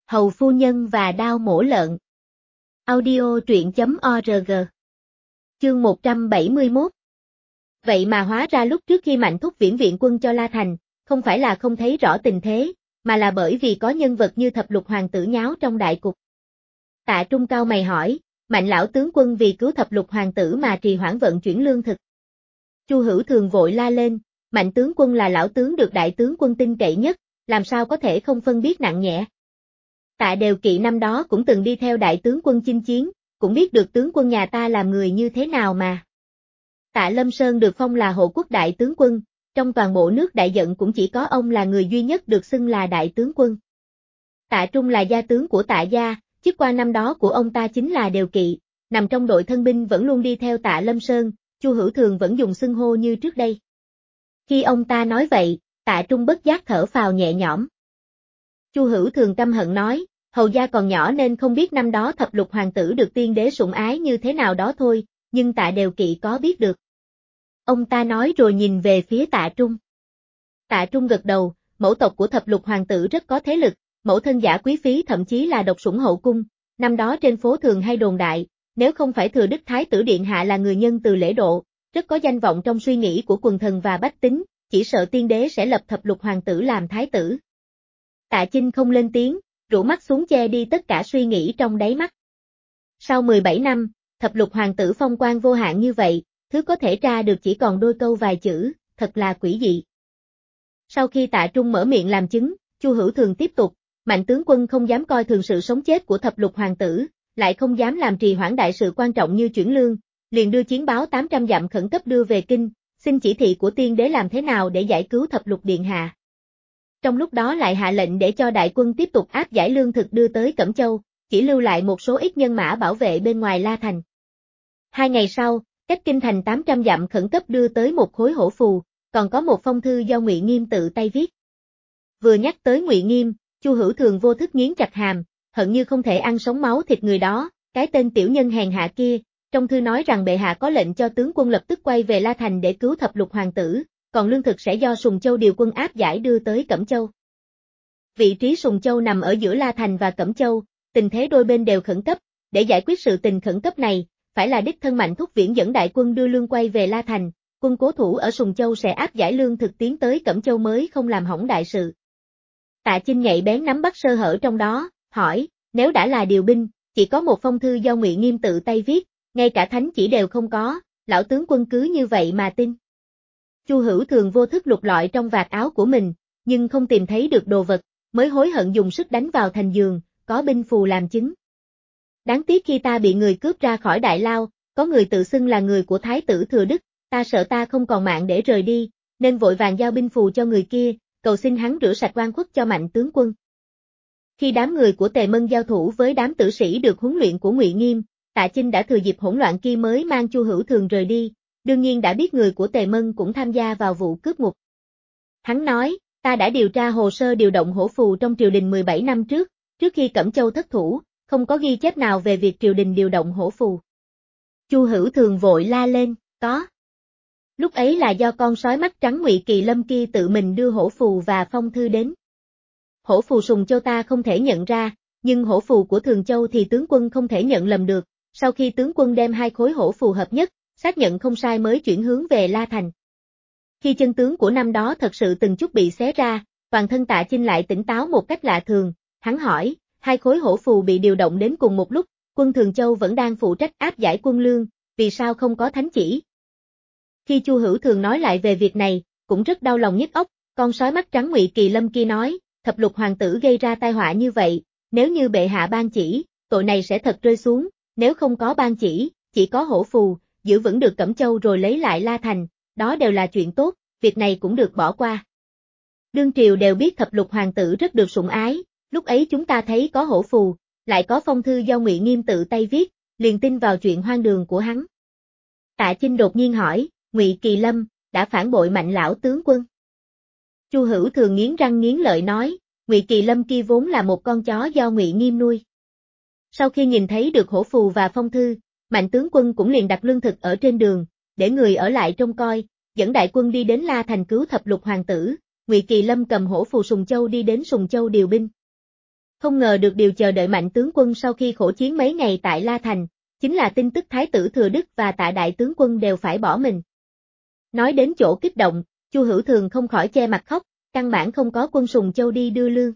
Hầu phu nhân và đao mổ lợn. Audio truyện.org. Chương 171. Vậy mà hóa ra lúc trước khi Mạnh Thúc viễn viện quân cho La Thành, không phải là không thấy rõ tình thế, mà là bởi vì có nhân vật như thập lục hoàng tử nháo trong đại cục. Tạ Trung cau mày hỏi, Mạnh lão tướng quân vì cứu thập lục hoàng tử mà trì hoãn vận chuyển lương thực. Chu Hữu Thường vội la lên, Mạnh tướng quân là lão tướng được đại tướng quân tin cậy nhất, làm sao có thể không phân biết nặng nhẹ. Tạ Đều Kỵ năm đó cũng từng đi theo đại tướng quân chinh chiến, cũng biết được tướng quân nhà ta làm người như thế nào mà. Tạ Lâm Sơn được phong là hộ quốc đại tướng quân, trong toàn bộ nước Đại Dận cũng chỉ có ông là người duy nhất được xưng là đại tướng quân. Tạ Trung là gia tướng của Tạ gia, chức quan năm đó của ông ta chính là Đều Kỵ, nằm trong đội thân binh vẫn luôn đi theo Tạ Lâm Sơn, Chu Hữu Thường vẫn dùng xưng hô như trước đây. Khi ông ta nói vậy, Tạ Trung bất giác thở phào nhẹ nhõm. Chu Hữu Thường căm hận nói, hầu gia còn nhỏ nên không biết năm đó thập lục hoàng tử được tiên đế sủng ái như thế nào đó thôi, nhưng Tạ Đều Kỵ có biết được. Ông ta nói rồi nhìn về phía Tạ Trung. Tạ Trung gật đầu, mẫu tộc của thập lục hoàng tử rất có thế lực, mẫu thân Giả Quý Phi thậm chí là độc sủng hậu cung, năm đó trên phố thường hay đồn đại, nếu không phải thừa đức thái tử điện hạ là người nhân từ lễ độ, rất có danh vọng trong suy nghĩ của quần thần và bách tính, chỉ sợ tiên đế sẽ lập thập lục hoàng tử làm thái tử. Tạ Chinh không lên tiếng, rũ mắt xuống che đi tất cả suy nghĩ trong đáy mắt. Sau 17 năm, thập lục hoàng tử phong quang vô hạn như vậy, thứ có thể tra được chỉ còn đôi câu vài chữ, thật là quỷ dị. Sau khi Tạ Trung mở miệng làm chứng, Chu Hữu Thường tiếp tục, Mạnh tướng quân không dám coi thường sự sống chết của thập lục hoàng tử, lại không dám làm trì hoãn đại sự quan trọng như chuyển lương, liền đưa chiến báo 800 dặm khẩn cấp đưa về kinh, xin chỉ thị của tiên đế làm thế nào để giải cứu thập lục điện hạ. Trong lúc đó lại hạ lệnh để cho đại quân tiếp tục áp giải lương thực đưa tới Cẩm Châu, chỉ lưu lại một số ít nhân mã bảo vệ bên ngoài La Thành. 2 ngày sau, cách kinh thành 800 dặm khẩn cấp đưa tới một khối hổ phù, còn có một phong thư do Ngụy Nghiêm tự tay viết. Vừa nhắc tới Ngụy Nghiêm, Chu Hữu Thường vô thức nghiến chặt hàm, hận như không thể ăn sống máu thịt người đó, cái tên tiểu nhân hèn hạ kia. Trong thư nói rằng bệ hạ có lệnh cho tướng quân lập tức quay về La Thành để cứu thập lục hoàng tử, còn lương thực sẽ do Sùng Châu điều quân áp giải đưa tới Cẩm Châu. Vị trí Sùng Châu nằm ở giữa La Thành và Cẩm Châu, tình thế đôi bên đều khẩn cấp, để giải quyết sự tình khẩn cấp này, phải là đích thân Mạnh Thúc viễn dẫn đại quân đưa lương quay về La Thành, quân cố thủ ở Sùng Châu sẽ áp giải lương thực tiến tới Cẩm Châu mới không làm hỏng đại sự. Tạ Chinh nhạy bén nắm bắt sơ hở trong đó, hỏi, nếu đã là điều binh, chỉ có một phong thư do Ngụy Nghiêm tự tay viết, ngay cả thánh chỉ đều không có, lão tướng quân cứ như vậy mà tin. Chu Hữu Thường vô thức lục lọi trong vạt áo của mình, nhưng không tìm thấy được đồ vật, mới hối hận dùng sức đánh vào thành giường, có binh phù làm chứng. Đáng tiếc khi ta bị người cướp ra khỏi đại lao, có người tự xưng là người của thái tử Thừa Đức, ta sợ ta không còn mạng để rời đi, nên vội vàng giao binh phù cho người kia, cầu xin hắn rửa sạch oan khuất cho Mạnh tướng quân. Khi đám người của Tề Mân giao thủ với đám tử sĩ được huấn luyện của Ngụy Nghiêm, Tạ Chinh đã thừa dịp hỗn loạn kia mới mang Chu Hữu Thường rời đi, đương nhiên đã biết người của Tề Mân cũng tham gia vào vụ cướp ngục. Hắn nói, ta đã điều tra hồ sơ điều động hổ phù trong triều đình 17 năm trước khi Cẩm Châu thất thủ, không có ghi chép nào về việc triều đình điều động hổ phù. Chu Hữu Thường vội la lên, có. Lúc ấy là do con sói mắt trắng Ngụy Kỳ Lâm kia tự mình đưa hổ phù và phong thư đến. Hổ phù Sùng Châu ta không thể nhận ra, nhưng hổ phù của Thường Châu thì tướng quân không thể nhận lầm được, sau khi tướng quân đem 2 khối hổ phù hợp nhất, xác nhận không sai mới chuyển hướng về La Thành. Khi chân tướng của năm đó thật sự từng chút bị xé ra, toàn thân Tạ Chinh lại tỉnh táo một cách lạ thường, hắn hỏi, 2 khối hổ phù bị điều động đến cùng một lúc, quân Thường Châu vẫn đang phụ trách áp giải quân lương, vì sao không có thánh chỉ? Khi Chu Hữu Thường nói lại về việc này, cũng rất đau lòng nhức óc, con sói mắt trắng Ngụy Kỳ Lâm kia nói, thập lục hoàng tử gây ra tai họa như vậy, nếu như bệ hạ ban chỉ, tội này sẽ thật rơi xuống, nếu không có ban chỉ có hổ phù, giữ vững được Cẩm Châu rồi lấy lại La Thành, đó đều là chuyện tốt, việc này cũng được bỏ qua. Đương triều đều biết thập lục hoàng tử rất được sủng ái, lúc ấy chúng ta thấy có hổ phù, lại có phong thư do Ngụy Nghiêm tự tay viết, liền tin vào chuyện hoang đường của hắn. Tạ Chinh đột nhiên hỏi, Ngụy Kỳ Lâm đã phản bội Mạnh lão tướng quân. Chu Hữu Thường nghiến răng nghiến lợi nói, Ngụy Kỳ Lâm kia vốn là một con chó do Ngụy Nghiêm nuôi. Sau khi nhìn thấy được hổ phù và phong thư, Mạnh tướng quân cũng liền đặt lương thực ở trên đường, để người ở lại trông coi, dẫn đại quân đi đến La Thành cứu thập lục hoàng tử, Ngụy Kỳ Lâm cầm hổ phù Sùng Châu đi đến Sùng Châu điều binh. Không ngờ được điều chờ đợi Mạnh tướng quân sau khi khổ chiến mấy ngày tại La Thành, chính là tin tức Thái tử Thừa Đức và Tạ đại tướng quân đều phải bỏ mình. Nói đến chỗ kích động, Chu Hữu Thường không khỏi che mặt khóc, căn bản không có quân Sùng Châu đi đưa lương.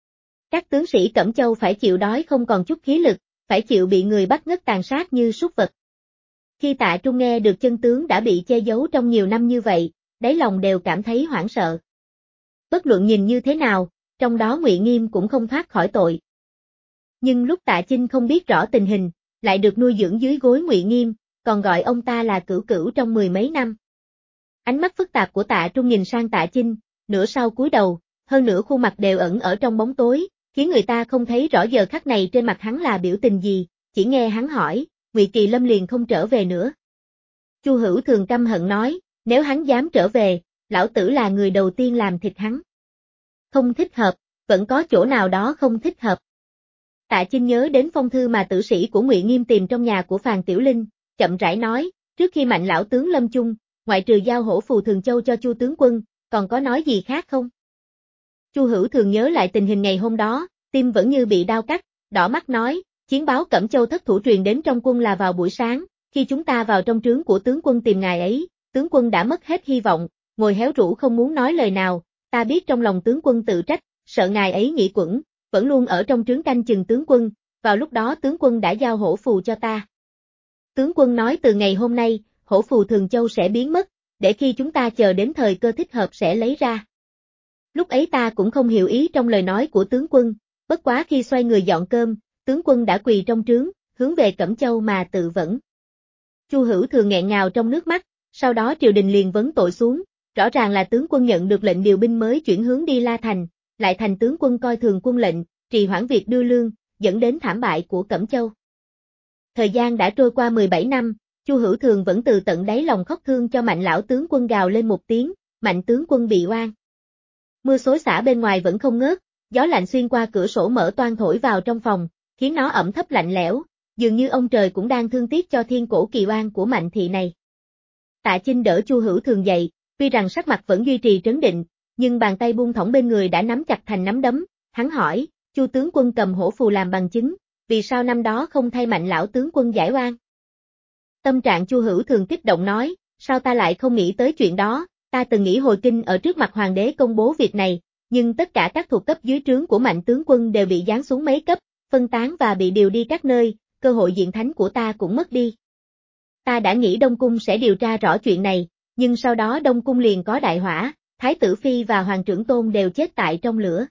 Các tướng sĩ Cẩm Châu phải chịu đói không còn chút khí lực, phải chịu bị người bắt ngất tàn sát như súc vật. Khi Tạ Trung nghe được chân tướng đã bị che giấu trong nhiều năm như vậy, đáy lòng đều cảm thấy hoảng sợ. Bất luận nhìn như thế nào, trong đó Ngụy Nghiêm cũng không thoát khỏi tội. Nhưng lúc Tạ Chinh không biết rõ tình hình, lại được nuôi dưỡng dưới gối Ngụy Nghiêm, còn gọi ông ta là cửu cửu trong mười mấy năm. Ánh mắt phức tạp của Tạ Trung nhìn sang Tạ Chinh, nửa sau cúi đầu, hơn nửa khuôn mặt đều ẩn ở trong bóng tối, khiến người ta không thấy rõ giờ khắc này trên mặt hắn là biểu tình gì, chỉ nghe hắn hỏi, Ngụy Kỳ Lâm liền không trở về nữa. Chu Hữu Thường căm hận nói, nếu hắn dám trở về, lão tử là người đầu tiên làm thịt hắn. Không thích hợp, vẫn có chỗ nào đó không thích hợp. Tạ Chinh nhớ đến phong thư mà tử sĩ của Ngụy Nghiêm tìm trong nhà của Phàn Tiểu Linh, chậm rãi nói, trước khi Mạnh lão tướng lâm chung, ngoại trừ giao hổ phù Thường Châu cho Chu tướng quân, còn có nói gì khác không? Chu Hữu Thường nhớ lại tình hình ngày hôm đó, tim vẫn như bị đau cắt, đỏ mắt nói, chiến báo Cẩm Châu thất thủ truyền đến trong quân là vào buổi sáng, khi chúng ta vào trong trướng của tướng quân tìm ngài ấy, tướng quân đã mất hết hy vọng, ngồi héo rũ không muốn nói lời nào, ta biết trong lòng tướng quân tự trách, sợ ngài ấy nghĩ quẩn, vẫn luôn ở trong trướng canh chừng tướng quân, vào lúc đó tướng quân đã giao hổ phù cho ta. Tướng quân nói từ ngày hôm nay, hổ phù Thường Châu sẽ biến mất, để khi chúng ta chờ đến thời cơ thích hợp sẽ lấy ra. Lúc ấy ta cũng không hiểu ý trong lời nói của tướng quân, bất quá khi xoay người dọn cơm, tướng quân đã quỳ trong trướng, hướng về Cẩm Châu mà tự vẫn. Chu Hữu Thường nghẹn ngào trong nước mắt, sau đó triều đình liền vấn tội xuống, rõ ràng là tướng quân nhận được lệnh điều binh mới chuyển hướng đi La Thành, lại thành tướng quân coi thường quân lệnh, trì hoãn việc đưa lương, dẫn đến thảm bại của Cẩm Châu. Thời gian đã trôi qua 17 năm, Chu Hữu Thường vẫn từ tận đáy lòng khóc thương cho Mạnh lão tướng quân gào lên một tiếng, Mạnh tướng quân bị oan. Mưa xối xả bên ngoài vẫn không ngớt, gió lạnh xuyên qua cửa sổ mở toang thổi vào trong phòng, khiến nó ẩm thấp lạnh lẽo, dường như ông trời cũng đang thương tiếc cho thiên cổ kỳ oan của Mạnh thị này. Tạ Chinh đỡ Chu Hữu Thường dậy, tuy rằng sắc mặt vẫn duy trì trấn định, nhưng bàn tay buông thõng bên người đã nắm chặt thành nắm đấm, hắn hỏi, Chu tướng quân cầm hổ phù làm bằng chứng, vì sao năm đó không thay Mạnh lão tướng quân giải oan? Tâm trạng Chu Hữu Thường kích động nói, sao ta lại không nghĩ tới chuyện đó, ta từng nghĩ hồi kinh ở trước mặt hoàng đế công bố việc này, nhưng tất cả các thuộc cấp dưới trướng của Mạnh tướng quân đều bị giáng xuống mấy cấp, phân tán và bị điều đi các nơi, cơ hội diện thánh của ta cũng mất đi. Ta đã nghĩ Đông Cung sẽ điều tra rõ chuyện này, nhưng sau đó Đông Cung liền có đại hỏa, Thái tử Phi và Hoàng trưởng Tôn đều chết tại trong lửa.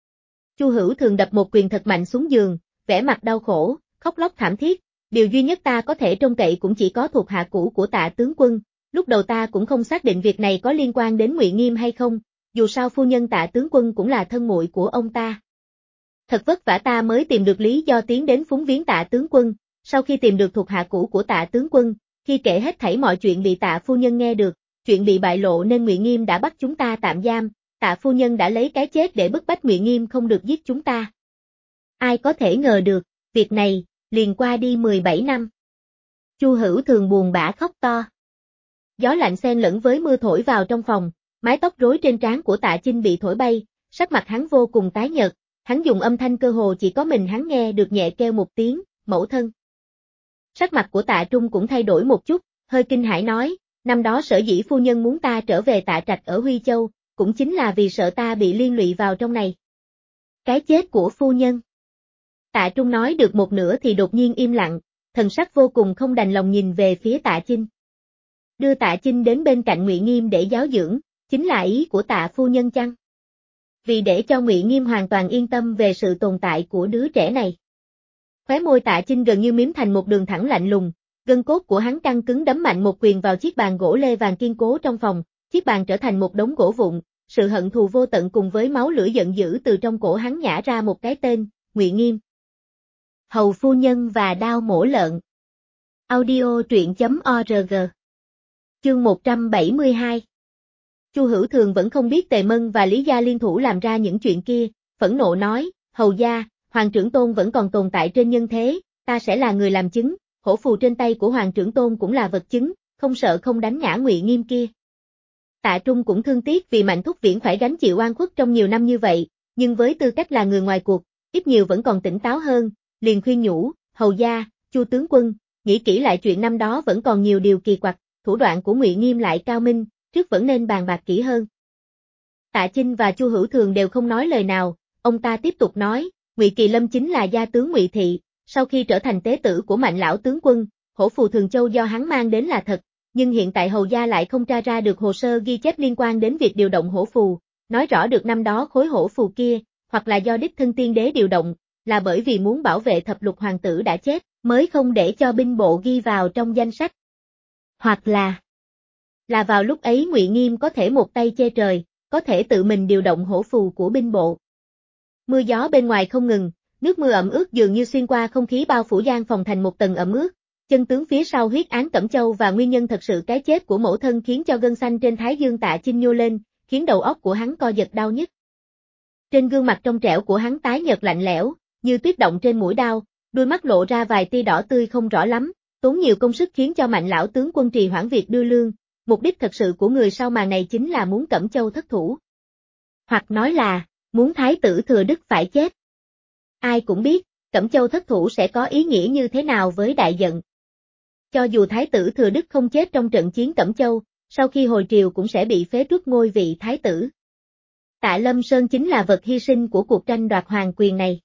Chu Hữu Thường đập một quyền thật mạnh xuống giường, vẻ mặt đau khổ, khóc lóc thảm thiết, điều duy nhất ta có thể trông cậy cũng chỉ có thuộc hạ cũ của Tạ tướng quân, lúc đầu ta cũng không xác định việc này có liên quan đến Ngụy Nghiêm hay không, dù sao phu nhân Tạ tướng quân cũng là thân muội của ông ta. Thật vất vả ta mới tìm được lý do tiến đến phúng viếng Tạ tướng quân, sau khi tìm được thuộc hạ cũ của Tạ tướng quân, khi kể hết thảy mọi chuyện bị Tạ phu nhân nghe được, chuyện bị bại lộ nên Ngụy Nghiêm đã bắt chúng ta tạm giam, Tạ phu nhân đã lấy cái chết để bức bách Ngụy Nghiêm không được giết chúng ta. Ai có thể ngờ được, việc này, liền qua đi 17 năm. Chu Hữu Thường buồn bã khóc to. Gió lạnh xen lẫn với mưa thổi vào trong phòng, mái tóc rối trên trán của Tạ Chinh bị thổi bay, sắc mặt hắn vô cùng tái nhợt, hắn dùng âm thanh cơ hồ chỉ có mình hắn nghe được nhẹ kêu một tiếng, mẫu thân. Sắc mặt của Tạ Trung cũng thay đổi một chút, hơi kinh hãi nói, năm đó sở dĩ phu nhân muốn ta trở về Tạ Trạch ở Huy Châu, cũng chính là vì sợ ta bị liên lụy vào trong này. Cái chết của phu nhân. Tạ Trung nói được một nửa thì đột nhiên im lặng, thần sắc vô cùng không đành lòng nhìn về phía Tạ Chinh. Đưa Tạ Chinh đến bên cạnh Ngụy Nghiêm để giáo dưỡng, chính là ý của Tạ phu nhân chăng? Vì để cho Ngụy Nghiêm hoàn toàn yên tâm về sự tồn tại của đứa trẻ này. Khóe môi Tạ Chinh gần như miếm thành một đường thẳng lạnh lùng, gân cốt của hắn căng cứng đấm mạnh một quyền vào chiếc bàn gỗ lê vàng kiên cố trong phòng, chiếc bàn trở thành một đống gỗ vụn, sự hận thù vô tận cùng với máu lửa giận dữ từ trong cổ hắn nhả ra một cái tên, Ngụy Nghiêm. Hầu phu nhân và đao mổ lợn. Audio truyện.org. Chương 172. Chu Hữu Thường vẫn không biết Tề Mân và Lý Gia liên thủ làm ra những chuyện kia, phẫn nộ nói, hầu gia, Hoàng trưởng Tôn vẫn còn tồn tại trên nhân thế, ta sẽ là người làm chứng, hổ phù trên tay của Hoàng trưởng Tôn cũng là vật chứng, không sợ không đánh ngã Ngụy Nghiêm kia. Tạ Trung cũng thương tiếc vì Mạnh Thúc Viễn phải gánh chịu oan khuất trong nhiều năm như vậy, nhưng với tư cách là người ngoài cuộc, ít nhiều vẫn còn tỉnh táo hơn, liền khuyên nhủ, hầu gia, Chu tướng quân, nghĩ kỹ lại chuyện năm đó vẫn còn nhiều điều kỳ quặc, thủ đoạn của Ngụy Nghiêm lại cao minh, trước vẫn nên bàn bạc kỹ hơn. Tạ Chinh và Chu Hữu Thường đều không nói lời nào, ông ta tiếp tục nói, Ngụy Kỳ Lâm chính là gia tướng Ngụy Thị, sau khi trở thành tế tử của Mạnh lão tướng quân, hổ phù Thường Châu do hắn mang đến là thật, nhưng hiện tại hầu gia lại không tra ra được hồ sơ ghi chép liên quan đến việc điều động hổ phù, nói rõ được năm đó khối hổ phù kia, hoặc là do đích thân tiên đế điều động, là bởi vì muốn bảo vệ thập lục hoàng tử đã chết, mới không để cho binh bộ ghi vào trong danh sách. Hoặc là vào lúc ấy Ngụy Nghiêm có thể một tay che trời, có thể tự mình điều động hổ phù của binh bộ. Mưa gió bên ngoài không ngừng, nước mưa ẩm ướt dường như xuyên qua không khí bao phủ gian phòng thành một tầng ẩm ướt. Chân tướng phía sau huyết án Cẩm Châu và nguyên nhân thật sự cái chết của mẫu thân khiến cho gân xanh trên thái dương Tạ Chinh nhô lên, khiến đầu óc của hắn co giật đau nhức. Trên gương mặt trong trẻo của hắn tái nhợt lạnh lẽo, như tuyết động trên mũi đao, đôi mắt lộ ra vài tia đỏ tươi không rõ lắm, tốn nhiều công sức khiến cho Mạnh lão tướng quân trì hoãn việc đưa lương, mục đích thật sự của người sau màn này chính là muốn Cẩm Châu thất thủ. Hoặc nói là, muốn thái tử Thừa Đức phải chết. Ai cũng biết, Cẩm Châu thất thủ sẽ có ý nghĩa như thế nào với đại giận. Cho dù thái tử Thừa Đức không chết trong trận chiến Cẩm Châu, sau khi hồi triều cũng sẽ bị phế truất ngôi vị thái tử. Tạ Lâm Sơn chính là vật hy sinh của cuộc tranh đoạt hoàng quyền này.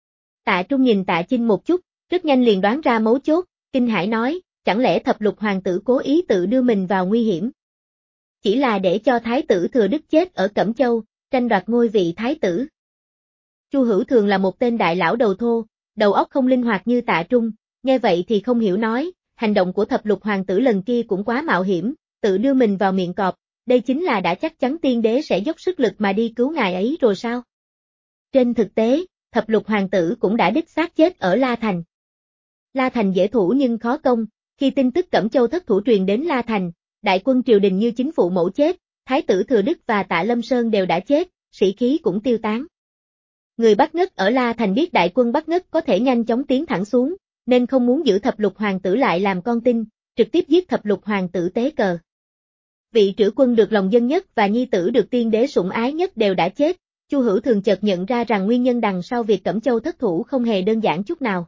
Tạ Trung nhìn Tạ Chinh một chút, rất nhanh liền đoán ra mấu chốt, kinh hãi nói, chẳng lẽ thập lục hoàng tử cố ý tự đưa mình vào nguy hiểm? Chỉ là để cho thái tử Thừa Đức chết ở Cẩm Châu, tranh đoạt ngôi vị thái tử. Chu Hữu Thường là một tên đại lão đầu thô, đầu óc không linh hoạt như Tạ Trung, nghe vậy thì không hiểu nói, hành động của thập lục hoàng tử lần kia cũng quá mạo hiểm, tự đưa mình vào miệng cọp, đây chính là đã chắc chắn tiên đế sẽ dốc sức lực mà đi cứu ngài ấy rồi sao? Trên thực tế, thập lục hoàng tử cũng đã đích xác chết ở La Thành. La Thành dễ thủ nhưng khó công, khi tin tức Cẩm Châu thất thủ truyền đến La Thành, đại quân triều đình như chính phụ mẫu chết, thái tử Thừa Đức và Tạ Lâm Sơn đều đã chết, sĩ khí cũng tiêu tán. Người Bắc Ngất ở La Thành biết đại quân Bắc Ngất có thể nhanh chóng tiến thẳng xuống, nên không muốn giữ thập lục hoàng tử lại làm con tin, trực tiếp giết thập lục hoàng tử tế cờ. Vị trữ quân được lòng dân nhất và nhi tử được tiên đế sủng ái nhất đều đã chết, Chu Hữu Thường chợt nhận ra rằng nguyên nhân đằng sau việc Cẩm Châu thất thủ không hề đơn giản chút nào.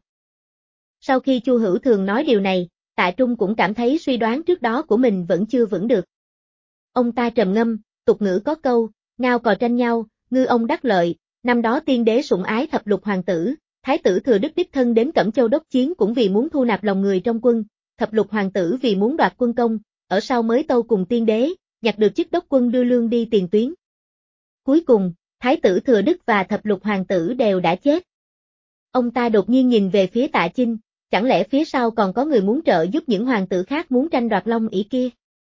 Sau khi Chu Hữu Thường nói điều này, Tạ Trung cũng cảm thấy suy đoán trước đó của mình vẫn chưa vững được. Ông ta trầm ngâm, tục ngữ có câu, ngao cò tranh nhau, ngư ông đắc lợi, năm đó tiên đế sủng ái thập lục hoàng tử, thái tử Thừa Đức đích thân đến Cẩm Châu đốc chiến cũng vì muốn thu nạp lòng người trong quân, thập lục hoàng tử vì muốn đoạt quân công, ở sau mới tâu cùng tiên đế, nhặt được chức đốc quân đưa lương đi tiền tuyến. Cuối cùng, thái tử Thừa Đức và thập lục hoàng tử đều đã chết. Ông ta đột nhiên nhìn về phía Tạ Chinh, chẳng lẽ phía sau còn có người muốn trợ giúp những hoàng tử khác muốn tranh đoạt Long ỷ kia?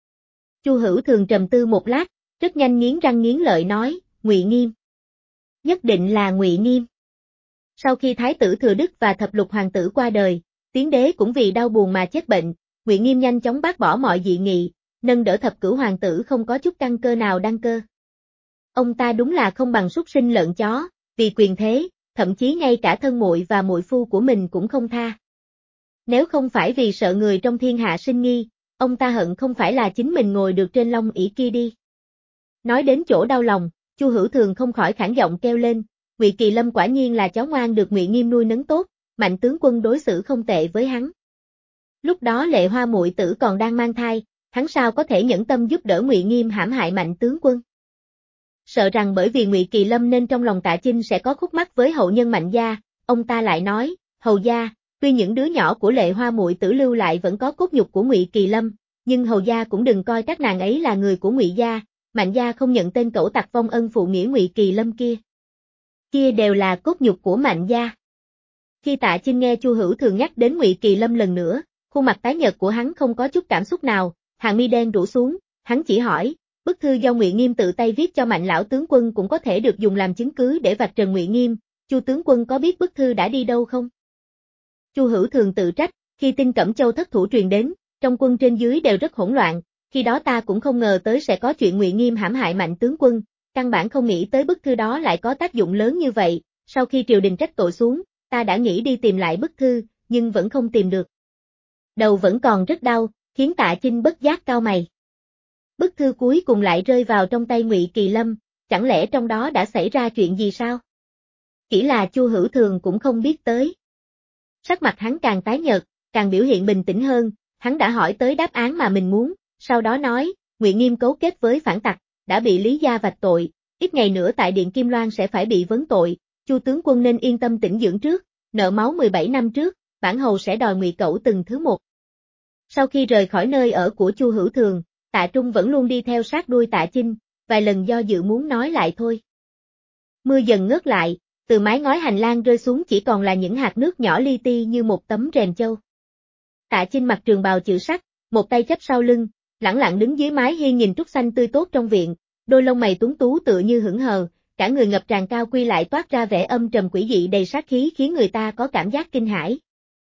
Chu Hữu Thường trầm tư một lát, rất nhanh nghiến răng nghiến lợi nói, Ngụy Nghiêm. Nhất định là Ngụy Nghiêm. Sau khi thái tử Thừa Đức và thập lục hoàng tử qua đời, tiên đế cũng vì đau buồn mà chết bệnh, Ngụy Nghiêm nhanh chóng bác bỏ mọi dị nghị, nâng đỡ thập cửu hoàng tử không có chút căn cơ nào đăng cơ. Ông ta đúng là không bằng súc sinh lợn chó, vì quyền thế, thậm chí ngay cả thân muội và muội phu của mình cũng không tha. Nếu không phải vì sợ người trong thiên hạ sinh nghi, ông ta hận không phải là chính mình ngồi được trên Long ỷ kia đi. Nói đến chỗ đau lòng, Chu Hữu Thường không khỏi khản giọng kêu lên, Ngụy Kỳ Lâm quả nhiên là cháu ngoan được Ngụy Nghiêm nuôi nấng tốt, Mạnh tướng quân đối xử không tệ với hắn. Lúc đó Lệ Hoa muội tử còn đang mang thai, hắn sao có thể nhẫn tâm giúp đỡ Ngụy Nghiêm hãm hại Mạnh tướng quân? Sợ rằng bởi vì Ngụy Kỳ Lâm nên trong lòng Tạ Chinh sẽ có khúc mắc với hậu nhân Mạnh gia, ông ta lại nói, hầu gia, tuy những đứa nhỏ của Lệ Hoa muội tử lưu lại vẫn có cốt nhục của Ngụy Kỳ Lâm, nhưng hầu gia cũng đừng coi các nàng ấy là người của Ngụy gia, Mạnh gia không nhận tên cẩu tặc vong ân phụ nghĩa Ngụy Kỳ Lâm kia. Kia đều là cốt nhục của Mạnh gia. Khi Tạ Chinh nghe Chu Hữu Thường nhắc đến Ngụy Kỳ Lâm lần nữa, khuôn mặt tái nhợt của hắn không có chút cảm xúc nào, hàng mi đen rũ xuống, hắn chỉ hỏi, bức thư do Ngụy Nghiêm tự tay viết cho Mạnh lão tướng quân cũng có thể được dùng làm chứng cứ để vạch trần Ngụy Nghiêm, Chu tướng quân có biết bức thư đã đi đâu không? Chu Hữu Thường tự trách, khi tin Cẩm Châu thất thủ truyền đến, trong quân trên dưới đều rất hỗn loạn, khi đó ta cũng không ngờ tới sẽ có chuyện Ngụy Nghiêm hãm hại Mạnh tướng quân, căn bản không nghĩ tới bức thư đó lại có tác dụng lớn như vậy, sau khi triều đình trách tội xuống, ta đã nghĩ đi tìm lại bức thư, nhưng vẫn không tìm được. Đầu vẫn còn rất đau, khiến Tạ Chinh bất giác cau mày. Bức thư cuối cùng lại rơi vào trong tay Ngụy Kỳ Lâm, chẳng lẽ trong đó đã xảy ra chuyện gì sao? Chỉ là Chu Hữu Thường cũng không biết tới. Sắc mặt hắn càng tái nhợt, càng biểu hiện bình tĩnh hơn, hắn đã hỏi tới đáp án mà mình muốn, sau đó nói, Ngụy Nghiêm cấu kết với phản tặc, đã bị Lý gia vạch tội, ít ngày nữa tại Điện Kim Loan sẽ phải bị vấn tội, Chu tướng quân nên yên tâm tĩnh dưỡng trước, nợ máu 17 năm trước, bản hầu sẽ đòi Ngụy Cẩu từng thứ một. Sau khi rời khỏi nơi ở của Chu Hữu Thường, Tạ Trung vẫn luôn đi theo sát đuôi Tạ Chinh, vài lần do dự muốn nói lại thôi. Mưa dần ngớt lại, từ mái ngói hành lang rơi xuống chỉ còn là những hạt nước nhỏ li ti như một tấm rèm châu. Tạ Chinh mặc trường bào chữ sắc, một tay chắp sau lưng, lẳng lặng đứng dưới mái hiên nhìn trúc xanh tươi tốt trong viện, đôi lông mày tuấn tú tựa như hững hờ, cả người ngập tràn cao quy lại toát ra vẻ âm trầm quỷ dị đầy sát khí khiến người ta có cảm giác kinh hãi.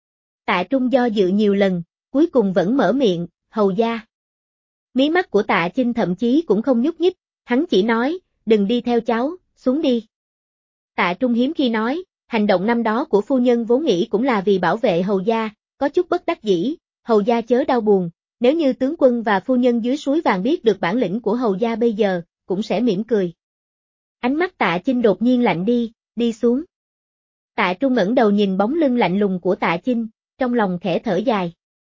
Tạ Trung do dự nhiều lần, cuối cùng vẫn mở miệng, hầu gia. Mí mắt của Tạ Chinh thậm chí cũng không nhúc nhích, hắn chỉ nói, đừng đi theo cháu, xuống đi. Tạ Trung hiếm khi nói, hành động năm đó của phu nhân vốn nghĩ cũng là vì bảo vệ hầu gia, có chút bất đắc dĩ, hầu gia chớ đau buồn, nếu như tướng quân và phu nhân dưới suối vàng biết được bản lĩnh của hầu gia bây giờ, cũng sẽ mỉm cười. Ánh mắt Tạ Chinh đột nhiên lạnh đi, đi xuống. Tạ Trung ngẩng đầu nhìn bóng lưng lạnh lùng của Tạ Chinh, trong lòng khẽ thở dài.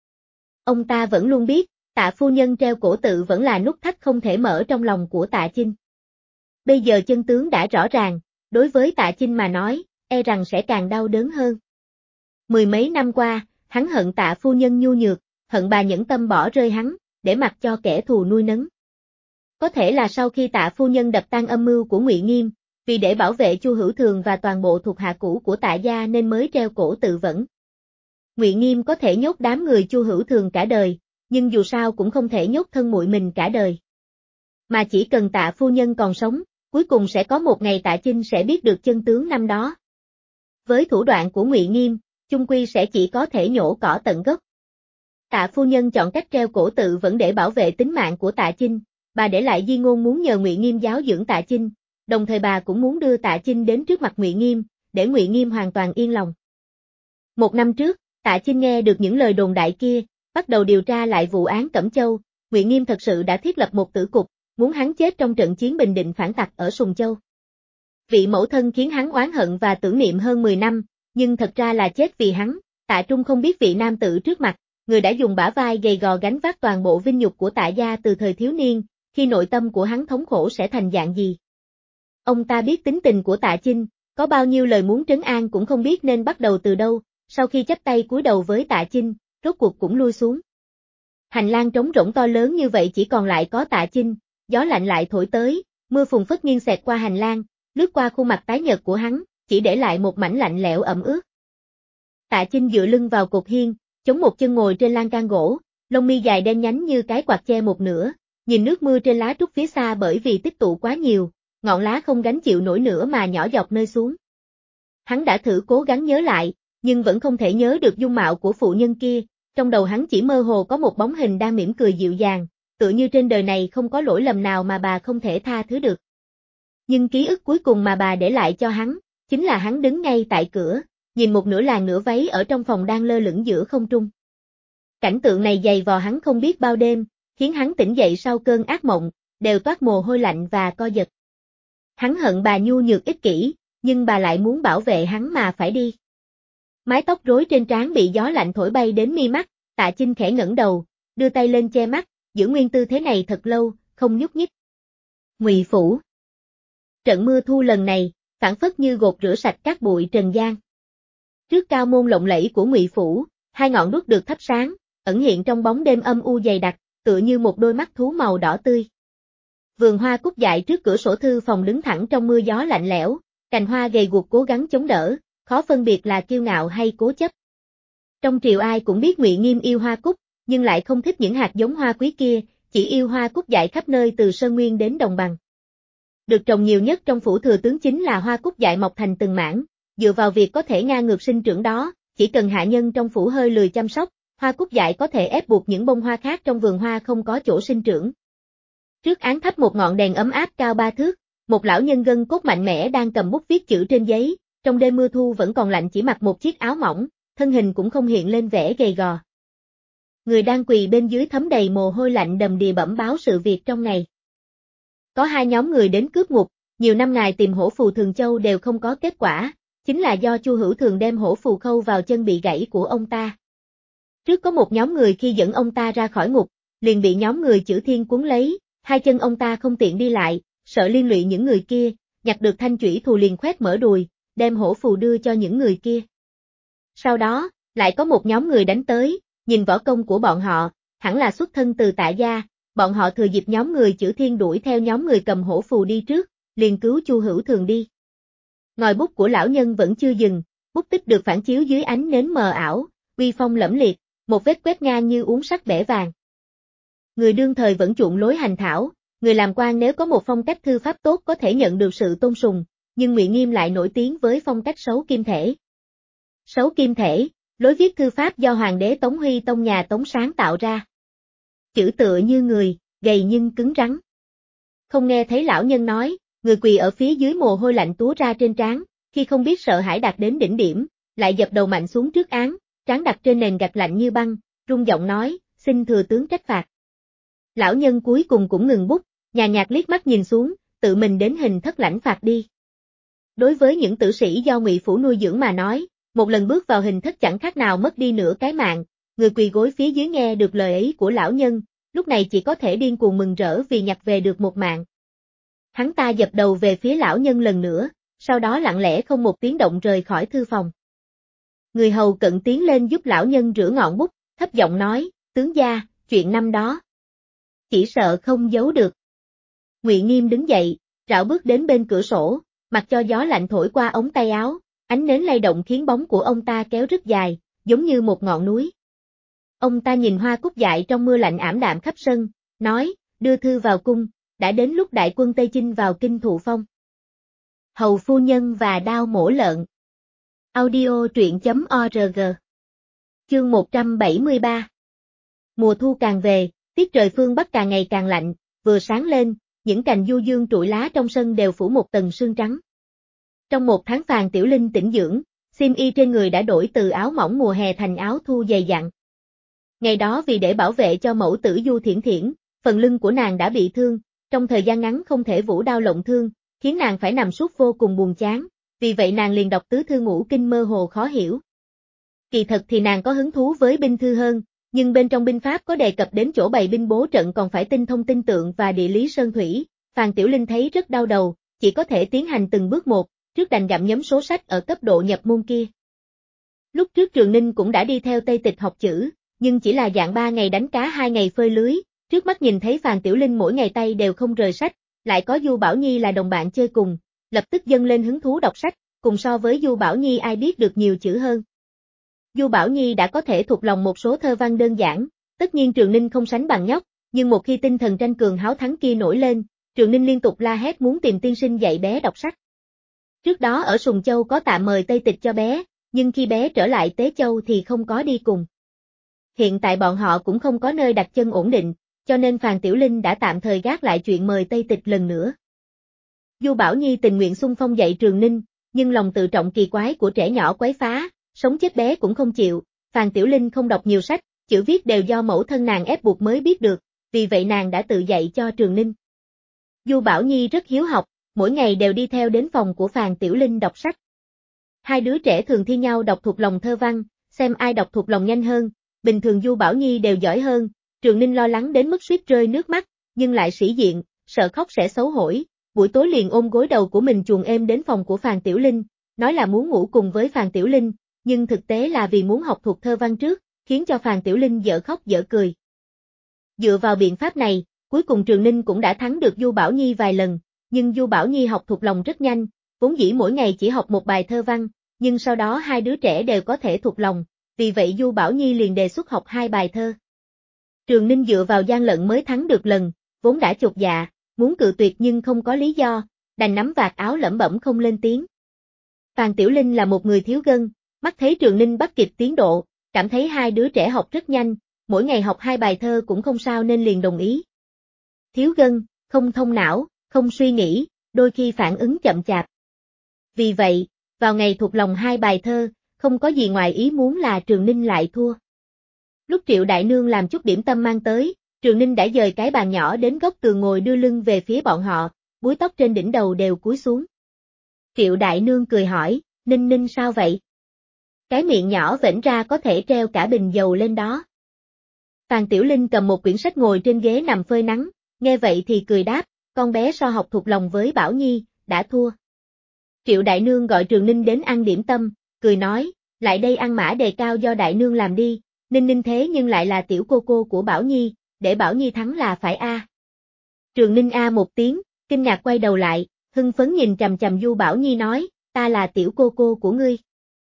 Ông ta vẫn luôn biết, Tạ phu nhân treo cổ tự vẫn là nút thắt không thể mở trong lòng của Tạ Chinh. Bây giờ chân tướng đã rõ ràng, đối với Tạ Chinh mà nói, e rằng sẽ càng đau đớn hơn. Mười mấy năm qua, hắn hận Tạ phu nhân nhu nhược, hận bà nhẫn tâm bỏ rơi hắn, để mặc cho kẻ thù nuôi nấng. Có thể là sau khi Tạ phu nhân đập tan âm mưu của Ngụy Nghiêm, vì để bảo vệ Chu Hữu Thường và toàn bộ thuộc hạ cũ của Tạ gia nên mới treo cổ tự vẫn. Ngụy Nghiêm có thể nhốt đám người Chu Hữu Thường cả đời, nhưng dù sao cũng không thể nhốt thân muội mình cả đời. Mà chỉ cần Tạ phu nhân còn sống, cuối cùng sẽ có một ngày Tạ Chinh sẽ biết được chân tướng năm đó. Với thủ đoạn của Ngụy Nghiêm, chung quy sẽ chỉ có thể nhổ cỏ tận gốc. Tạ phu nhân chọn cách treo cổ tự vẫn để bảo vệ tính mạng của Tạ Chinh, bà để lại di ngôn muốn nhờ Ngụy Nghiêm giáo dưỡng Tạ Chinh, đồng thời bà cũng muốn đưa Tạ Chinh đến trước mặt Ngụy Nghiêm, để Ngụy Nghiêm hoàn toàn yên lòng. Một năm trước, Tạ Chinh nghe được những lời đồn đại kia, bắt đầu điều tra lại vụ án Cẩm Châu, Ngụy Nghiêm thật sự đã thiết lập một tử cục, muốn hắn chết trong trận chiến bình định phản tặc ở Sùng Châu. Vị mẫu thân khiến hắn oán hận và tưởng niệm hơn 10 năm, nhưng thật ra là chết vì hắn. Tạ Trung không biết vị nam tử trước mặt, người đã dùng bả vai gầy gò gánh vác toàn bộ vinh nhục của Tạ gia từ thời thiếu niên, khi nội tâm của hắn thống khổ sẽ thành dạng gì. Ông ta biết tính tình của Tạ Chinh, có bao nhiêu lời muốn trấn an cũng không biết nên bắt đầu từ đâu, sau khi chắp tay cúi đầu với Tạ Chinh, rốt cuộc cũng lui xuống. Hành lang trống rỗng to lớn như vậy chỉ còn lại có Tạ Chinh, gió lạnh lại thổi tới, mưa phùn phất nghiêng xẹt qua hành lang, lướt qua khuôn mặt tái nhợt của hắn, chỉ để lại một mảnh lạnh lẽo ẩm ướt. Tạ Chinh dựa lưng vào cột hiên, chống một chân ngồi trên lan can gỗ, lông mi dài đen nhánh như cái quạt che một nửa, nhìn nước mưa trên lá trúc phía xa bởi vì tích tụ quá nhiều, ngọn lá không gánh chịu nổi nữa mà nhỏ giọt rơi xuống. Hắn đã thử cố gắng nhớ lại, nhưng vẫn không thể nhớ được dung mạo của phụ nhân kia, trong đầu hắn chỉ mơ hồ có một bóng hình đang mỉm cười dịu dàng, tựa như trên đời này không có lỗi lầm nào mà bà không thể tha thứ được. Nhưng ký ức cuối cùng mà bà để lại cho hắn, chính là hắn đứng ngay tại cửa, nhìn một nửa làn nửa váy ở trong phòng đang lơ lửng giữa không trung. Cảnh tượng này dày vò hắn không biết bao đêm, khiến hắn tỉnh dậy sau cơn ác mộng, đều toát mồ hôi lạnh và co giật. Hắn hận bà nhu nhược ích kỷ, nhưng bà lại muốn bảo vệ hắn mà phải đi. Mái tóc rối trên trán bị gió lạnh thổi bay đến mi mắt, Tạ Chinh khẽ ngẩng đầu, đưa tay lên che mắt, giữ nguyên tư thế này thật lâu, không nhúc nhích. Ngụy phủ. Trận mưa thu lần này, phảng phất như gột rửa sạch các bụi trần gian. Trước cao môn lộng lẫy của Ngụy phủ, hai ngọn đuốc được thắp sáng, ẩn hiện trong bóng đêm âm u dày đặc, tựa như một đôi mắt thú màu đỏ tươi. Vườn hoa cúc dại trước cửa sổ thư phòng đứng thẳng trong mưa gió lạnh lẽo, cành hoa gầy guộc cố gắng chống đỡ, khó phân biệt là kiêu ngạo hay cố chấp. Trong triều ai cũng biết Ngụy Nghiêm yêu hoa cúc, nhưng lại không thích những hạt giống hoa quý kia, chỉ yêu hoa cúc dại khắp nơi từ sơn nguyên đến đồng bằng. Được trồng nhiều nhất trong phủ thừa tướng chính là hoa cúc dại mọc thành từng mảng, dựa vào việc có thể ngang ngược sinh trưởng đó, chỉ cần hạ nhân trong phủ hơi lười chăm sóc, hoa cúc dại có thể ép buộc những bông hoa khác trong vườn hoa không có chỗ sinh trưởng. Trước án thắp một ngọn đèn ấm áp cao 3 thước, một lão nhân gân cốt mạnh mẽ đang cầm bút viết chữ trên giấy, trong đêm mưa thu vẫn còn lạnh chỉ mặc một chiếc áo mỏng, thân hình cũng không hiện lên vẻ gầy gò. Người đang quỳ bên dưới thấm đầy mồ hôi lạnh đầm đìa bẩm báo sự việc trong ngày. Có hai nhóm người đến cướp ngục, nhiều năm ngày tìm hổ phù Thường Châu đều không có kết quả, chính là do Chu Hữu Thường đem hổ phù khâu vào chân bị gãy của ông ta. Trước có một nhóm người khi dẫn ông ta ra khỏi ngục, liền bị nhóm người Chử Thiên cuốn lấy, hai chân ông ta không tiện đi lại, sợ liên lụy những người kia, nhặt được thanh chủy thù liền khoét mở đùi, đem hổ phù đưa cho những người kia. Sau đó, lại có một nhóm người đánh tới, nhìn võ công của bọn họ, hẳn là xuất thân từ Tạ gia, bọn họ thừa dịp nhóm người Chử Thiên đuổi theo nhóm người cầm hổ phù đi trước, liền cứu Chu Hữu Thường đi. Ngòi bút của lão nhân vẫn chưa dừng, bút tích được phản chiếu dưới ánh nến mờ ảo, uy phong lẫm liệt, một vết quét ngang như uốn sắt bẻ vàng. Người đương thời vẫn chuộng lối hành thảo, người làm quan nếu có một phong cách thư pháp tốt có thể nhận được sự tôn sùng, nhưng Ngụy Nghiêm lại nổi tiếng với phong cách xấu kim thể. Xấu kim thể, lối viết thư pháp do Hoàng đế Tống Huy Tông nhà Tống sáng tạo ra. Chữ tựa như người, gầy nhưng cứng rắn. Không nghe thấy lão nhân nói, người quỳ ở phía dưới mồ hôi lạnh túa ra trên trán, khi không biết sợ hãi đạt đến đỉnh điểm, lại dập đầu mạnh xuống trước án, trán đặt trên nền gạch lạnh như băng, rung giọng nói, xin thừa tướng trách phạt. Lão nhân cuối cùng cũng ngừng bút, nhàn nhạt liếc mắt nhìn xuống, tự mình đến hình thất lãnh phạt đi. Đối với những tử sĩ do Ngụy phủ nuôi dưỡng mà nói, một lần bước vào hình thất chẳng khác nào mất đi nửa cái mạng, người quỳ gối phía dưới nghe được lời ấy của lão nhân, lúc này chỉ có thể điên cuồng mừng rỡ vì nhặt về được một mạng. Hắn ta dập đầu về phía lão nhân lần nữa, sau đó lặng lẽ không một tiếng động rời khỏi thư phòng. Người hầu cận tiến lên giúp lão nhân rửa ngọn bút, thấp giọng nói, tướng gia, chuyện năm đó. Chỉ sợ không giấu được. Ngụy Nghiêm đứng dậy, rảo bước đến bên cửa sổ, mặc cho gió lạnh thổi qua ống tay áo, ánh nến lay động khiến bóng của ông ta kéo rất dài, giống như một ngọn núi. Ông ta nhìn hoa cúc dại trong mưa lạnh ảm đạm khắp sân, nói, đưa thư vào cung, đã đến lúc đại quân Tây Chinh vào kinh thụ phong. Hầu phu nhân và đao mổ lợn. Audio truyện.org. Chương 173. Mùa thu càng về, tiết trời phương Bắc càng ngày càng lạnh, vừa sáng lên, những cành du dương trụi lá trong sân đều phủ một tầng sương trắng. Trong một tháng Phàn Tiểu Linh tĩnh dưỡng, xiêm y trên người đã đổi từ áo mỏng mùa hè thành áo thu dày dặn. Ngày đó vì để bảo vệ cho mẫu tử Du Thiển Thiển, phần lưng của nàng đã bị thương, trong thời gian ngắn không thể vũ đao lộng thương, khiến nàng phải nằm suốt vô cùng buồn chán, vì vậy nàng liền đọc tứ thư ngũ kinh mơ hồ khó hiểu. Kỳ thật thì nàng có hứng thú với binh thư hơn, nhưng bên trong binh pháp có đề cập đến chỗ bày binh bố trận còn phải tinh thông tinh tượng và địa lý sơn thủy, Phàn Tiểu Linh thấy rất đau đầu, chỉ có thể tiến hành từng bước một, trước đành gặm nhấm số sách ở cấp độ nhập môn kia. Lúc trước Trường Ninh cũng đã đi theo Tây Tịch học chữ, nhưng chỉ là dạng 3 ngày đánh cá 2 ngày phơi lưới, trước mắt nhìn thấy Phàn Tiểu Linh mỗi ngày tay đều không rời sách, lại có Du Bảo Nhi là đồng bạn chơi cùng, lập tức dâng lên hứng thú đọc sách, cùng so với Du Bảo Nhi ai biết được nhiều chữ hơn. Du Bảo Nhi đã có thể thuộc lòng một số thơ văn đơn giản, tất nhiên Trường Ninh không sánh bằng nhóc, nhưng một khi tinh thần tranh cường háo thắng kia nổi lên, Trường Ninh liên tục la hét muốn tìm tiên sinh dạy bé đọc sách. Trước đó ở Sùng Châu có tạm mời Tây Tịch cho bé, nhưng khi bé trở lại Tế Châu thì không có đi cùng. Hiện tại bọn họ cũng không có nơi đặt chân ổn định, cho nên Phàn Tiểu Linh đã tạm thời gác lại chuyện mời Tây Tịch lần nữa. Du Bảo Nhi tình nguyện xung phong dạy Trường Ninh, nhưng lòng tự trọng kỳ quái của trẻ nhỏ quấy phá, sống chết bé cũng không chịu, Phàn Tiểu Linh không đọc nhiều sách, chữ viết đều do mẫu thân nàng ép buộc mới biết được, vì vậy nàng đã tự dạy cho Trường Ninh. Du Bảo Nhi rất hiếu học, mỗi ngày đều đi theo đến phòng của Phàn Tiểu Linh đọc sách. Hai đứa trẻ thường thi nhau đọc thuộc lòng thơ văn, xem ai đọc thuộc lòng nhanh hơn, bình thường Du Bảo Nhi đều giỏi hơn, Trường Ninh lo lắng đến mức suýt rơi nước mắt, nhưng lại sĩ diện, sợ khóc sẽ xấu hổ, buổi tối liền ôm gối đầu của mình chuồn êm đến phòng của Phàn Tiểu Linh, nói là muốn ngủ cùng với Phàn Tiểu Linh, nhưng thực tế là vì muốn học thuộc thơ văn trước, khiến cho Phàn Tiểu Linh dở khóc dở cười. Dựa vào biện pháp này, cuối cùng Trường Ninh cũng đã thắng được Du Bảo Nhi vài lần, nhưng Du Bảo Nhi học thuộc lòng rất nhanh, vốn dĩ mỗi ngày chỉ học một bài thơ văn, nhưng sau đó hai đứa trẻ đều có thể thuộc lòng, vì vậy Du Bảo Nhi liền đề xuất học 2 bài thơ. Trường Ninh dựa vào gian lận mới thắng được lần, vốn đã chột dạ, muốn cự tuyệt nhưng không có lý do, đành nắm vạt áo lẩm bẩm không lên tiếng. Phàn Tiểu Linh là một người thiếu gân, mắt thấy Trường Ninh bắt kịp tiến độ, cảm thấy hai đứa trẻ học rất nhanh, mỗi ngày học 2 bài thơ cũng không sao nên liền đồng ý. Thiếu gân, không thông não, không suy nghĩ, đôi khi phản ứng chậm chạp. Vì vậy, vào ngày thuộc lòng 2 bài thơ, không có gì ngoài ý muốn là Trường Ninh lại thua. Lúc Triệu Đại Nương làm chút điểm tâm mang tới, Trường Ninh đã dời cái bàn nhỏ đến góc tường ngồi đưa lưng về phía bọn họ, búi tóc trên đỉnh đầu đều cúi xuống. Triệu Đại Nương cười hỏi, Ninh Ninh sao vậy? Cái miệng nhỏ vểnh ra có thể treo cả bình dầu lên đó. Phàn Tiểu Linh cầm một quyển sách ngồi trên ghế nằm phơi nắng, nghe vậy thì cười đáp, con bé so học thuộc lòng với Bảo Nhi, đã thua. Triệu Đại Nương gọi Trường Ninh đến ăn điểm tâm, cười nói, lại đây ăn mã đề cao do Đại Nương làm đi, Ninh Ninh thế nhưng lại là tiểu cô cô của Bảo Nhi, để Bảo Nhi thắng là phải a. Trường Ninh a một tiếng, kinh ngạc quay đầu lại, hưng phấn nhìn chằm chằm Du Bảo Nhi nói, ta là tiểu cô cô của ngươi.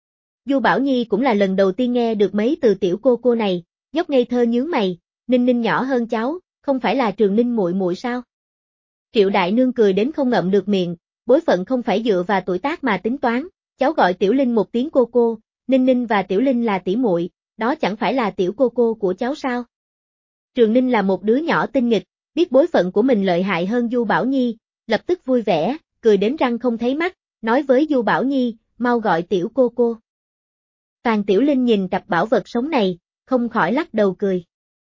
Du Bảo Nhi cũng là lần đầu tiên nghe được mấy từ tiểu cô cô này, nhóc ngây thơ nhướng mày, Ninh Ninh nhỏ hơn cháu, không phải là Trường Ninh muội muội sao? Triệu Đại Nương cười đến không ngậm được miệng, bối phận không phải dựa vào tuổi tác mà tính toán, cháu gọi Tiểu Linh một tiếng cô cô, Ninh Ninh và Tiểu Linh là tỷ muội, đó chẳng phải là tiểu cô cô của cháu sao? Trường Ninh là một đứa nhỏ tinh nghịch, biết bối phận của mình lợi hại hơn Du Bảo Nhi, lập tức vui vẻ, cười đến răng không thấy mắt, nói với Du Bảo Nhi, mau gọi tiểu cô cô. Phàn Tiểu Linh nhìn cặp bảo vật sống này, không khỏi lắc đầu cười.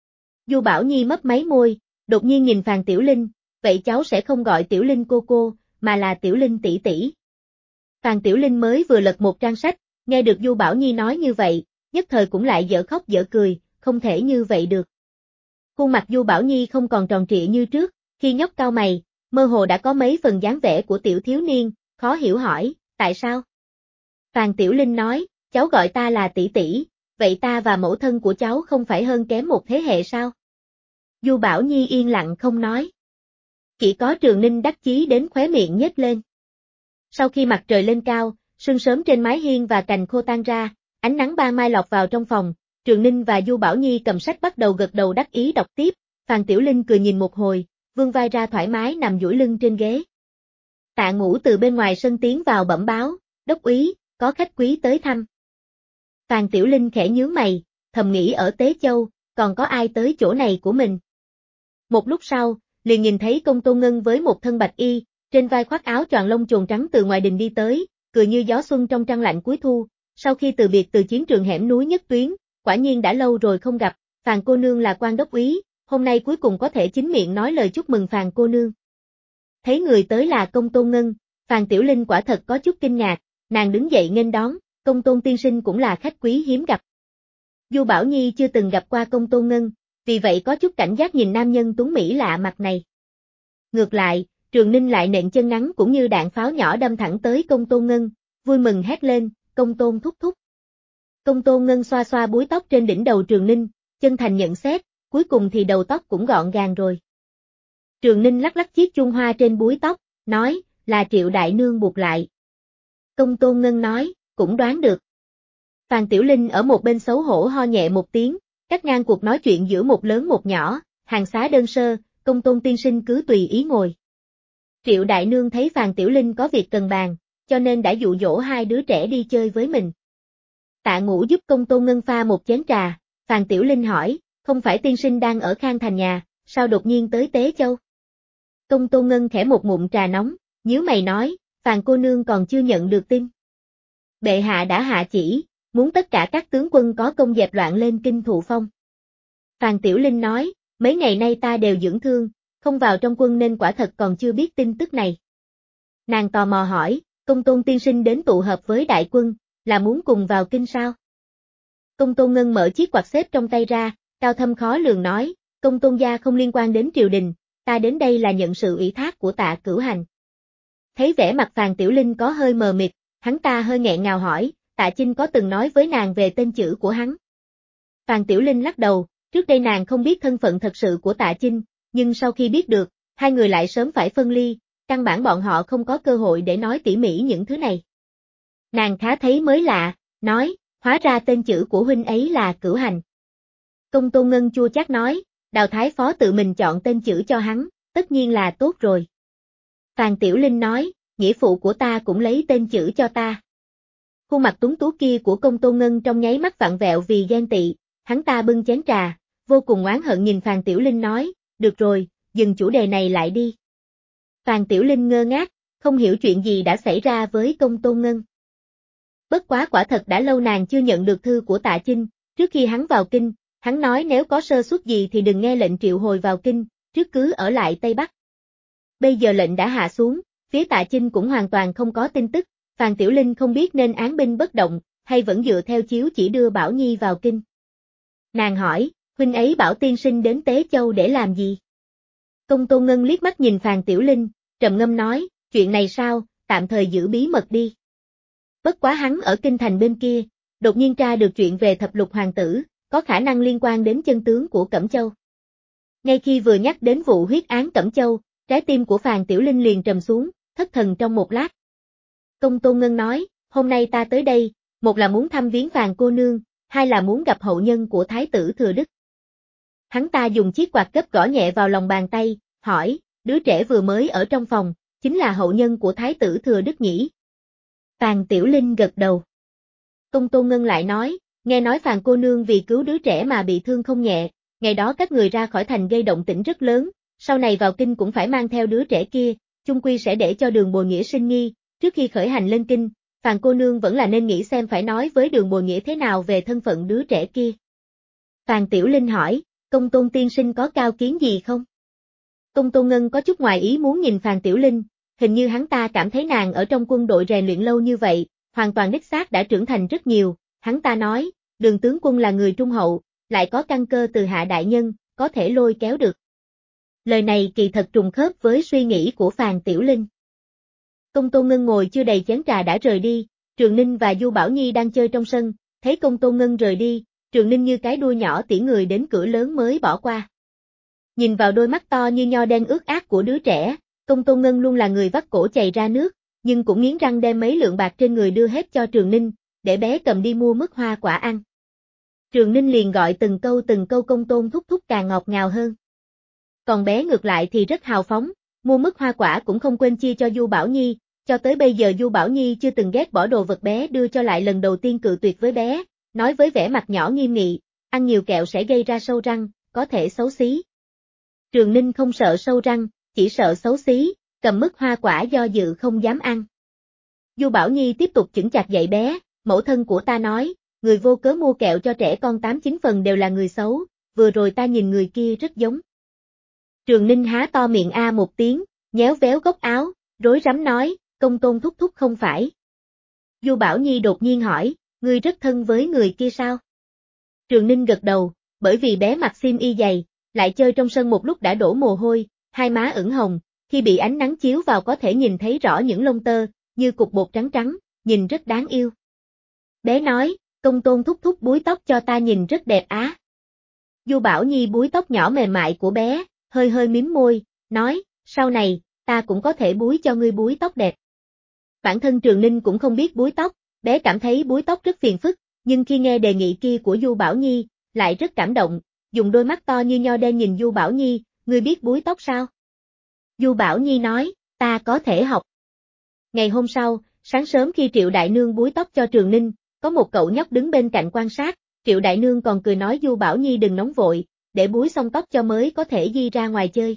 Du Bảo Nhi mấp máy môi, đột nhiên nhìn Phàn Tiểu Linh, vậy cháu sẽ không gọi Tiểu Linh cô cô, mà là Tiểu Linh tỷ tỷ. Phàn Tiểu Linh mới vừa lật một trang sách, nghe được Du Bảo Nhi nói như vậy, nhất thời cũng lại dở khóc dở cười, không thể như vậy được. Khuôn mặt Du Bảo Nhi không còn tròn trịa như trước, khi nhóc cau mày, mơ hồ đã có mấy phần dáng vẻ của tiểu thiếu niên, khó hiểu hỏi, tại sao? Phàn Tiểu Linh nói, cháu gọi ta là tỷ tỷ, vậy ta và mẫu thân của cháu không phải hơn kém một thế hệ sao? Du Bảo Nhi yên lặng không nói. Chỉ có Trường Ninh đắc chí đến khóe miệng nhếch lên. Sau khi mặt trời lên cao, sương sớm trên mái hiên và cành khô tan ra, ánh nắng ban mai lọt vào trong phòng, Trường Ninh và Du Bảo Nhi cầm sách bắt đầu gật đầu đắc ý đọc tiếp, Phàn Tiểu Linh cười nhìn một hồi, vươn vai ra thoải mái nằm duỗi lưng trên ghế. Tạ Ngũ từ bên ngoài sân tiến vào bẩm báo, đốc úy, có khách quý tới thăm. Phàn Tiểu Linh khẽ nhướng mày, thầm nghĩ ở Tế Châu, còn có ai tới chỗ này của mình. Một lúc sau, liền nhìn thấy Công Tôn Ngân với một thân bạch y, trên vai khoác áo choàng lông chồn trắng từ ngoài đình đi tới, cười như gió xuân trong trăng lạnh cuối thu, sau khi từ biệt từ chiến trường hẻm núi Nhất Tuyến, quả nhiên đã lâu rồi không gặp, Phàn cô nương là quan đốc úy, hôm nay cuối cùng có thể chính miệng nói lời chúc mừng Phàn cô nương. Thấy người tới là Công Tôn Ngân, Phàn Tiểu Linh quả thật có chút kinh ngạc, nàng đứng dậy nghênh đón, Công Tôn tiên sinh cũng là khách quý hiếm gặp. Du Bảo Nhi chưa từng gặp qua Công Tôn Ngân, vì vậy có chút cảnh giác nhìn nam nhân tuấn mỹ lạ mặt này. Ngược lại, Trường Ninh lại nện chân ngắn cũng như đạn pháo nhỏ đâm thẳng tới Công Tôn Ngân, vui mừng hét lên, Công Tôn thúc thúc. Công Tôn Ngân xoa xoa búi tóc trên đỉnh đầu Trường Ninh, chân thành nhận xét, cuối cùng thì đầu tóc cũng gọn gàng rồi. Trường Ninh lắc lắc chiếc chuông hoa trên búi tóc, nói, là Triệu Đại Nương buộc lại. Công Tôn Ngân nói, cũng đoán được. Phàn Tiểu Linh ở một bên xấu hổ ho nhẹ một tiếng, cắt ngang cuộc nói chuyện giữa một lớn một nhỏ, hàng xá đơn sơ, Công Tôn tiên sinh cứ tùy ý ngồi. Triệu Đại Nương thấy Phàn Tiểu Linh có việc cần bàn, cho nên đã dụ dỗ hai đứa trẻ đi chơi với mình. Tạ Ngũ giúp Công Tôn Ngân pha một chén trà, Phàn Tiểu Linh hỏi, không phải tiên sinh đang ở Khang Thành nhà, sao đột nhiên tới Tế Châu? Công Tôn Ngân khẽ một ngụm trà nóng, nhíu mày nói, Phàn cô nương còn chưa nhận được tin. Bệ hạ đã hạ chỉ, muốn tất cả các tướng quân có công dẹp loạn lên Kinh Thụ Phong. Phàn Tiểu Linh nói, mấy ngày nay ta đều dưỡng thương, không vào trong quân nên quả thật còn chưa biết tin tức này. Nàng tò mò hỏi, Công Tôn tiên sinh đến tụ hợp với đại quân, là muốn cùng vào kinh sao? Công Tôn Ngân mở chiếc quạt xếp trong tay ra, cao thâm khó lường nói, Công Tôn gia không liên quan đến triều đình, ta đến đây là nhận sự ủy thác của Tạ Cửu Hành. Thấy vẻ mặt Phàn Tiểu Linh có hơi mờ mịt, hắn ta hơi nghẹn ngào hỏi, Tạ Chinh có từng nói với nàng về tên chữ của hắn. Phàn Tiểu Linh lắc đầu, trước đây nàng không biết thân phận thật sự của Tạ Chinh, nhưng sau khi biết được, hai người lại sớm phải phân ly, căn bản bọn họ không có cơ hội để nói tỉ mỉ những thứ này. Nàng khá thấy mới lạ, nói, hóa ra tên chữ của huynh ấy là Cửu Hành. Công Tôn Ngân chua chát nói, Đào Thái Phó tự mình chọn tên chữ cho hắn, tất nhiên là tốt rồi. Phàn Tiểu Linh nói, nghĩa phụ của ta cũng lấy tên chữ cho ta. Khuôn mặt tuấn tú kia của Công Tôn Ngân trong nháy mắt vặn vẹo vì ghen tị, hắn ta bưng chén trà, vô cùng oán hận nhìn Phàn Tiểu Linh nói, được rồi, dừng chủ đề này lại đi. Phàn Tiểu Linh ngơ ngác, không hiểu chuyện gì đã xảy ra với Công Tôn Ngân. Bất quá quả thật đã lâu nàng chưa nhận được thư của Tạ Chinh, trước khi hắn vào kinh, hắn nói nếu có sơ suất gì thì đừng nghe lệnh triệu hồi vào kinh, trước cứ ở lại Tây Bắc. Bây giờ lệnh đã hạ xuống, phía Tạ Chinh cũng hoàn toàn không có tin tức, Phàn Tiểu Linh không biết nên án binh bất động, hay vẫn dựa theo chiếu chỉ đưa Bảo Nhi vào kinh. Nàng hỏi, huynh ấy bảo tiên sinh đến Tế Châu để làm gì? Công Tôn Ngân liếc mắt nhìn Phàn Tiểu Linh, trầm ngâm nói, chuyện này sao, tạm thời giữ bí mật đi. Bất quá hắn ở kinh thành bên kia, đột nhiên tra được chuyện về thập lục hoàng tử, có khả năng liên quan đến chân tướng của Cẩm Châu. Ngay khi vừa nhắc đến vụ huyết án Cẩm Châu, trái tim của Phàn Tiểu Linh liền trầm xuống, thất thần trong một lát. Công Tôn Ngân nói, hôm nay ta tới đây, một là muốn thăm viếng Phàn cô nương, hai là muốn gặp hậu nhân của Thái tử Thừa Đức. Hắn ta dùng chiếc quạt gấp gõ nhẹ vào lòng bàn tay, hỏi, đứa trẻ vừa mới ở trong phòng, chính là hậu nhân của Thái tử Thừa Đức nhỉ? Phàn Tiểu Linh gật đầu. Công Tôn Ngân lại nói, nghe nói Phàn cô nương vì cứu đứa trẻ mà bị thương không nhẹ, ngày đó các người ra khỏi thành gây động tĩnh rất lớn, sau này vào kinh cũng phải mang theo đứa trẻ kia, chung quy sẽ để cho Đường Bồi Nghĩa sinh nghi, trước khi khởi hành lên kinh, Phàn cô nương vẫn là nên nghĩ xem phải nói với Đường Bồi Nghĩa thế nào về thân phận đứa trẻ kia. Phàn Tiểu Linh hỏi, Công Tôn tiên sinh có cao kiến gì không? Công Tôn Ngân có chút ngoài ý muốn nhìn Phàn Tiểu Linh, hình như hắn ta cảm thấy nàng ở trong quân đội rèn luyện lâu như vậy, hoàn toàn đích xác đã trưởng thành rất nhiều, hắn ta nói, Đường tướng quân là người trung hậu, lại có căn cơ từ Hạ đại nhân, có thể lôi kéo được. Lời này kỳ thật trùng khớp với suy nghĩ của Phàn Tiểu Linh. Công Tôn Ngân ngồi chưa đầy chén trà đã rời đi, Trường Ninh và Du Bảo Nhi đang chơi trong sân, thấy Công Tôn Ngân rời đi, Trường Ninh như cái đuôi nhỏ tỉ người đến cửa lớn mới bỏ qua. Nhìn vào đôi mắt to như nho đen ướt át của đứa trẻ, Công Tôn Ngân luôn là người vắt cổ chày ra nước, nhưng cũng nghiến răng đem mấy lượng bạc trên người đưa hết cho Trường Ninh, để bé cầm đi mua mứt hoa quả ăn. Trường Ninh liền gọi từng câu Công Tôn thúc thúc càng ngọt ngào hơn. Còn bé ngược lại thì rất hào phóng, mua mứt hoa quả cũng không quên chia cho Du Bảo Nhi, cho tới bây giờ Du Bảo Nhi chưa từng ghét bỏ đồ vật bé đưa cho, lại lần đầu tiên cự tuyệt với bé, nói với vẻ mặt nhỏ nghiêm nghị, ăn nhiều kẹo sẽ gây ra sâu răng, có thể xấu xí. Trường Ninh không sợ sâu răng, chỉ sợ xấu xí, cầm mứt hoa quả do dự không dám ăn. Du Bảo Nhi tiếp tục chững chạc dạy bé, mẫu thân của ta nói, người vô cớ mua kẹo cho trẻ con 8-9 phần đều là người xấu, vừa rồi ta nhìn người kia rất giống. Trường Ninh há to miệng a một tiếng, nhéo véo góc áo, rối rắm nói, Công Tôn thúc thúc không phải. Du Bảo Nhi đột nhiên hỏi, ngươi rất thân với người kia sao? Trường Ninh gật đầu, bởi vì bé mặc xiêm y dày, lại chơi trong sân một lúc đã đổ mồ hôi, hai má ửng hồng, khi bị ánh nắng chiếu vào có thể nhìn thấy rõ những lông tơ, như cục bột trắng trắng, nhìn rất đáng yêu. Bé nói, Công Tôn thúc thúc búi tóc cho ta nhìn rất đẹp á. Du Bảo Nhi búi tóc nhỏ mềm mại của bé, hơi hơi mím môi, nói, sau này, ta cũng có thể búi cho ngươi búi tóc đẹp. Bản thân Trường Ninh cũng không biết búi tóc, bé cảm thấy búi tóc rất phiền phức, nhưng khi nghe đề nghị kia của Du Bảo Nhi, lại rất cảm động, dùng đôi mắt to như nho đen nhìn Du Bảo Nhi, ngươi biết búi tóc sao? Du Bảo Nhi nói, ta có thể học. Ngày hôm sau, sáng sớm khi Triệu Đại Nương búi tóc cho Trường Ninh, có một cậu nhóc đứng bên cạnh quan sát, Triệu Đại Nương còn cười nói Du Bảo Nhi đừng nóng vội, để búi xong tóc cho mới có thể đi ra ngoài chơi.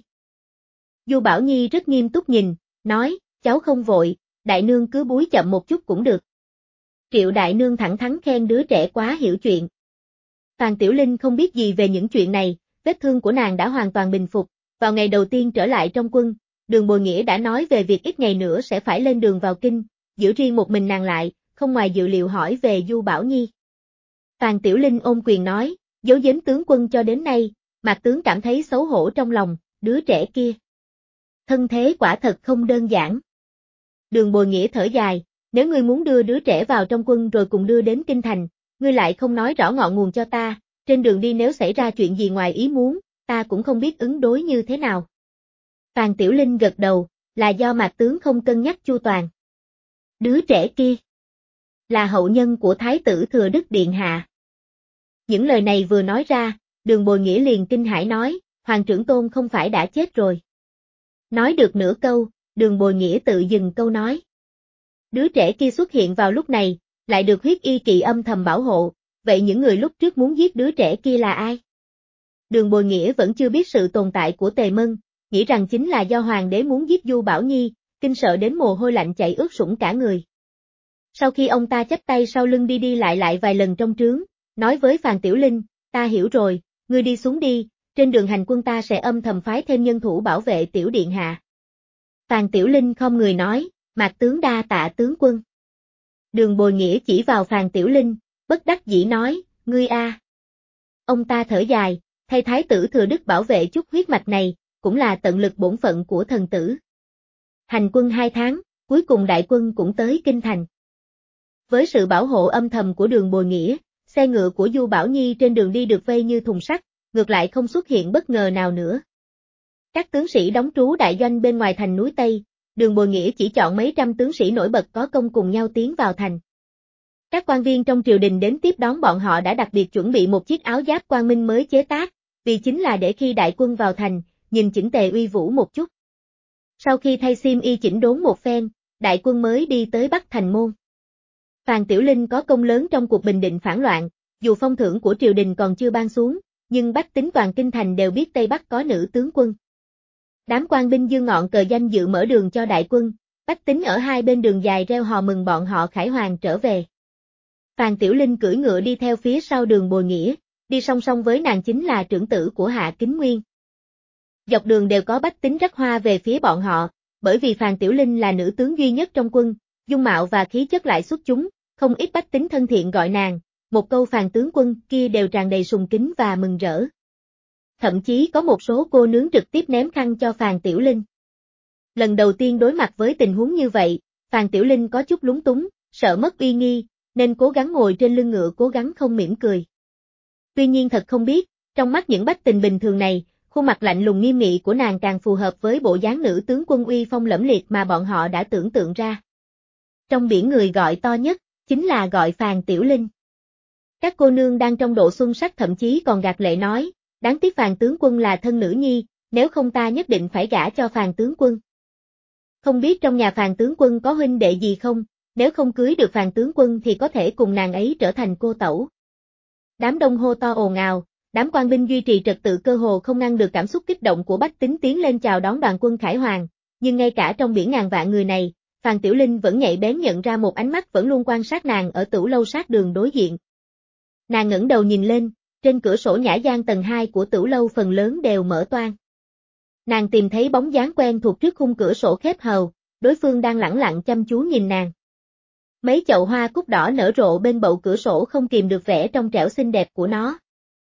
Du Bảo Nhi rất nghiêm túc nhìn, nói, cháu không vội, Đại Nương cứ búi chậm một chút cũng được. Triệu Đại Nương thẳng thắn khen đứa trẻ quá hiểu chuyện. Phàn Tiểu Linh không biết gì về những chuyện này, vết thương của nàng đã hoàn toàn bình phục, vào ngày đầu tiên trở lại trong quân, Đường Bồi Nghĩa đã nói về việc ít ngày nữa sẽ phải lên đường vào kinh, giữ riêng một mình nàng lại, không ngoài dự liệu hỏi về Du Bảo Nhi. Phàn Tiểu Linh ôm quyền nói, giấu giếm tướng quân cho đến nay, Mạc tướng cảm thấy xấu hổ trong lòng, đứa trẻ kia. Thân thế quả thật không đơn giản. Đường Bồi Nghĩa thở dài, nếu ngươi muốn đưa đứa trẻ vào trong quân rồi cùng đưa đến kinh thành, ngươi lại không nói rõ ngọn nguồn cho ta, trên đường đi nếu xảy ra chuyện gì ngoài ý muốn, ta cũng không biết ứng đối như thế nào. Phàn Tiểu Linh gật đầu, là do Mạc tướng không cân nhắc chu toàn. Đứa trẻ kia là hậu nhân của Thái tử Thừa Đức Điện Hạ. Những lời này vừa nói ra, Đường Bồi Nghĩa liền kinh hãi nói, Hoàng trưởng tôn không phải đã chết rồi. Nói được nửa câu, Đường Bồi Nghĩa tự dừng câu nói. Đứa trẻ kia xuất hiện vào lúc này, lại được huyết y kỵ âm thầm bảo hộ, vậy những người lúc trước muốn giết đứa trẻ kia là ai? Đường Bồi Nghĩa vẫn chưa biết sự tồn tại của Tề Mân, nghĩ rằng chính là do hoàng đế muốn giết Du Bảo Nhi, kinh sợ đến mồ hôi lạnh chảy ướt sũng cả người. Sau khi ông ta chắp tay sau lưng đi đi lại vài lần trong trướng, nói với Phàn Tiểu Linh, ta hiểu rồi, ngươi đi xuống đi, trên đường hành quân ta sẽ âm thầm phái thêm nhân thủ bảo vệ Tiểu Điện Hạ. Phàn Tiểu Linh không người nói, Mạc tướng đa tạ tướng quân. Đường Bồi Nghĩa chỉ vào Phàn Tiểu Linh, bất đắc dĩ nói, ngươi a. Ông ta thở dài, thay thái tử Thừa Đức bảo vệ chút huyết mạch này, cũng là tận lực bổn phận của thần tử. Hành quân 2 tháng, cuối cùng đại quân cũng tới Kinh Thành. Với sự bảo hộ âm thầm của Đường Bồi Nghĩa, xe ngựa của Du Bảo Nhi trên đường đi được vây như thùng sắt, ngược lại không xuất hiện bất ngờ nào nữa. Các tướng sĩ đóng trú đại doanh bên ngoài thành núi Tây, Đường Bồi Nghĩa chỉ chọn mấy trăm tướng sĩ nổi bật có công cùng nhau tiến vào thành. Các quan viên trong triều đình đến tiếp đón bọn họ đã đặc biệt chuẩn bị một chiếc áo giáp quang minh mới chế tác, vì chính là để khi đại quân vào thành, nhìn chỉnh tề uy vũ một chút. Sau khi thay xiêm y chỉnh đốn một phen, đại quân mới đi tới Bắc Thành Môn. Phàn Tiểu Linh có công lớn trong cuộc bình định phản loạn, dù phong thưởng của triều đình còn chưa ban xuống, nhưng bách tính toàn kinh thành đều biết Tây Bắc có nữ tướng quân. Đám quan binh giơ ngọn cờ danh dự mở đường cho đại quân, bách tính ở hai bên đường dài reo hò mừng bọn họ khải hoàn trở về. Phàn Tiểu Linh cưỡi ngựa đi theo phía sau Đường Bồi Nghĩa, đi song song với nàng chính là trưởng tử của Hạ Kính Nguyên. Dọc đường đều có bách tính rắc hoa về phía bọn họ, bởi vì Phàn Tiểu Linh là nữ tướng duy nhất trong quân, dung mạo và khí chất lại xuất chúng, không ít bách tính thân thiện gọi nàng, một câu Phàn tướng quân kia đều tràn đầy sùng kính và mừng rỡ. Thậm chí có một số cô nướng trực tiếp ném khăn cho Phàn Tiểu Linh. Lần đầu tiên đối mặt với tình huống như vậy, Phàn Tiểu Linh có chút lúng túng, sợ mất uy nghi, nên cố gắng ngồi trên lưng ngựa cố gắng không mỉm cười. Tuy nhiên thật không biết, trong mắt những bách tình bình thường này, khuôn mặt lạnh lùng nghiêm nghị của nàng càng phù hợp với bộ dáng nữ tướng quân uy phong lẫm liệt mà bọn họ đã tưởng tượng ra. Trong biển người gọi to nhất, chính là gọi Phàn Tiểu Linh. Các cô nương đang trong độ xuân sắc thậm chí còn gạt lệ nói, đáng tiếc Phàn tướng quân là thân nữ nhi, nếu không ta nhất định phải gả cho Phàn tướng quân. Không biết trong nhà Phàn tướng quân có huynh đệ gì không, nếu không cưới được Phàn tướng quân thì có thể cùng nàng ấy trở thành cô tẩu. Đám đông hô to ồn ào, đám quan binh duy trì trật tự cơ hồ không ngăn được cảm xúc kích động của bách tính tiến lên chào đón đoàn quân khải hoàn, nhưng ngay cả trong biển ngàn vạn người này, Phàn Tiểu Linh vẫn nhạy bén nhận ra một ánh mắt vẫn luôn quan sát nàng ở tửu lâu sát đường đối diện. Nàng ngẩng đầu nhìn lên, trên cửa sổ nhã gian tầng 2 của tửu lâu phần lớn đều mở toang. Nàng tìm thấy bóng dáng quen thuộc trước khung cửa sổ khép hờ, đối phương đang lẳng lặng chăm chú nhìn nàng. Mấy chậu hoa cúc đỏ nở rộ bên bậu cửa sổ không kìm được vẻ trong trẻo xinh đẹp của nó.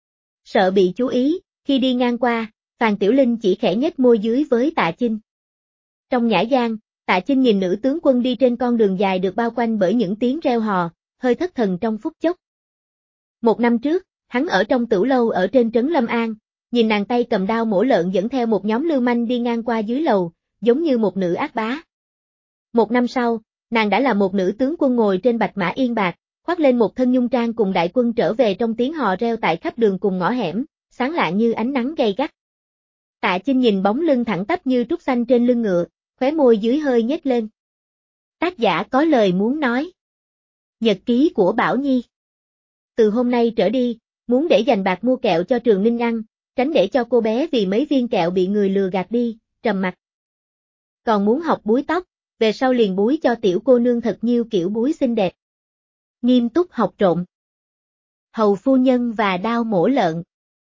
Sợ bị chú ý, khi đi ngang qua, Phàn Tiểu Linh chỉ khẽ nhếch môi dưới với Tạ Chinh. Trong nhã gian, Tạ Chinh nhìn nữ tướng quân đi trên con đường dài được bao quanh bởi những tiếng reo hò, hơi thất thần trong phút chốc. 1 năm trước, hắn ở trong tửu lâu ở trên trấn Lâm An, nhìn nàng tay cầm đao mổ lợn dẫn theo một nhóm lưu manh đi ngang qua dưới lầu, giống như một nữ ác bá. 1 năm sau, nàng đã là một nữ tướng quân ngồi trên bạch mã yên bạc, khoác lên một thân nhung trang cùng đại quân trở về trong tiếng hò reo tại khắp đường cùng ngõ hẻm, sáng lạ như ánh nắng gay gắt. Tạ Chinh nhìn bóng lưng thẳng tắp như trúc xanh trên lưng ngựa, khóe môi dưới hơi nhếch lên. Tác giả có lời muốn nói. Nhật ký của Bảo Nhi. Từ hôm nay trở đi, muốn để dành bạc mua kẹo cho Trường Ninh ăn, tránh để cho cô bé vì mấy viên kẹo bị người lừa gạt đi, trầm mặc. Còn muốn học búi tóc, về sau liền búi cho tiểu cô nương thật nhiêu kiểu búi xinh đẹp. Nghiêm túc học trộm. Hầu phu nhân và đao mổ lợn.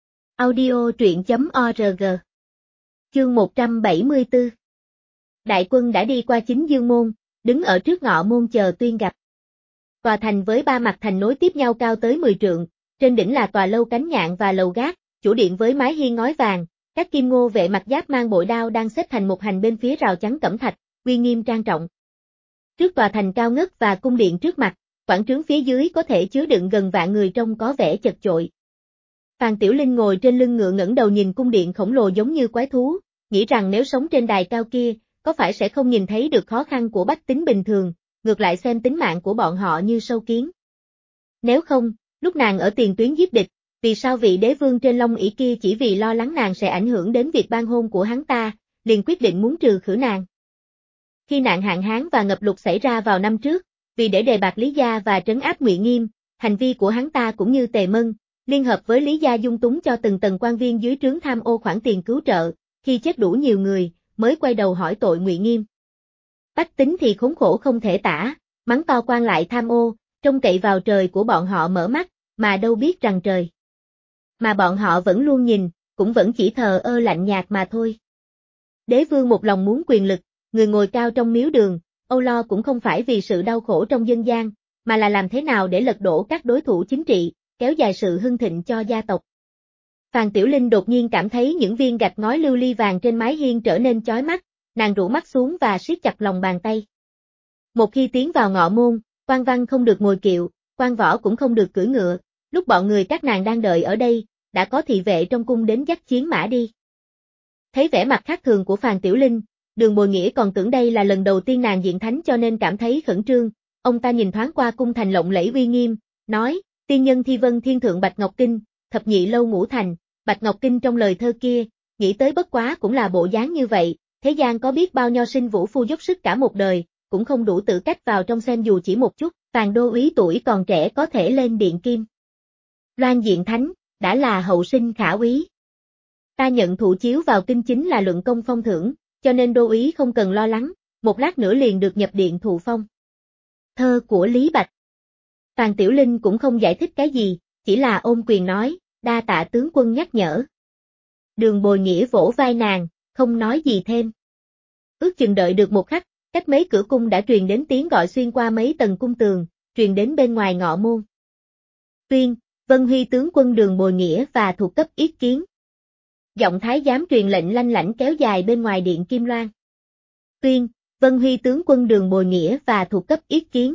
Audio truyện.org. Chương 174. Đại quân đã đi qua Chính Dương Môn, đứng ở trước ngọ môn chờ tuyên gặp. Tòa thành với 3 mặt thành nối tiếp nhau cao tới 10 trượng, trên đỉnh là tòa lâu cánh nhạn và lầu gác, chủ điện với mái hiên ngói vàng, các kim ngô vệ mặt giáp mang bội đao đang xếp thành một hành bên phía rào chắn cẩm thạch, uy nghiêm trang trọng. Trước tòa thành cao ngất và cung điện trước mặt, quảng trướng phía dưới có thể chứa đựng gần vạn người trông có vẻ chật chội. Phàn Tiểu Linh ngồi trên lưng ngựa ngẩng đầu nhìn cung điện khổng lồ giống như quái thú, nghĩ rằng nếu sống trên đài cao kia, có phải sẽ không nhìn thấy được khó khăn của bách tính bình thường, ngược lại xem tính mạng của bọn họ như sâu kiến. Nếu không, lúc nàng ở tiền tuyến giết địch, vì sao vị đế vương trên long ỷ kia chỉ vì lo lắng nàng sẽ ảnh hưởng đến việc ban hôn của hắn ta, liền quyết định muốn trừ khử nàng. Khi nạn hạn hán và ngập lụt xảy ra vào năm trước, vì để đề bạt Lý Gia và trấn áp Ngụy Nghiêm, hành vi của hắn ta cũng như Tề Mân, liên hợp với Lý Gia dung túng cho từng tầng quan viên dưới trướng tham ô khoản tiền cứu trợ, khi chết đủ nhiều người, mới quay đầu hỏi tội Ngụy Nghiêm. Bách tính thì khốn khổ không thể tả, mắng to quan lại tham ô, trông cậy vào trời của bọn họ mở mắt, mà đâu biết rằng trời. Mà bọn họ vẫn luôn nhìn, cũng vẫn chỉ thờ ơ lạnh nhạt mà thôi. Đế vương một lòng muốn quyền lực, người ngồi cao trong miếu đường, âu lo cũng không phải vì sự đau khổ trong dân gian, mà là làm thế nào để lật đổ các đối thủ chính trị, kéo dài sự hưng thịnh cho gia tộc. Phàn Tiểu Linh đột nhiên cảm thấy những viên gạch ngói lưu ly vàng trên mái hiên trở nên chói mắt, nàng rũ mắt xuống và siết chặt lòng bàn tay. Một khi tiến vào ngọ môn, quan văn không được ngồi kiệu, quan võ cũng không được cưỡi ngựa, lúc bọn người các nàng đang đợi ở đây, đã có thị vệ trong cung đến dắt chiến mã đi. Thấy vẻ mặt khác thường của Phàn Tiểu Linh, Đường Bồi Nghĩa còn tưởng đây là lần đầu tiên nàng diện thánh cho nên cảm thấy khẩn trương, ông ta nhìn thoáng qua cung thành lộng lẫy uy nghiêm, nói, tiên nhân thi vân thiên thượng Bạch Ngọc Kinh, thập nhị lâu ngũ thành, Bạch Ngọc Kinh trong lời thơ kia, nghĩ tới bất quá cũng là bộ dáng như vậy, thế gian có biết bao nho sinh vũ phu dốc sức cả một đời, cũng không đủ tự cách vào trong xem dù chỉ một chút, Phàn đô úy tuổi còn trẻ có thể lên điện kim. Loan diện thánh, đã là hậu sinh khả úy. Ta nhận thụ chiếu vào kinh chính là luận công phong thưởng, cho nên đô úy không cần lo lắng, một lát nữa liền được nhập điện thụ phong. Thơ của Lý Bạch. Phàn Tiểu Linh cũng không giải thích cái gì, chỉ là ôm quyền nói, đa tạ tướng quân nhắc nhở. Đường Bồi Nghĩa vỗ vai nàng, không nói gì thêm. Ước chừng đợi được một khắc, cách mấy cửa cung đã truyền đến tiếng gọi xuyên qua mấy tầng cung tường, truyền đến bên ngoài ngọ môn. Tuyên, Vân Huy tướng quân Đường Bồi Nghĩa và thuộc cấp yết kiến. Giọng thái giám truyền lệnh lanh lảnh kéo dài bên ngoài điện Kim Loan. Tuyên, Vân Huy tướng quân Đường Bồi Nghĩa và thuộc cấp yết kiến.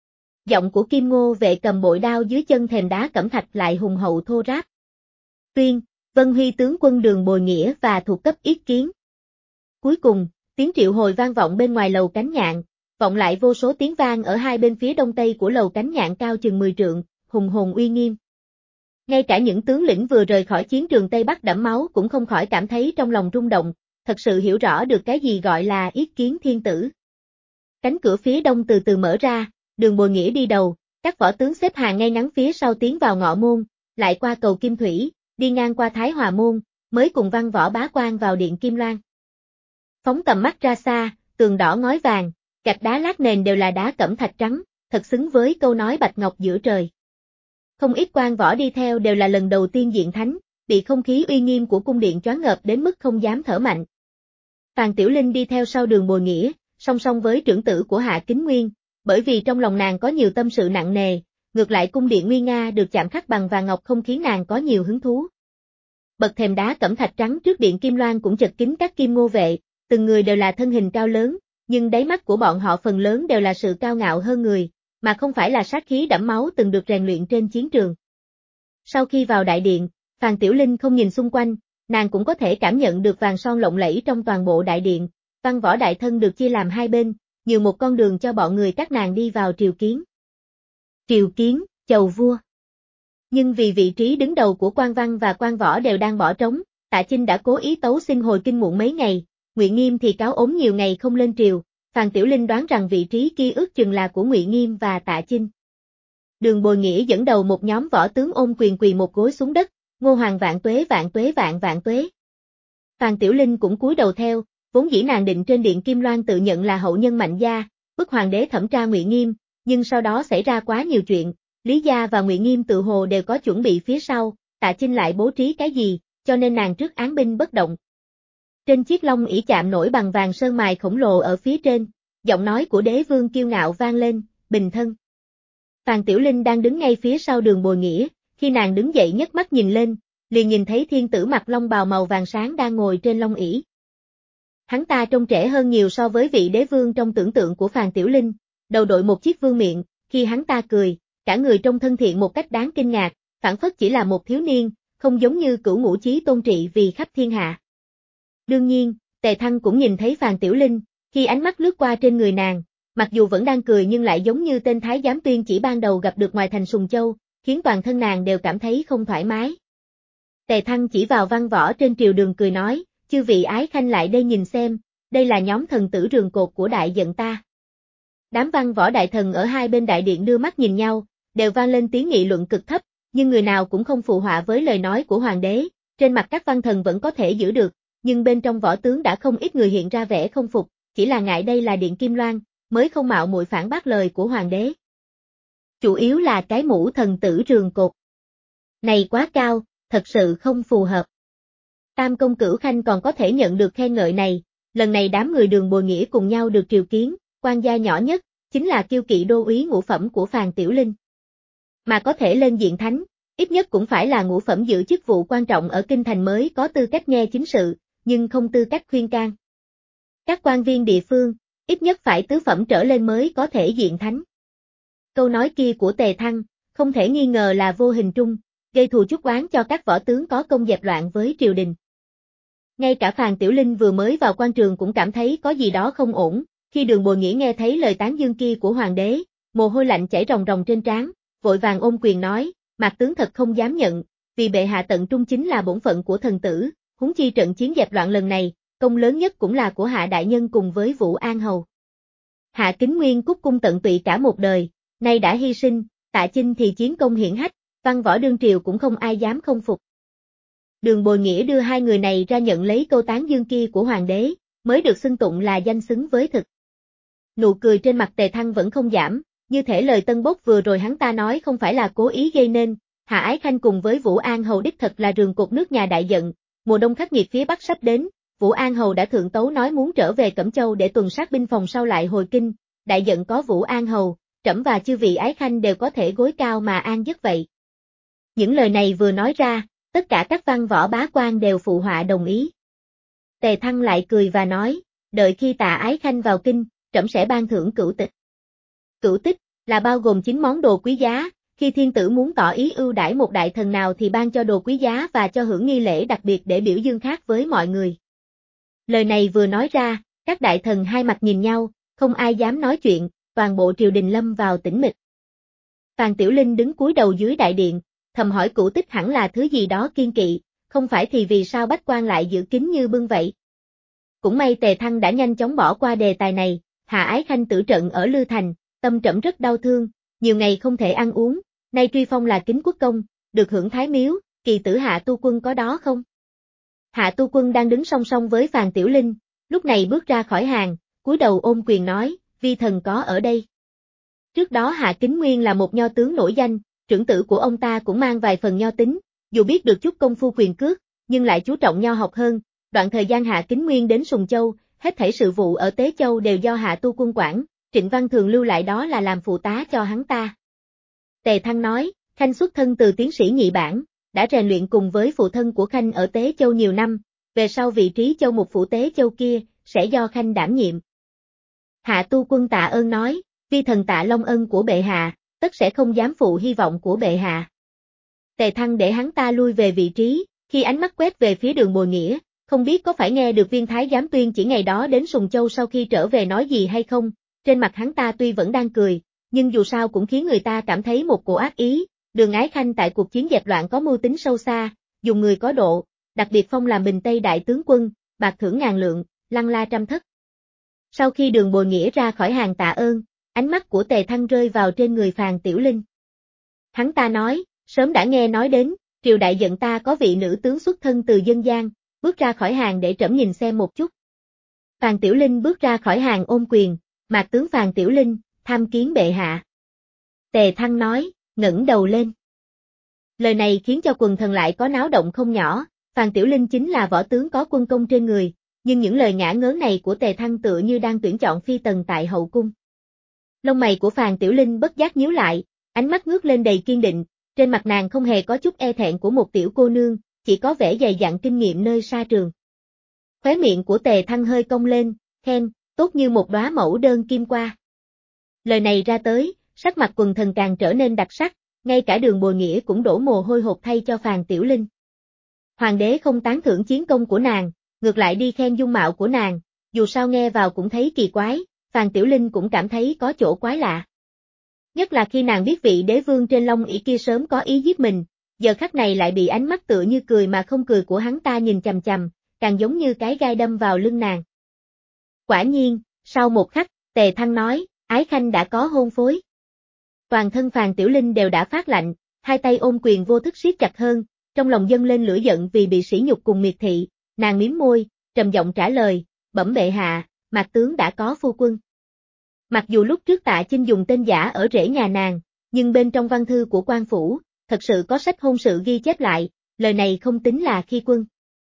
Giọng của Kim Ngô vệ cầm bội đao dưới chân thềm đá cẩm thạch lại hùng hậu thô ráp. Tuyên, Vân Huy tướng quân Đường Bồi Nghĩa và thuộc cấp yết kiến. Cuối cùng, tiếng triệu hồi vang vọng bên ngoài lầu cánh nhạn, vọng lại vô số tiếng vang ở hai bên phía đông tây của lầu cánh nhạn cao chừng 10 trượng, hùng hồn uy nghiêm. Ngay cả những tướng lĩnh vừa rời khỏi chiến trường Tây Bắc đẫm máu cũng không khỏi cảm thấy trong lòng rung động, thật sự hiểu rõ được cái gì gọi là yết kiến thiên tử. Cánh cửa phía đông từ từ mở ra, Đường Bồi Nghĩa đi đầu, các võ tướng xếp hàng ngay ngắn phía sau tiến vào ngọ môn, lại qua cầu Kim Thủy, đi ngang qua Thái Hòa môn, mới cùng văn võ bá quan vào điện Kim Loan. Phóng tầm mắt ra xa, tường đỏ ngói vàng, gạch đá lát nền đều là đá cẩm thạch trắng, thật xứng với câu nói bạch ngọc giữa trời. Không ít quan võ đi theo đều là lần đầu tiên diện thánh, bị không khí uy nghiêm của cung điện choáng ngợp đến mức không dám thở mạnh. Phàn Tiểu Linh đi theo sau Đường Bồi Nghĩa, song song với trưởng tử của Hạ Kính Nguyên, bởi vì trong lòng nàng có nhiều tâm sự nặng nề, ngược lại cung điện nguy nga được chạm khắc bằng vàng ngọc không khiến nàng có nhiều hứng thú. Bậc thềm đá cẩm thạch trắng trước điện Kim Loan cũng chật kín các kim ngô vệ, từng người đều là thân hình cao lớn, nhưng đáy mắt của bọn họ phần lớn đều là sự cao ngạo hơn người, mà không phải là sát khí đẫm máu từng được rèn luyện trên chiến trường. Sau khi vào đại điện, Phàn Tiểu Linh không nhìn xung quanh, nàng cũng có thể cảm nhận được vàng son lộng lẫy trong toàn bộ đại điện, văn võ đại thân được chia làm hai bên, nhường một con đường cho bọn người các nàng đi vào triều kiến. Triều kiến, chầu vua. Nhưng vì vị trí đứng đầu của quan văn và quan võ đều đang bỏ trống, Tạ Chinh đã cố ý tấu xin hồi kinh muộn mấy ngày, Ngụy Nghiêm thì cáo ốm nhiều ngày không lên triều, Phàn Tiểu Linh đoán rằng vị trí kia ước chừng là của Ngụy Nghiêm và Tạ Chinh. Đường Bồi Nghĩa dẫn đầu một nhóm võ tướng ôm quyền quỳ một gối xuống đất, Ngô Hoàng vạn tuế vạn tuế vạn vạn tuế. Phàn Tiểu Linh cũng cúi đầu theo, vốn dĩ nàng định trên điện Kim Loan tự nhận là hậu nhân mạnh gia, bức hoàng đế thẩm tra Ngụy Nghiêm, nhưng sau đó xảy ra quá nhiều chuyện, Lý gia và Ngụy Nghiêm tự hồ đều có chuẩn bị phía sau, Tạ Chinh lại bố trí cái gì, cho nên nàng trước án binh bất động. Trên chiếc long ỷ chạm nổi bằng vàng sơn mài khổng lồ ở phía trên, giọng nói của đế vương kiêu ngạo vang lên, bình thân. Phàn Tiểu Linh đang đứng ngay phía sau Đường Bồi Nghĩa, khi nàng đứng dậy nhấc mắt nhìn lên, liền nhìn thấy thiên tử mặc long bào màu vàng sáng đang ngồi trên long ỷ. Hắn ta trông trẻ hơn nhiều so với vị đế vương trong tưởng tượng của Phàn Tiểu Linh, đầu đội một chiếc vương miện, khi hắn ta cười, cả người trông thân thiện một cách đáng kinh ngạc, phảng phất chỉ là một thiếu niên, không giống như Cửu Ngũ Chí Tôn trị vì khắp thiên hạ. Đương nhiên, Tề Thăng cũng nhìn thấy Phàn Tiểu Linh, khi ánh mắt lướt qua trên người nàng, mặc dù vẫn đang cười nhưng lại giống như tên thái giám Tuyên chỉ ban đầu gặp được ngoài thành Sùng Châu, khiến toàn thân nàng đều cảm thấy không thoải mái. Tề Thăng chỉ vào văn võ trên triều đường cười nói, chư vị ái khanh lại đây nhìn xem, đây là nhóm thần tử rường cột của đại giận ta. Đám văn võ đại thần ở hai bên đại điện đưa mắt nhìn nhau, đều vang lên tiếng nghị luận cực thấp, nhưng người nào cũng không phụ họa với lời nói của hoàng đế, trên mặt các văn thần vẫn có thể giữ được, nhưng bên trong võ tướng đã không ít người hiện ra vẻ không phục, chỉ là ngại đây là điện Kim Loan, mới không mạo muội phản bác lời của hoàng đế. Chủ yếu là cái mũ thần tử rường cột. Này quá cao, thật sự không phù hợp. Tam công cửu khanh còn có thể nhận được khen ngợi này, lần này đám người Đường Bồi Nghĩa cùng nhau được triều kiến, quan gia nhỏ nhất, chính là kiêu kỵ đô úy ngũ phẩm của Phàn Tiểu Linh. Mà có thể lên diện thánh, ít nhất cũng phải là ngũ phẩm giữ chức vụ quan trọng ở kinh thành mới có tư cách nghe chính sự, nhưng không tư cách khuyên can. Các quan viên địa phương, ít nhất phải tứ phẩm trở lên mới có thể diện thánh. Câu nói kia của Tề Thăng, không thể nghi ngờ là vô hình trung, gây thù chuốc oán cho các võ tướng có công dẹp loạn với triều đình. Ngay cả Phàn Tiểu Linh vừa mới vào quan trường cũng cảm thấy có gì đó không ổn, khi Đường Bồi Nghĩa nghe thấy lời tán dương kia của hoàng đế, mồ hôi lạnh chảy ròng ròng trên trán, vội vàng ôm quyền nói, Mạc tướng thật không dám nhận, vì bệ hạ tận trung chính là bổn phận của thần tử, huống chi trận chiến dẹp loạn lần này, công lớn nhất cũng là của Hạ đại nhân cùng với Vũ An hầu. Hạ Kính Nguyên cúc cung tận tụy cả một đời, nay đã hy sinh, Tạ Chinh thì chiến công hiển hách, văn võ đương triều cũng không ai dám không phục. Đường Bồi Nghĩa đưa hai người này ra nhận lấy câu tán dương kia của hoàng đế, mới được xưng tụng là danh xứng với thực. Nụ cười trên mặt Tề Thăng vẫn không giảm, như thể lời tân bốc vừa rồi hắn ta nói không phải là cố ý gây nên, Hạ Ái Khanh cùng với Vũ An hầu đích thật là rường cột nước nhà đại giận, mùa đông khắc nghiệt phía Bắc sắp đến, Vũ An hầu đã thượng tấu nói muốn trở về Cẩm Châu để tuần sát binh phòng sau lại hồi kinh, đại giận có Vũ An hầu, trẫm và chư vị Ái Khanh đều có thể gối cao mà an giấc vậy. Những lời này vừa nói ra, tất cả các văn võ bá quan đều phụ họa đồng ý. Tề Thăng lại cười và nói, đợi khi Tạ Ái Khanh vào kinh, trẫm sẽ ban thưởng cửu tịch. Cửu tích là bao gồm 9 món đồ quý giá, khi thiên tử muốn tỏ ý ưu đãi một đại thần nào thì ban cho đồ quý giá và cho hưởng nghi lễ đặc biệt để biểu dương khác với mọi người. Lời này vừa nói ra, các đại thần hai mặt nhìn nhau, không ai dám nói chuyện, toàn bộ triều đình lâm vào tĩnh mịch. Phàn Tiểu Linh đứng cúi đầu dưới đại điện, thầm hỏi cửu tích hẳn là thứ gì đó kiên kỵ, không phải thì vì sao bách quan lại giữ kín như bưng vậy. Cũng may Tề Thăng đã nhanh chóng bỏ qua đề tài này, Hạ Ái Khanh tử trận ở Lư Thành, tâm trẫm rất đau thương, nhiều ngày không thể ăn uống, nay truy phong là kính quốc công, được hưởng thái miếu, kỳ tử Hạ Tu Quân có đó không? Hạ Tu Quân đang đứng song song với Phàn Tiểu Linh, lúc này bước ra khỏi hàng, cúi đầu ôm quyền nói, vi thần có ở đây. Trước đó Hạ Kính Nguyên là một nho tướng nổi danh, trưởng tử của ông ta cũng mang vài phần nho tính, dù biết được chút công phu quyền cước, nhưng lại chú trọng nho học hơn, đoạn thời gian Hạ Kính Nguyên đến Sùng Châu, hết thảy sự vụ ở Tế Châu đều do Hạ Tu Quân quản, Trịnh Văn Thường lưu lại đó là làm phụ tá cho hắn ta. Tề Thăng nói, Khanh xuất thân từ tiến sĩ nhị bản, đã rèn luyện cùng với phụ thân của Khanh ở Tế Châu nhiều năm, về sau vị trí châu mục phủ Tế Châu kia, sẽ do Khanh đảm nhiệm. Hạ Tu Quân tạ ơn nói, vi thần tạ long ân của bệ hạ, tất sẽ không dám phụ hy vọng của bệ hạ. Tề Thăng để hắn ta lui về vị trí, khi ánh mắt quét về phía Đường Bồi Nghĩa, không biết có phải nghe được viên thái giám tuyên chỉ ngày đó đến Sùng Châu sau khi trở về nói gì hay không, trên mặt hắn ta tuy vẫn đang cười, nhưng dù sao cũng khiến người ta cảm thấy một cổ ác ý, Đường Ái Khanh tại cuộc chiến dẹp loạn có mưu tính sâu xa, dùng người có độ, đặc biệt phong làm Bình Tây đại tướng quân, bạc thưởng ngàn lượng, lăng la trăm thất. Sau khi Đường Bồi Nghĩa ra khỏi hàng tạ ơn, ánh mắt của Tề Thăng rơi vào trên người Phàn Tiểu Linh. Hắn ta nói, sớm đã nghe nói đến, triều đại giận ta có vị nữ tướng xuất thân từ dân gian, bước ra khỏi hàng để trẫm nhìn xem một chút. Phàn Tiểu Linh bước ra khỏi hàng ôm quyền, Mạc tướng Phàn Tiểu Linh, tham kiến bệ hạ. Tề Thăng nói, ngẩng đầu lên. Lời này khiến cho quần thần lại có náo động không nhỏ, Phàn Tiểu Linh chính là võ tướng có quân công trên người, nhưng những lời ngả ngớn này của Tề Thăng tựa như đang tuyển chọn phi tần tại hậu cung. Lông mày của Phàn Tiểu Linh bất giác nhíu lại, ánh mắt ngước lên đầy kiên định, trên mặt nàng không hề có chút e thẹn của một tiểu cô nương, chỉ có vẻ dày dặn kinh nghiệm nơi xa trường. Khóe miệng của Tề Thăng hơi cong lên, khen, tốt như một đóa mẫu đơn kim qua. Lời này ra tới, sắc mặt quần thần càng trở nên đặc sắc, ngay cả Đường Bồi Nghĩa cũng đổ mồ hôi hột thay cho Phàn Tiểu Linh. Hoàng đế không tán thưởng chiến công của nàng, ngược lại đi khen dung mạo của nàng, dù sao nghe vào cũng thấy kỳ quái, Phàn Tiểu Linh cũng cảm thấy có chỗ quái lạ. Nhất là khi nàng biết vị đế vương trên Long ỷ kia sớm có ý giết mình, giờ khắc này lại bị ánh mắt tựa như cười mà không cười của hắn ta nhìn chằm chằm, càng giống như cái gai đâm vào lưng nàng. Quả nhiên, sau một khắc, Tề Thăng nói, Ái Khanh đã có hôn phối. Toàn thân Phàn Tiểu Linh đều đã phát lạnh, hai tay ôm quyền vô thức siết chặt hơn, trong lòng dâng lên lửa giận vì bị sỉ nhục cùng miệt thị, nàng mím môi, trầm giọng trả lời, bẩm bệ hạ, Mạc tướng đã có phu quân. Mặc dù lúc trước Tạ Chinh dùng tên giả ở rễ nhà nàng, nhưng bên trong văn thư của quan phủ, thật sự có sách hôn sự ghi chép lại, lời này không tính là khi quân.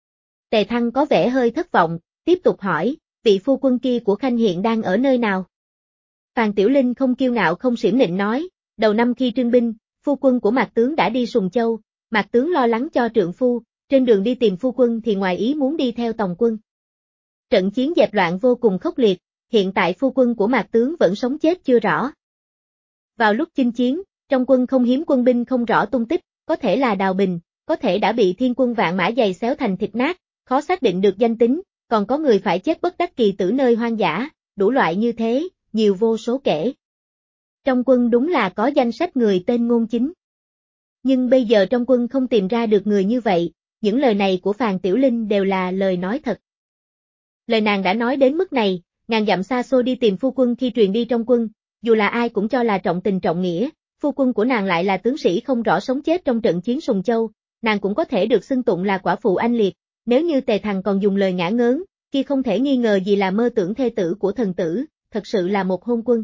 Tề Thăng có vẻ hơi thất vọng, tiếp tục hỏi, vị phu quân kia của Khanh hiện đang ở nơi nào? Phàn Tiểu Linh không kiêu ngạo không xiểm nịnh nói, đầu năm khi trưng binh, phu quân của Mạc tướng đã đi Sùng Châu, Mạc tướng lo lắng cho trượng phu, trên đường đi tìm phu quân thì ngoài ý muốn đi theo tòng quân. Trận chiến dẹp loạn vô cùng khốc liệt, hiện tại phu quân của Mạc tướng vẫn sống chết chưa rõ. Vào lúc chinh chiến, trong quân không hiếm quân binh không rõ tung tích, có thể là đào bình, có thể đã bị thiên quân vạn mã giày xéo thành thịt nát, khó xác định được danh tính, còn có người phải chết bất đắc kỳ tử nơi hoang dã, đủ loại như thế, nhiều vô số kể. Trong quân đúng là có danh sách người tên Ngôn Chính. Nhưng bây giờ trong quân không tìm ra được người như vậy, những lời này của Phàn Tiểu Linh đều là lời nói thật. Lời nàng đã nói đến mức này, ngàn dặm xa xôi đi tìm phu quân khi truyền đi trong quân, dù là ai cũng cho là trọng tình trọng nghĩa, phu quân của nàng lại là tướng sĩ không rõ sống chết trong trận chiến Sùng Châu, nàng cũng có thể được xưng tụng là quả phụ anh liệt, nếu như Tề Thằng còn dùng lời ngả ngớn, kia không thể nghi ngờ gì là mơ tưởng thê tử của thần tử, thật sự là một hôn quân.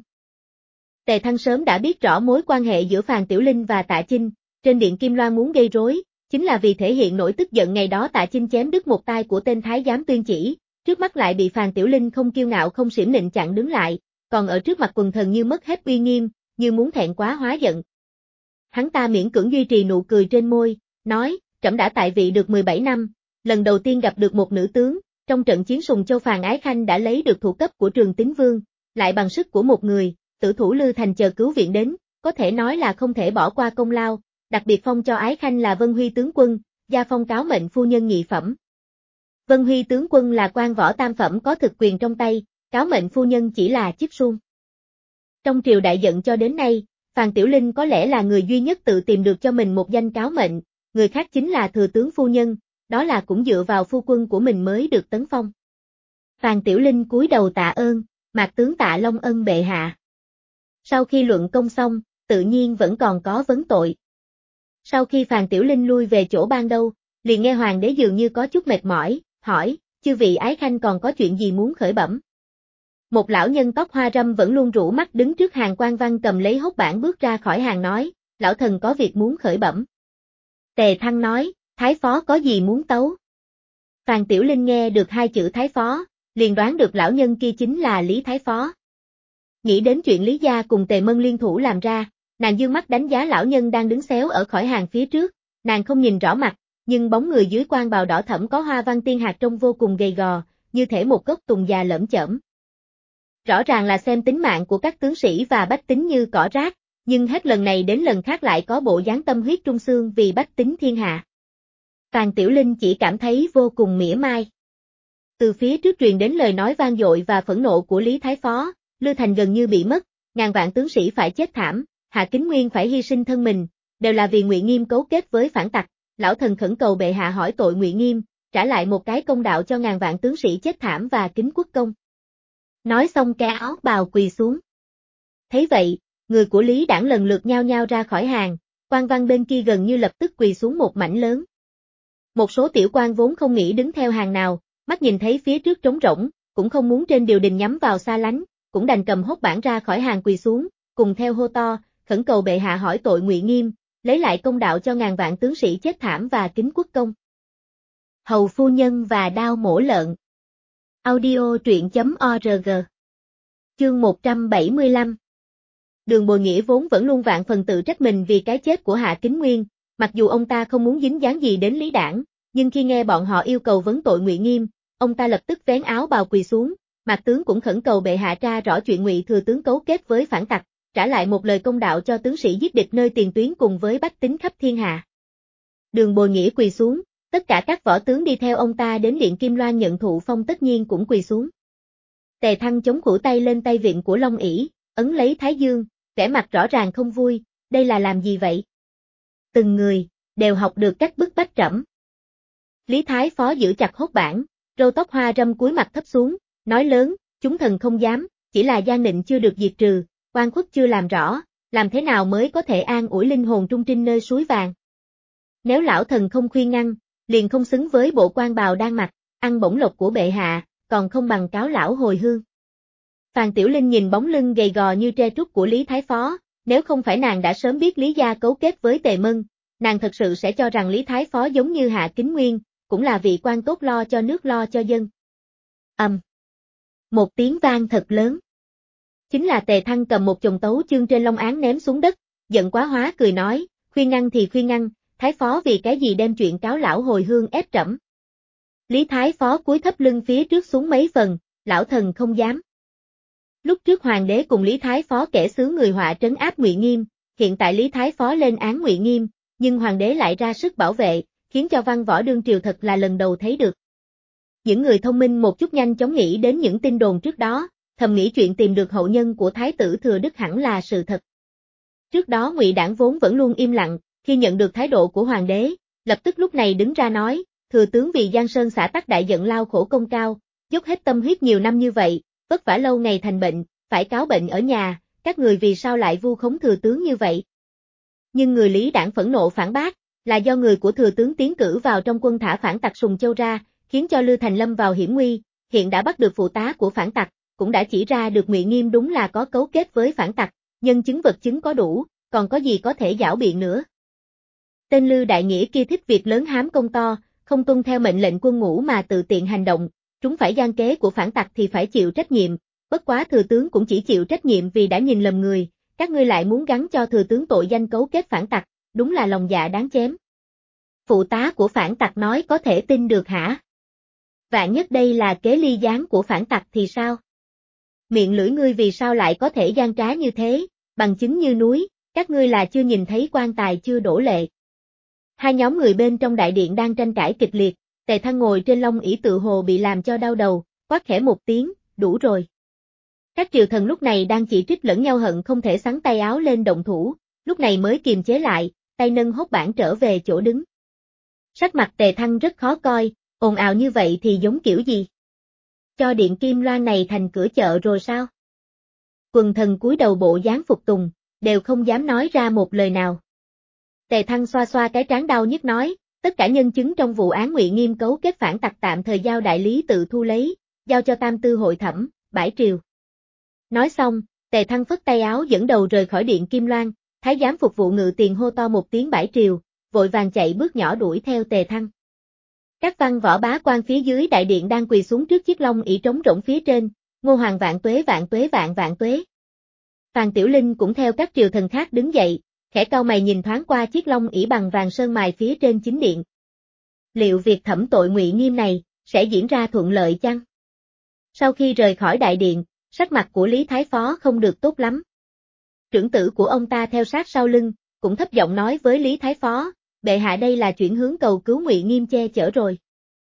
Tề Thăng sớm đã biết rõ mối quan hệ giữa Phàn Tiểu Linh và Tạ Chinh, trên điện Kim Loan muốn gây rối, chính là vì thể hiện nỗi tức giận ngày đó Tạ Chinh chém đứt một tay của tên thái giám Tuyên Chỉ, trước mắt lại bị Phàn Tiểu Linh không kiêu ngạo không xiểm nịnh chặn đứng lại, còn ở trước mặt quần thần như mất hết uy nghiêm, như muốn thẹn quá hóa giận. Hắn ta miễn cưỡng duy trì nụ cười trên môi, nói, trẫm đã tại vị được 17 năm, lần đầu tiên gặp được một nữ tướng, trong trận chiến Sùng Châu Phàn Ái Khanh đã lấy được thủ cấp của Trường Tín Vương, lại bằng sức của một người, tử thủ Lư Thành chờ cứu viện đến, có thể nói là không thể bỏ qua công lao, đặc biệt phong cho Ái Khanh là Vân Huy tướng quân, gia phong cáo mệnh phu nhân nhị phẩm. Vân Huy tướng quân là quan võ tam phẩm có thực quyền trong tay, cáo mệnh phu nhân chỉ là chức suông. Trong triều đại giận cho đến nay, Phàn Tiểu Linh có lẽ là người duy nhất tự tìm được cho mình một danh cáo mệnh, người khác chính là thừa tướng phu nhân, đó là cũng dựa vào phu quân của mình mới được tấn phong. Phàn Tiểu Linh cúi đầu tạ ơn, Mạc tướng tạ Long ân bệ hạ. Sau khi luận công xong, tự nhiên vẫn còn có vấn tội. Sau khi Phàn Tiểu Linh lui về chỗ ban đầu, liền nghe hoàng đế dường như có chút mệt mỏi, hỏi, chư vị ái khanh còn có chuyện gì muốn khởi bẩm? Một lão nhân tóc hoa râm vẫn luôn rũ mắt đứng trước hàng quan văn cầm lấy hốt bảng bước ra khỏi hàng nói, lão thần có việc muốn khởi bẩm. Tề Thăng nói, thái phó có gì muốn tấu? Phàn Tiểu Linh nghe được hai chữ thái phó, liền đoán được lão nhân kia chính là Lý Thái Phó. Nghĩ đến chuyện Lý gia cùng Tề Mân liên thủ làm ra, nàng dương mắt đánh giá lão nhân đang đứng xéo ở khỏi hàng phía trước, nàng không nhìn rõ mặt, nhưng bóng người dưới quan bào đỏ thẫm có hoa văn tiên hạt trông vô cùng gầy gò, như thể một gốc tùng già lởm chởm. Rõ ràng là xem tính mạng của các tướng sĩ và bách tính như cỏ rác, nhưng hết lần này đến lần khác lại có bộ dáng tâm huyết trung xương vì bách tính thiên hạ. Phàn Tiểu Linh chỉ cảm thấy vô cùng mỉa mai. Từ phía trước truyền đến lời nói vang dội và phẫn nộ của Lý Thái Phó, Lư Thành gần như bị mất, ngàn vạn tướng sĩ phải chết thảm, Hạ Kính Nguyên phải hy sinh thân mình, đều là vì Ngụy Nghiêm cấu kết với phản tặc, lão thần khẩn cầu bệ hạ hỏi tội Ngụy Nghiêm, trả lại một cái công đạo cho ngàn vạn tướng sĩ chết thảm và kính quốc công. Nói xong cái áo bào quỳ xuống. Thấy vậy, người của Lý Đảng lần lượt nhao nhao ra khỏi hàng, quan văn bên kia gần như lập tức quỳ xuống một mảnh lớn. Một số tiểu quan vốn không nghĩ đứng theo hàng nào, mắt nhìn thấy phía trước trống rỗng, cũng không muốn trên triều đình nhắm vào xa lánh, cũng đành cầm hốt bảng ra khỏi hàng quỳ xuống, cùng theo hô to, khẩn cầu bệ hạ hỏi tội Ngụy Nghiêm, lấy lại công đạo cho ngàn vạn tướng sĩ chết thảm và kính quốc công. Hầu phu nhân và đao mổ lợn. Audio truyện.org. Chương 175. Đường Bồi Nghĩa vốn vẫn luôn vạn phần tự trách mình vì cái chết của Hạ Kính Nguyên, mặc dù ông ta không muốn dính dáng gì đến Lý Đảng, nhưng khi nghe bọn họ yêu cầu vấn tội Ngụy Nghiêm, ông ta lập tức vén áo bào quỳ xuống, Mạc tướng cũng khẩn cầu bệ hạ tra rõ chuyện Ngụy thừa tướng cấu kết với phản tặc, trả lại một lời công đạo cho tướng sĩ giết địch nơi tiền tuyến cùng với bách tính khắp thiên hạ. Đường Bồi Nghĩa quỳ xuống, tất cả các võ tướng đi theo ông ta đến điện Kim Loan nhận thụ phong tất nhiên cũng quỳ xuống. Tề Thăng chống khuỷu tay lên tay vịn của Long ỷ, ấn lấy Thái Dương, vẻ mặt rõ ràng không vui, đây là làm gì vậy? Từng người, đều học được cách bức bách trẫm. Lý Thái Phó giữ chặt hốt bảng, râu tóc hoa râm cúi mặt thấp xuống, nói lớn, chúng thần không dám, chỉ là gian nịnh chưa được diệt trừ, oan khuất chưa làm rõ, làm thế nào mới có thể an ủi linh hồn trung trinh nơi suối vàng. Nếu lão thần không khuyên ngăn, liền không xứng với bộ quan bào đang mặc, ăn bổng lộc của bệ hạ, còn không bằng cáo lão hồi hương. Phàn Tiểu Linh nhìn bóng lưng gầy gò như tre trúc của Lý Thái Phó, nếu không phải nàng đã sớm biết Lý gia cấu kết với Tề Mân, nàng thật sự sẽ cho rằng Lý Thái Phó giống như Hạ Kính Nguyên, cũng là vị quan tốt lo cho nước lo cho dân. Một tiếng vang thật lớn. Chính là Tề Thăng cầm một chồng tấu chương trên long án ném xuống đất, giận quá hóa cười nói, khuyên ngăn thì khuyên ngăn, Thái Phó vì cái gì đem chuyện cáo lão hồi hương ép trẫm. Lý Thái Phó cúi thấp lưng phía trước xuống mấy phần, lão thần không dám. Lúc trước hoàng đế cùng Lý Thái Phó kẻ xứ người họa trấn áp Ngụy Nghiêm, hiện tại Lý Thái Phó lên án Ngụy Nghiêm, nhưng hoàng đế lại ra sức bảo vệ, khiến cho văn võ đương triều thật là lần đầu thấy được. Những người thông minh một chút nhanh chóng nghĩ đến những tin đồn trước đó, thầm nghĩ chuyện tìm được hậu nhân của Thái tử Thừa Đức hẳn là sự thật. Trước đó Ngụy Đảng vốn vẫn luôn im lặng, khi nhận được thái độ của hoàng đế, lập tức lúc này đứng ra nói, thừa tướng vì Giang Sơn xã tắc đại giận lao khổ công cao, dốc hết tâm huyết nhiều năm như vậy, vất vả lâu ngày thành bệnh, phải cáo bệnh ở nhà, các người vì sao lại vu khống thừa tướng như vậy? Nhưng người Lý Đảng phẫn nộ phản bác, là do người của thừa tướng tiến cử vào trong quân thả phản tặc Sùng Châu ra, khiến cho Lư Thành lâm vào hiểm nguy, hiện đã bắt được phụ tá của phản tặc, cũng đã chỉ ra được Ngụy Nghiêm đúng là có cấu kết với phản tặc, nhân chứng vật chứng có đủ, còn có gì có thể giảo biện nữa. Tên Lư Đại Nghĩa kia thích việc lớn hám công to, không tuân theo mệnh lệnh quân ngũ mà tự tiện hành động, chúng phải gian kế của phản tặc thì phải chịu trách nhiệm, bất quá thừa tướng cũng chỉ chịu trách nhiệm vì đã nhìn lầm người, các ngươi lại muốn gắn cho thừa tướng tội danh cấu kết phản tặc, đúng là lòng dạ đáng chém. Phụ tá của phản tặc nói có thể tin được hả? Vạn nhất đây là kế ly gián của phản tặc thì sao? Miệng lưỡi ngươi vì sao lại có thể gian trá như thế, bằng chứng như núi, các ngươi là chưa nhìn thấy quan tài chưa đổ lệ. Hai nhóm người bên trong đại điện đang tranh cãi kịch liệt, Tề Thăng ngồi trên long ỷ tự hồ bị làm cho đau đầu, quát khẽ một tiếng, đủ rồi. Các triều thần lúc này đang chỉ trích lẫn nhau hận không thể xắn tay áo lên động thủ, lúc này mới kiềm chế lại, tay nâng hốt bảng trở về chỗ đứng. Sắc mặt Tề Thăng rất khó coi, ồn ào như vậy thì giống kiểu gì? Cho điện Kim Loan này thành cửa chợ rồi sao? Quần thần cúi đầu bộ dáng phục tùng, đều không dám nói ra một lời nào. Tề Thăng xoa xoa cái trán đau nhức nói, tất cả nhân chứng trong vụ án Ngụy Nghiêm cấu kết phản tặc tạm thời giao đại lý tự thu lấy, giao cho Tam Tư hội thẩm, bãi triều. Nói xong, Tề Thăng phất tay áo dẫn đầu rời khỏi điện Kim Loan, thái giám phục vụ ngự tiền hô to một tiếng bãi triều, vội vàng chạy bước nhỏ đuổi theo Tề Thăng. Các văn võ bá quan phía dưới đại điện đang quỳ xuống trước chiếc long ỷ trống rỗng phía trên, Ngô Hoàng vạn tuế vạn tuế vạn vạn tuế. Phan Tiểu Linh cũng theo các triều thần khác đứng dậy, khẽ cau mày nhìn thoáng qua chiếc long ỷ bằng vàng sơn mài phía trên chính điện. Liệu việc thẩm tội Ngụy Nghiêm này sẽ diễn ra thuận lợi chăng? Sau khi rời khỏi đại điện, sắc mặt của Lý Thái Phó không được tốt lắm. Trưởng tử của ông ta theo sát sau lưng, cũng thấp giọng nói với Lý Thái Phó, bệ hạ đây là chuyển hướng cầu cứu Ngụy Nghiêm che chở rồi.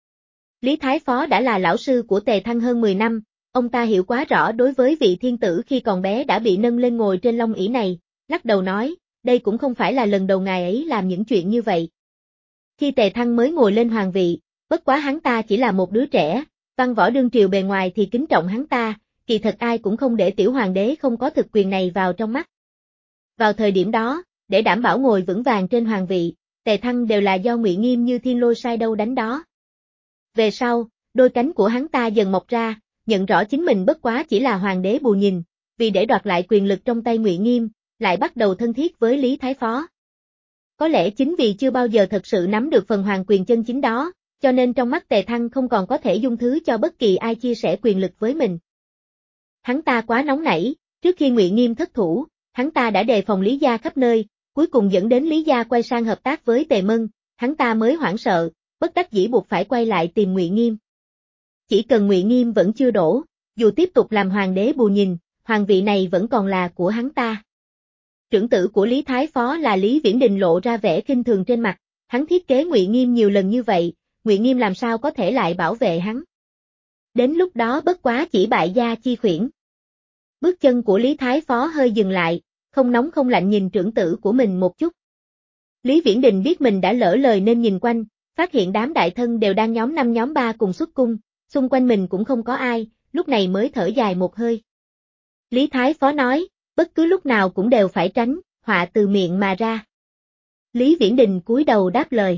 Lý Thái Phó đã là lão sư của Tề Thăng hơn 10 năm, ông ta hiểu quá rõ đối với vị thiên tử khi còn bé đã bị nâng lên ngồi trên long ỷ này, lắc đầu nói, đây cũng không phải là lần đầu ngài ấy làm những chuyện như vậy. Khi Tề Thăng mới ngồi lên hoàng vị, bất quá hắn ta chỉ là một đứa trẻ, văn võ đương triều bề ngoài thì kính trọng hắn ta, kỳ thật ai cũng không để tiểu hoàng đế không có thực quyền này vào trong mắt. Vào thời điểm đó, để đảm bảo ngồi vững vàng trên hoàng vị, Tề Thăng đều là do Ngụy Nghiêm như thiên lôi sai đâu đánh đó. Về sau, đôi cánh của hắn ta dần mọc ra, nhận rõ chính mình bất quá chỉ là hoàng đế bù nhìn, vì để đoạt lại quyền lực trong tay Ngụy Nghiêm, lại bắt đầu thân thiết với Lý Thái Phó. Có lẽ chính vì chưa bao giờ thật sự nắm được phần hoàng quyền chân chính đó, cho nên trong mắt Tề Thăng không còn có thể dung thứ cho bất kỳ ai chia sẻ quyền lực với mình. Hắn ta quá nóng nảy, trước khi Ngụy Nghiêm thất thủ, hắn ta đã đề phòng Lý gia khắp nơi, cuối cùng dẫn đến Lý gia quay sang hợp tác với Tề Mân, hắn ta mới hoảng sợ, bất đắc dĩ buộc phải quay lại tìm Ngụy Nghiêm. Chỉ cần Ngụy Nghiêm vẫn chưa đổ, dù tiếp tục làm hoàng đế bù nhìn, hoàng vị này vẫn còn là của hắn ta. Trưởng tử của Lý Thái Phó là Lý Viễn Đình lộ ra vẻ khinh thường trên mặt, hắn thiết kế Ngụy Nghiêm nhiều lần như vậy, Ngụy Nghiêm làm sao có thể lại bảo vệ hắn. Đến lúc đó bất quá chỉ bại gia chi khuyển. Bước chân của Lý Thái Phó hơi dừng lại, không nóng không lạnh nhìn trưởng tử của mình một chút. Lý Viễn Đình biết mình đã lỡ lời nên nhìn quanh, phát hiện đám đại thân đều đang nhóm 5 nhóm 3 cùng xuất cung, xung quanh mình cũng không có ai, lúc này mới thở dài một hơi. Lý Thái Phó nói, bất cứ lúc nào cũng đều phải tránh, họa từ miệng mà ra. Lý Viễn Đình cúi đầu đáp lời.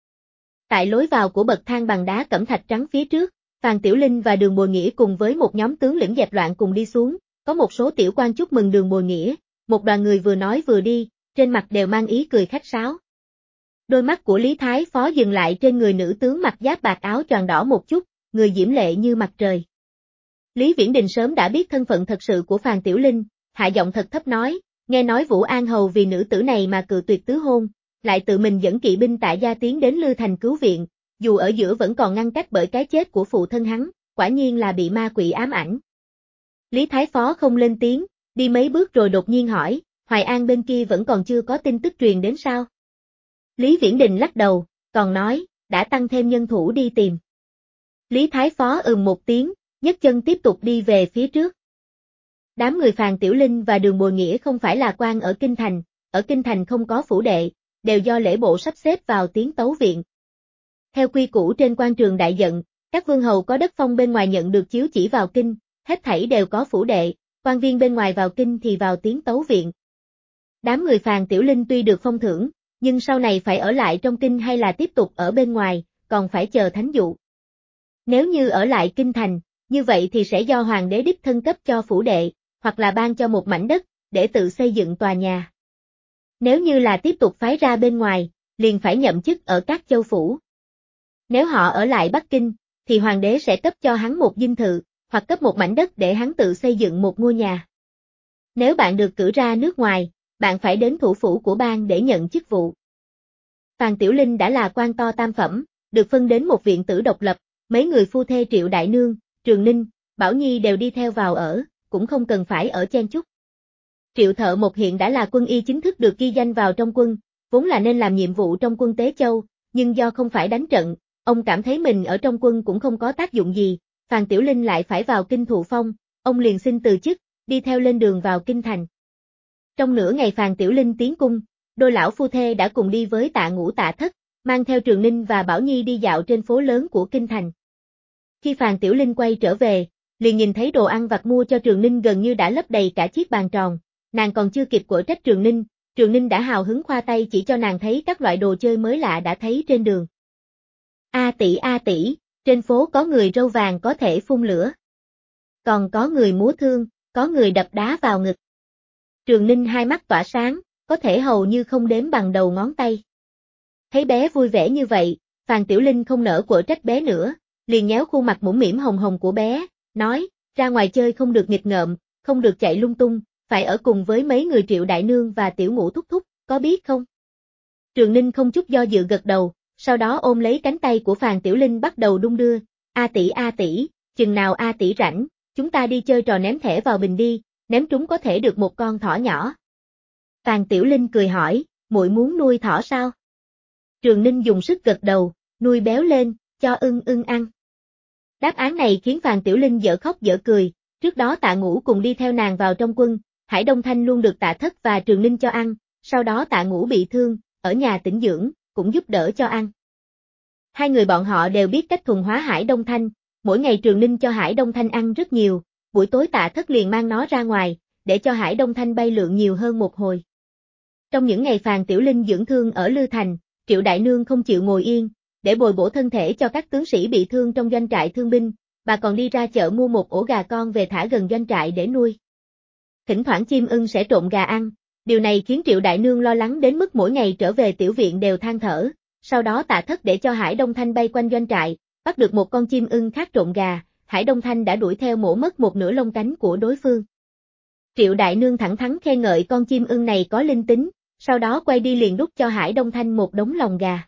Tại lối vào của bậc thang bằng đá cẩm thạch trắng phía trước, Phan Tiểu Linh và Đường Bồi Nghĩa cùng với một nhóm tướng lĩnh dẹp loạn cùng đi xuống, có một số tiểu quan chúc mừng Đường Bồi Nghĩa, một đoàn người vừa nói vừa đi, trên mặt đều mang ý cười khách sáo. Đôi mắt của Lý Thái Phó dừng lại trên người nữ tướng mặc giáp bạc áo choàng đỏ một chút, người diễm lệ như mặt trời. Lý Viễn Đình sớm đã biết thân phận thật sự của Phàn Tiểu Linh, hạ giọng thật thấp nói, nghe nói Vũ An Hầu vì nữ tử này mà cự tuyệt tứ hôn, lại tự mình dẫn kỵ binh Tạ gia tiến đến Lư Thành cứu viện, dù ở giữa vẫn còn ngăn cách bởi cái chết của phụ thân hắn, quả nhiên là bị ma quỷ ám ảnh. Lý Thái Phó không lên tiếng, đi mấy bước rồi đột nhiên hỏi, Hoài An bên kia vẫn còn chưa có tin tức truyền đến sao? Lý Viễn Đình lắc đầu, còn nói, đã tăng thêm nhân thủ đi tìm. Lý Thái Phó một tiếng, nhấc chân tiếp tục đi về phía trước. Đám người Phàn Tiểu Linh và Đường Bồi Nghĩa không phải là quan ở Kinh Thành không có phủ đệ, đều do lễ bộ sắp xếp vào tiến tấu viện. Theo quy củ trên quan trường đại giận, các vương hầu có đất phong bên ngoài nhận được chiếu chỉ vào kinh, hết thảy đều có phủ đệ, quan viên bên ngoài vào kinh thì vào tiến tấu viện. Đám người Phàn Tiểu Linh tuy được phong thưởng, nhưng sau này phải ở lại trong kinh hay là tiếp tục ở bên ngoài, còn phải chờ thánh dụ. Nếu như ở lại kinh thành, như vậy thì sẽ do hoàng đế đích thân cấp cho phủ đệ, hoặc là ban cho một mảnh đất, để tự xây dựng tòa nhà. Nếu như là tiếp tục phái ra bên ngoài, liền phải nhậm chức ở các châu phủ. Nếu họ ở lại Bắc Kinh, thì hoàng đế sẽ cấp cho hắn một dinh thự, hoặc cấp một mảnh đất để hắn tự xây dựng một ngôi nhà. Nếu bạn được cử ra nước ngoài, bạn phải đến thủ phủ của bang để nhận chức vụ. Phàn Tiểu Linh đã là quan to tam phẩm, được phân đến một viện tử độc lập, mấy người phu thê Triệu Đại Nương, Trường Ninh, Bảo Nhi đều đi theo vào ở, cũng không cần phải ở chen chúc. Triệu Thợ Một hiện đã là quân y chính thức được ghi danh vào trong quân, vốn là nên làm nhiệm vụ trong quân Tế Châu, nhưng do không phải đánh trận, ông cảm thấy mình ở trong quân cũng không có tác dụng gì, Phàn Tiểu Linh lại phải vào kinh thụ phong, ông liền xin từ chức, đi theo lên đường vào kinh thành. Trong nửa ngày Phàn Tiểu Linh tiến cung, đôi lão phu thê đã cùng đi với Tạ Ngũ Tạ Thất, mang theo Trường Ninh và Bảo Nhi đi dạo trên phố lớn của kinh thành. Khi Phàn Tiểu Linh quay trở về, liền nhìn thấy đồ ăn vặt mua cho Trường Ninh gần như đã lấp đầy cả chiếc bàn tròn, nàng còn chưa kịp quở trách Trường Ninh đã hào hứng khoa tay chỉ cho nàng thấy các loại đồ chơi mới lạ đã thấy trên đường. A tỷ, trên phố có người râu vàng có thể phun lửa. Còn có người múa thương, có người đập đá vào ngực. Trường Ninh hai mắt tỏa sáng, có thể hầu như không đếm bằng đầu ngón tay. Thấy bé vui vẻ như vậy, Phàn Tiểu Linh không nỡ quở trách bé nữa, liền nhéo khuôn mặt mũm mĩm hồng hồng của bé, nói, ra ngoài chơi không được nghịch ngợm, không được chạy lung tung, phải ở cùng với mấy người Triệu Đại Nương và Tiểu Ngũ thúc thúc, có biết không? Trường Ninh không chút do dự gật đầu, sau đó ôm lấy cánh tay của Phàn Tiểu Linh bắt đầu đung đưa, A tỷ, chừng nào A tỷ rảnh, chúng ta đi chơi trò ném thẻ vào bình đi, ném trúng có thể được một con thỏ nhỏ. Phàn Tiểu Linh cười hỏi, muội muốn nuôi thỏ sao? Trường Ninh dùng sức gật đầu, nuôi béo lên, cho ưng ăn. Đáp án này khiến Phàn Tiểu Linh dở khóc dở cười, trước đó Tạ Ngũ cùng đi theo nàng vào trong quân, Hải Đông Thanh luôn được Tạ Thất và Trường Ninh cho ăn, sau đó Tạ Ngũ bị thương, ở nhà tĩnh dưỡng, cũng giúp đỡ cho ăn. Hai người bọn họ đều biết cách thuần hóa Hải Đông Thanh, mỗi ngày Trường Ninh cho Hải Đông Thanh ăn rất nhiều, buổi tối Tạ Thất liền mang nó ra ngoài, để cho Hải Đông Thanh bay lượn nhiều hơn một hồi. Trong những ngày Phàn Tiểu Linh dưỡng thương ở Lư Thành, Triệu Đại Nương không chịu ngồi yên, để bồi bổ thân thể cho các tướng sĩ bị thương trong doanh trại thương binh, bà còn đi ra chợ mua một ổ gà con về thả gần doanh trại để nuôi. Thỉnh thoảng chim ưng sẽ trộn gà ăn, điều này khiến Triệu Đại Nương lo lắng đến mức mỗi ngày trở về tiểu viện đều than thở, sau đó Tạ Thất để cho Hải Đông Thanh bay quanh doanh trại, bắt được một con chim ưng khác trộn gà, Hải Đông Thanh đã đuổi theo mổ mất một nửa lông cánh của đối phương. Triệu Đại Nương thẳng thắn khen ngợi con chim ưng này có linh tính, sau đó quay đi liền đút cho Hải Đông Thanh một đống lòng gà.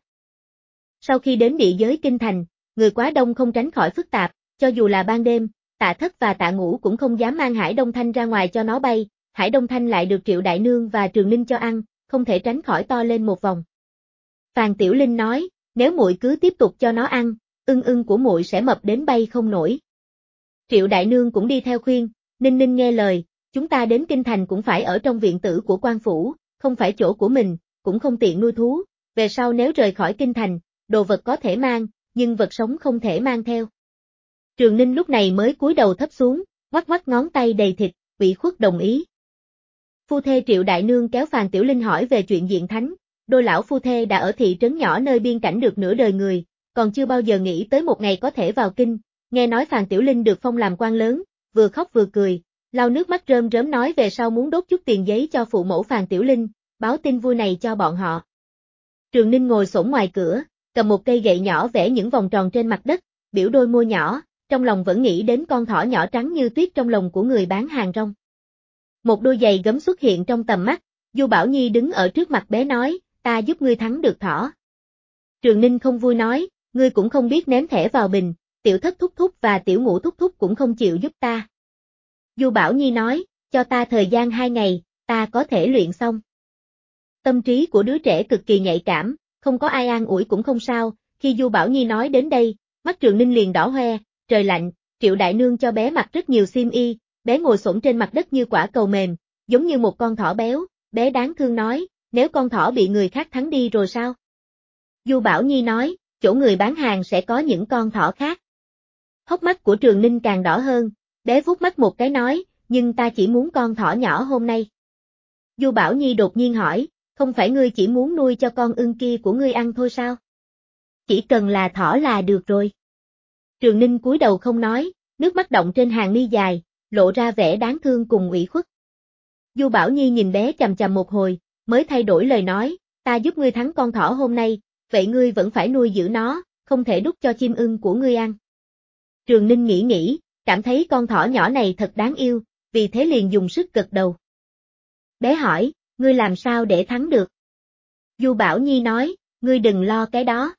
Sau khi đến địa giới kinh thành, người quá đông không tránh khỏi phức tạp, cho dù là ban đêm, Tạ Thất và Tạ Ngũ cũng không dám mang Hải Đông Thanh ra ngoài cho nó bay, Hải Đông Thanh lại được Triệu Đại Nương và Trường Ninh cho ăn, không thể tránh khỏi to lên một vòng. Phàn Tiểu Linh nói, nếu muội cứ tiếp tục cho nó ăn, ưng của muội sẽ mập đến bay không nổi. Triệu Đại Nương cũng đi theo khuyên, Ninh nghe lời, chúng ta đến kinh thành cũng phải ở trong viện tử của quan phủ, không phải chỗ của mình, cũng không tiện nuôi thú, về sau nếu rời khỏi kinh thành, đồ vật có thể mang, nhưng vật sống không thể mang theo. Trường Ninh lúc này mới cúi đầu thấp xuống, ngoắc ngón tay đầy thịt, ủy khuất đồng ý. Phu thê Triệu Đại Nương kéo Phàn Tiểu Linh hỏi về chuyện diện thánh, đôi lão phu thê đã ở thị trấn nhỏ nơi biên cảnh được nửa đời người, còn chưa bao giờ nghĩ tới một ngày có thể vào kinh, nghe nói Phàn Tiểu Linh được phong làm quan lớn, vừa khóc vừa cười, lau nước mắt rơm rớm nói về sau muốn đốt chút tiền giấy cho phụ mẫu Phàn Tiểu Linh, báo tin vui này cho bọn họ. Trường Ninh ngồi xổm ngoài cửa, cầm một cây gậy nhỏ vẽ những vòng tròn trên mặt đất, biểu đôi môi nhỏ, trong lòng vẫn nghĩ đến con thỏ nhỏ trắng như tuyết trong lồng của người bán hàng rong. Một đôi giày gấm xuất hiện trong tầm mắt, Du Bảo Nhi đứng ở trước mặt bé nói, ta giúp ngươi thắng được thỏ. Trường Ninh không vui nói, ngươi cũng không biết ném thẻ vào bình, Tiểu Thất thúc thúc và Tiểu Ngũ thúc thúc cũng không chịu giúp ta. Du Bảo Nhi nói, cho ta thời gian 2 ngày, ta có thể luyện xong. Tâm trí của đứa trẻ cực kỳ nhạy cảm, không có ai an ủi cũng không sao, khi Du Bảo Nhi nói đến đây, mắt Trường Ninh liền đỏ hoe, trời lạnh, Triệu Đại Nương cho bé mặc rất nhiều xiêm y, bé ngồi xổm trên mặt đất như quả cầu mềm, giống như một con thỏ béo, bé đáng thương nói, nếu con thỏ bị người khác thắng đi rồi sao? Du Bảo Nhi nói, chỗ người bán hàng sẽ có những con thỏ khác. Hốc mắt của Trường Ninh càng đỏ hơn, bé vuốt mắt một cái nói, nhưng ta chỉ muốn con thỏ nhỏ hôm nay. Du Bảo Nhi đột nhiên hỏi, không phải ngươi chỉ muốn nuôi cho con ưng kia của ngươi ăn thôi sao? Chỉ cần là thỏ là được rồi. Trường Ninh cúi đầu không nói, nước mắt đọng trên hàng mi dài, lộ ra vẻ đáng thương cùng ủy khuất. Du Bảo Nhi nhìn bé chằm chằm một hồi, mới thay đổi lời nói, ta giúp ngươi thắng con thỏ hôm nay, vậy ngươi vẫn phải nuôi giữ nó, không thể đút cho chim ưng của ngươi ăn. Trường Ninh nghĩ, cảm thấy con thỏ nhỏ này thật đáng yêu, vì thế liền dùng sức gật đầu. Bé hỏi, ngươi làm sao để thắng được? Du Bảo Nhi nói, ngươi đừng lo cái đó.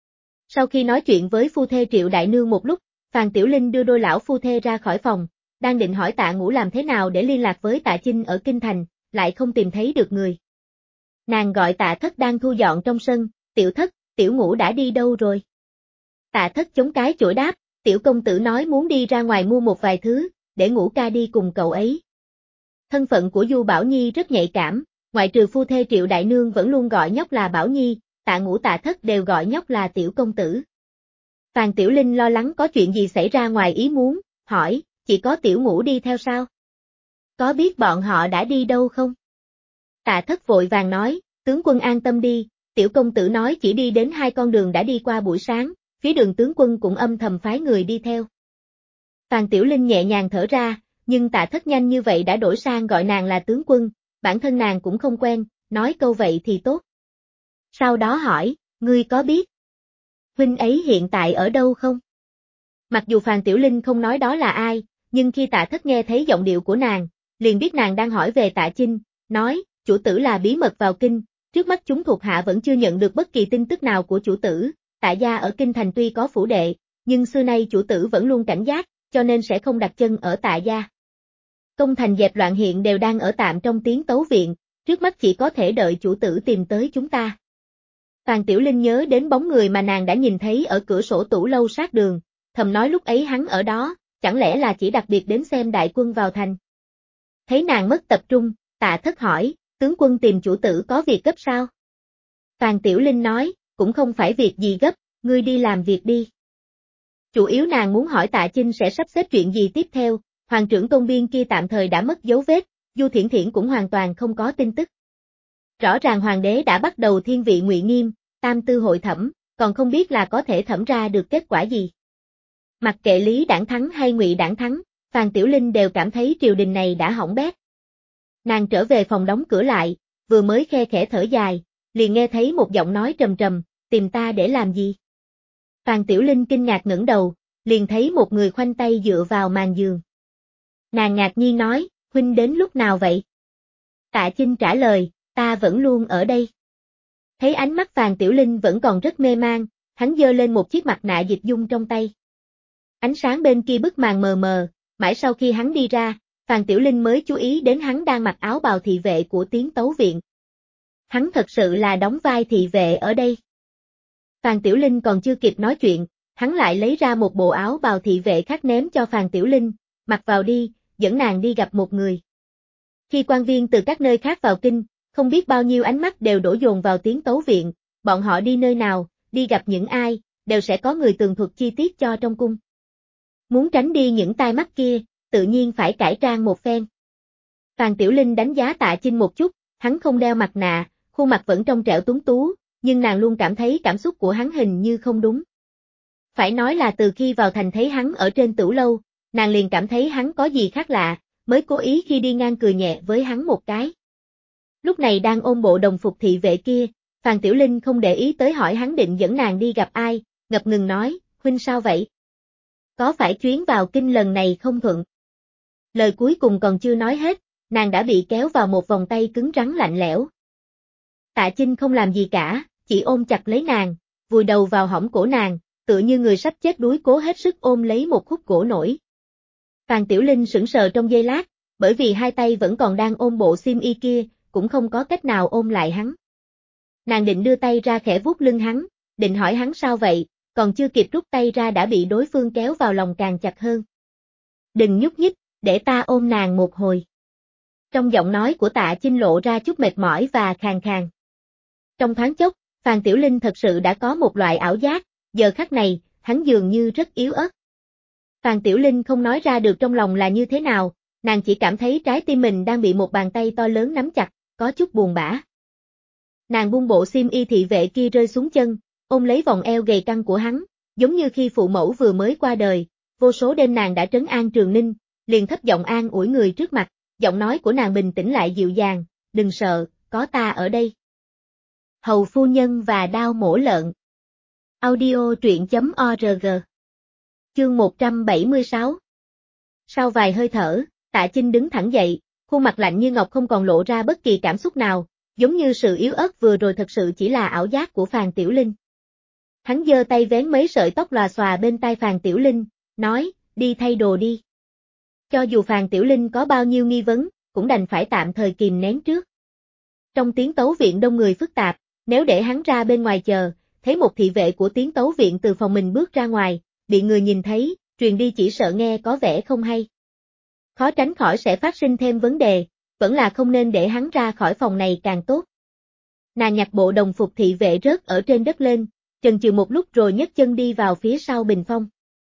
Sau khi nói chuyện với phu thê Triệu Đại Nương một lúc, Phàn Tiểu Linh đưa đôi lão phu thê ra khỏi phòng, đang định hỏi Tạ Ngũ làm thế nào để liên lạc với Tạ Chinh ở Kinh Thành, lại không tìm thấy được người. Nàng gọi Tạ Thất đang thu dọn trong sân, Tiểu Thất, Tiểu Ngũ đã đi đâu rồi? Tạ Thất chống cái chổi đáp, Tiểu công tử nói muốn đi ra ngoài mua một vài thứ, để Ngũ ca đi cùng cậu ấy. Thân phận của Du Bảo Nhi rất nhạy cảm, ngoại trừ phu thê Triệu Đại Nương vẫn luôn gọi nhóc là Bảo Nhi, Tạ Ngũ Tạ Thất đều gọi nhóc là Tiểu công tử. Phàn Tiểu Linh lo lắng có chuyện gì xảy ra ngoài ý muốn, hỏi, chỉ có Tiểu Ngũ đi theo sao? Có biết bọn họ đã đi đâu không? Tạ Thất vội vàng nói, tướng quân an tâm đi, Tiểu công tử nói chỉ đi đến 2 con đường đã đi qua buổi sáng, phía Đường tướng quân cũng âm thầm phái người đi theo. Phàn Tiểu Linh nhẹ nhàng thở ra, nhưng Tạ Thất nhanh như vậy đã đổi sang gọi nàng là tướng quân, bản thân nàng cũng không quen, nói câu vậy thì tốt. Sau đó hỏi, ngươi có biết huynh ấy hiện tại ở đâu không? Mặc dù Phàn Tiểu Linh không nói đó là ai, nhưng khi Tạ Thất nghe thấy giọng điệu của nàng, liền biết nàng đang hỏi về Tạ Chinh, nói, chủ tử là bí mật vào kinh, trước mắt chúng thuộc hạ vẫn chưa nhận được bất kỳ tin tức nào của chủ tử, Tạ gia ở kinh thành tuy có phủ đệ, nhưng xưa nay chủ tử vẫn luôn cảnh giác, cho nên sẽ không đặt chân ở Tạ gia. Công thành dẹp loạn hiện đều đang ở tạm trong Tiến Tấu viện, trước mắt chỉ có thể đợi chủ tử tìm tới chúng ta. Phàn Tiểu Linh nhớ đến bóng người mà nàng đã nhìn thấy ở cửa sổ tủ lâu sát đường, thầm nói lúc ấy hắn ở đó, chẳng lẽ là chỉ đặc biệt đến xem đại quân vào thành. Thấy nàng mất tập trung, Tạ Thất hỏi, tướng quân tìm chủ tử có việc gấp sao? Phàn Tiểu Linh nói, cũng không phải việc gì gấp, ngươi đi làm việc đi. Chủ yếu nàng muốn hỏi Tạ Chinh sẽ sắp xếp chuyện gì tiếp theo, hoàng trưởng Tôn Biên kia tạm thời đã mất dấu vết, Du Thiển Thiển cũng hoàn toàn không có tin tức. Rõ ràng hoàng đế đã bắt đầu thiên vị Ngụy Nghiêm, tam tư hội thẩm, còn không biết là có thể thẩm ra được kết quả gì. Mặc kệ Lý Đảng thắng hay Ngụy Đảng thắng, Phàn Tiểu Linh đều cảm thấy triều đình này đã hỏng bét. Nàng trở về phòng đóng cửa lại, vừa mới khe khẽ thở dài, liền nghe thấy một giọng nói trầm trầm, tìm ta để làm gì? Phàn Tiểu Linh kinh ngạc ngẩng đầu, liền thấy một người khoanh tay dựa vào màn giường. Nàng ngạc nhiên nói, huynh đến lúc nào vậy? Tạ Chinh trả lời, ta vẫn luôn ở đây. Thấy ánh mắt Phàn Tiểu Linh vẫn còn rất mê man, hắn giơ lên một chiếc mặt nạ dịch dung trong tay. Ánh sáng bên kia bức màn mờ mờ, mãi sau khi hắn đi ra, Phàn Tiểu Linh mới chú ý đến hắn đang mặc áo bào thị vệ của Tiến Tấu viện. Hắn thật sự là đóng vai thị vệ ở đây. Phàn Tiểu Linh còn chưa kịp nói chuyện, hắn lại lấy ra một bộ áo bào thị vệ khác ném cho Phàn Tiểu Linh, mặc vào đi, dẫn nàng đi gặp một người. Khi quan viên từ các nơi khác vào kinh, không biết bao nhiêu ánh mắt đều đổ dồn vào Tiến Tấu viện, bọn họ đi nơi nào, đi gặp những ai, đều sẽ có người tường thuật chi tiết cho trong cung. Muốn tránh đi những tai mắt kia, tự nhiên phải cải trang một phen. Phàn Tiểu Linh đánh giá Tạ Chinh một chút, hắn không đeo mặt nạ, khuôn mặt vẫn trong trẻo tuấn tú, nhưng nàng luôn cảm thấy cảm xúc của hắn hình như không đúng. Phải nói là từ khi vào thành thấy hắn ở trên tửu lâu, nàng liền cảm thấy hắn có gì khác lạ, mới cố ý khi đi ngang cười nhẹ với hắn một cái. Lúc này đang ôm bộ đồng phục thị vệ kia, Phàn Tiểu Linh không để ý tới hỏi hắn định dẫn nàng đi gặp ai, ngập ngừng nói, huynh sao vậy? Có phải chuyến vào kinh lần này không thuận? Lời cuối cùng còn chưa nói hết, nàng đã bị kéo vào một vòng tay cứng rắn lạnh lẽo. Tạ Chinh không làm gì cả, chỉ ôm chặt lấy nàng, vùi đầu vào hõm cổ nàng, tựa như người sắp chết đuối cố hết sức ôm lấy một khúc gỗ nổi. Phàn Tiểu Linh sững sờ trong giây lát, bởi vì hai tay vẫn còn đang ôm bộ xiêm y kia, cũng không có cách nào ôm lại hắn. Nàng định đưa tay ra khẽ vuốt lưng hắn, định hỏi hắn sao vậy, còn chưa kịp rút tay ra đã bị đối phương kéo vào lòng càng chặt hơn. Đừng nhúc nhích, để ta ôm nàng một hồi. Trong giọng nói của Tạ Chinh lộ ra chút mệt mỏi và khàn khàn. Trong thoáng chốc, Phàn Tiểu Linh thật sự đã có một loại ảo giác, giờ khắc này, hắn dường như rất yếu ớt. Phàn Tiểu Linh không nói ra được trong lòng là như thế nào, nàng chỉ cảm thấy trái tim mình đang bị một bàn tay to lớn nắm chặt, có chút buồn bã. Nàng buông bộ xiêm y thị vệ kia rơi xuống chân, ôm lấy vòng eo gầy căng của hắn, giống như khi phụ mẫu vừa mới qua đời, vô số đêm nàng đã trấn an Trường Ninh, liền thấp giọng an ủi người trước mặt, giọng nói của nàng bình tĩnh lại dịu dàng, đừng sợ, có ta ở đây. Hầu phu nhân và đao mổ lợn. Audio truyện.org. Chương 176. Sau vài hơi thở, Tạ Chinh đứng thẳng dậy, khuôn mặt lạnh như ngọc không còn lộ ra bất kỳ cảm xúc nào, giống như sự yếu ớt vừa rồi thật sự chỉ là ảo giác của Phàn Tiểu Linh. Hắn giơ tay vén mấy sợi tóc lòa xòa bên tai Phàn Tiểu Linh, nói, đi thay đồ đi. Cho dù Phàn Tiểu Linh có bao nhiêu nghi vấn, cũng đành phải tạm thời kìm nén trước. Trong Tiến Tấu Viện đông người phức tạp, nếu để hắn ra bên ngoài chờ, thấy một thị vệ của Tiến Tấu Viện từ phòng mình bước ra ngoài, bị người nhìn thấy, truyền đi chỉ sợ nghe có vẻ không hay. Khó tránh khỏi sẽ phát sinh thêm vấn đề, vẫn là không nên để hắn ra khỏi phòng này càng tốt. Nàng nhặt bộ đồng phục thị vệ rớt ở trên đất lên, chần chừ một lúc rồi nhấc chân đi vào phía sau bình phong.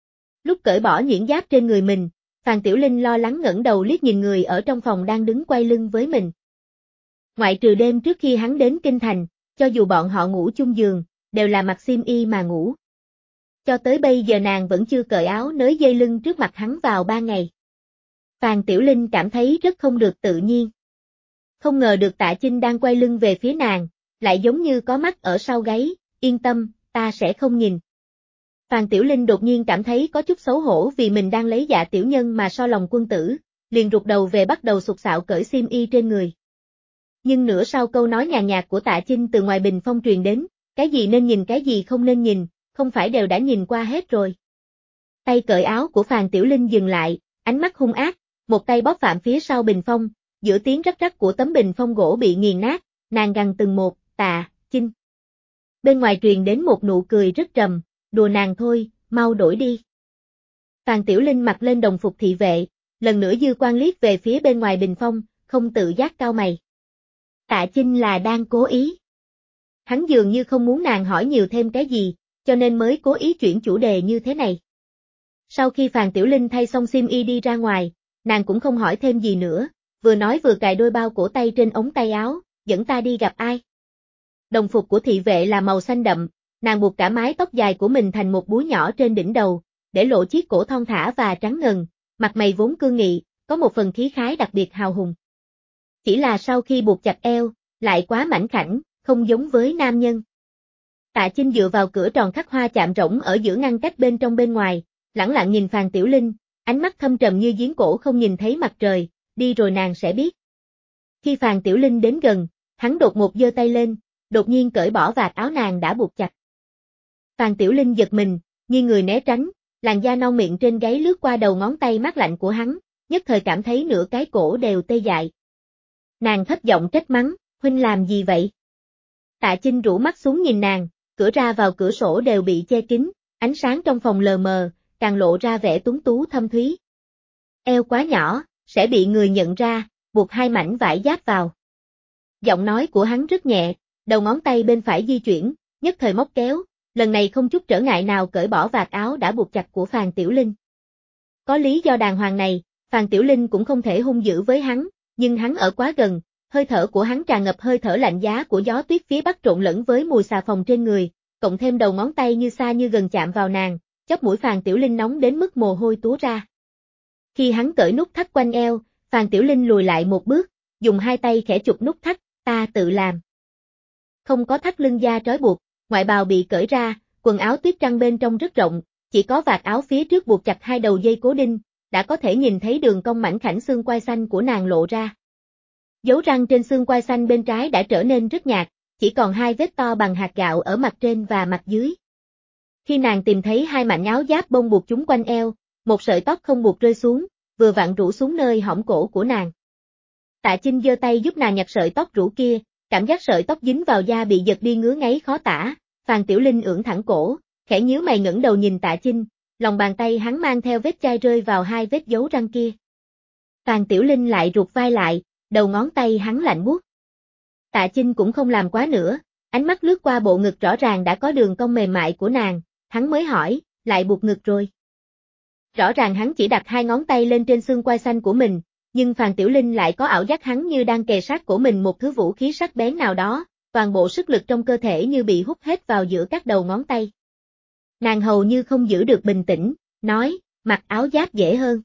Lúc cởi bỏ nhuyễn giáp trên người mình, Phàn Tiểu Linh lo lắng ngẩng đầu liếc nhìn người ở trong phòng đang đứng quay lưng với mình. Ngoại trừ đêm trước khi hắn đến Kinh Thành, cho dù bọn họ ngủ chung giường, đều là mặc xiêm y mà ngủ. Cho tới bây giờ nàng vẫn chưa cởi áo nới dây lưng trước mặt hắn vào 3 ngày. Phàn Tiểu Linh cảm thấy rất không được tự nhiên. Không ngờ được Tạ Chinh đang quay lưng về phía nàng, lại giống như có mắt ở sau gáy, yên tâm, ta sẽ không nhìn. Phàn Tiểu Linh đột nhiên cảm thấy có chút xấu hổ vì mình đang lấy dạ tiểu nhân mà so lòng quân tử, liền rụt đầu về bắt đầu sục sạo cởi xiêm y trên người. Nhưng nửa sau câu nói nhàn nhạt của Tạ Chinh từ ngoài bình phong truyền đến, cái gì nên nhìn cái gì không nên nhìn, không phải đều đã nhìn qua hết rồi. Tay cởi áo của Phàn Tiểu Linh dừng lại, ánh mắt hung ác, một tay bóp phạm phía sau bình phong, giữa tiếng rắc rắc của tấm bình phong gỗ bị nghiền nát, nàng gằn từng một, Tạ Chinh. Bên ngoài truyền đến một nụ cười rất trầm, đùa nàng thôi, mau đổi đi. Phàn Tiểu Linh mặc lên đồng phục thị vệ, lần nữa dư quan liếc về phía bên ngoài bình phong, không tự giác cau mày. Tạ Chinh là đang cố ý. Hắn dường như không muốn nàng hỏi nhiều thêm cái gì, cho nên mới cố ý chuyển chủ đề như thế này. Sau khi Phàn Tiểu Linh thay xong xiêm y đi ra ngoài, nàng cũng không hỏi thêm gì nữa, vừa nói vừa cài đôi bao cổ tay trên ống tay áo, dẫn ta đi gặp ai. Đồng phục của thị vệ là màu xanh đậm, nàng buộc cả mái tóc dài của mình thành một búi nhỏ trên đỉnh đầu, để lộ chiếc cổ thon thả và trắng ngần, mặt mày vốn cương nghị, có một phần khí khái đặc biệt hào hùng. Chỉ là sau khi buộc chặt eo, lại quá mảnh khảnh, không giống với nam nhân. Tạ Chinh dựa vào cửa tròn khắc hoa chạm rỗng ở giữa ngăn cách bên trong bên ngoài, lẳng lặng nhìn Phàn Tiểu Linh, ánh mắt thâm trầm như giếng cổ không nhìn thấy mặt trời, đi rồi nàng sẽ biết. Khi Phàn Tiểu Linh đến gần, hắn đột ngột giơ tay lên, đột nhiên cởi bỏ vạt áo nàng đã buộc chặt. Phàn Tiểu Linh giật mình, nghiêng người né tránh, làn da non miệng trên gáy lướt qua đầu ngón tay mát lạnh của hắn, nhất thời cảm thấy nửa cái cổ đều tê dại. Nàng thấp giọng trách mắng, huynh làm gì vậy? Tạ Chinh rũ mắt xuống nhìn nàng, cửa ra vào cửa sổ đều bị che kín, ánh sáng trong phòng lờ mờ, càng lộ ra vẻ tuấn tú thâm thúy. Eo quá nhỏ, sẽ bị người nhận ra, buộc hai mảnh vải giáp vào. Giọng nói của hắn rất nhẹ, đầu ngón tay bên phải di chuyển, nhất thời móc kéo, lần này không chút trở ngại nào cởi bỏ vạt áo đã buộc chặt của Phàn Tiểu Linh. Có lý do đàng hoàng này, Phàn Tiểu Linh cũng không thể hung dữ với hắn, nhưng hắn ở quá gần, hơi thở của hắn tràn ngập hơi thở lạnh giá của gió tuyết phía bắc trộn lẫn với mùi xà phòng trên người, cộng thêm đầu ngón tay như xa như gần chạm vào nàng, chóp mũi Phàn Tiểu Linh nóng đến mức mồ hôi túa ra. Khi hắn cởi nút thắt quanh eo, Phàn Tiểu Linh lùi lại một bước, dùng hai tay khẽ chụp nút thắt, ta tự làm. Không có thắt lưng da trói buộc, ngoại bào bị cởi ra, quần áo tuyết trắng bên trong rất rộng, chỉ có vạt áo phía trước buộc chặt hai đầu dây cố đinh, đã có thể nhìn thấy đường cong mảnh khảnh xương quai xanh của nàng lộ ra. Dấu răng trên xương quai xanh bên trái đã trở nên rất nhạt, chỉ còn hai vết to bằng hạt gạo ở mặt trên và mặt dưới. Khi nàng tìm thấy hai mảnh áo giáp bông buộc chúng quanh eo, một sợi tóc không buộc rơi xuống, vừa vặn rủ xuống nơi hõm cổ của nàng. Tạ Chinh giơ tay giúp nàng nhặt sợi tóc rủ kia, cảm giác sợi tóc dính vào da bị giật đi ngứa ngáy khó tả, Phan Tiểu Linh ưỡn thẳng cổ, khẽ nhíu mày ngẩng đầu nhìn Tạ Chinh, lòng bàn tay hắn mang theo vết chai rơi vào hai vết dấu răng kia. Phan Tiểu Linh lại rụt vai lại, đầu ngón tay hắn lạnh buốt. Tạ Chinh cũng không làm quá nữa, ánh mắt lướt qua bộ ngực rõ ràng đã có đường cong mềm mại của nàng, hắn mới hỏi, lại buộc ngực rồi. Rõ ràng hắn chỉ đặt hai ngón tay lên trên xương quai xanh của mình, nhưng Phan Tiểu Linh lại có ảo giác hắn như đang kề sát cổ mình một thứ vũ khí sắc bén nào đó, toàn bộ sức lực trong cơ thể như bị hút hết vào giữa các đầu ngón tay. Nàng hầu như không giữ được bình tĩnh, nói, mặc áo giáp dễ hơn.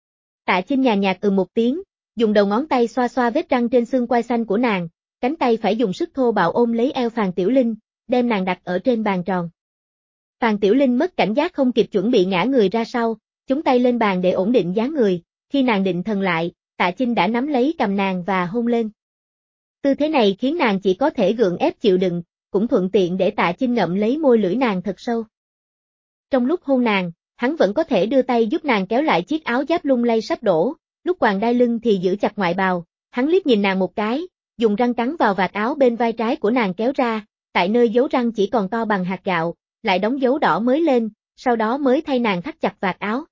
Tạ Chinh nhàn nhạt một tiếng, dùng đầu ngón tay xoa xoa vết răng trên xương quai xanh của nàng, cánh tay phải dùng sức thô bạo ôm lấy eo Phan Tiểu Linh, đem nàng đặt ở trên bàn tròn. Phan Tiểu Linh mất cảnh giác không kịp chuẩn bị ngã người ra sau, chống tay lên bàn để ổn định dáng người, khi nàng định thần lại, Tạ Chinh đã nắm lấy cầm nàng và hôn lên. Tư thế này khiến nàng chỉ có thể gượng ép chịu đựng, cũng thuận tiện để Tạ Chinh ngậm lấy môi lưỡi nàng thật sâu. Trong lúc hôn nàng, hắn vẫn có thể đưa tay giúp nàng kéo lại chiếc áo giáp lung lay sắp đổ, lúc quàng đai lưng thì giữ chặt ngoại bào, hắn liếc nhìn nàng một cái, dùng răng cắn vào vạt áo bên vai trái của nàng kéo ra, tại nơi dấu răng chỉ còn to bằng hạt gạo, lại đóng dấu đỏ mới lên, sau đó mới thay nàng thắt chặt vạt áo.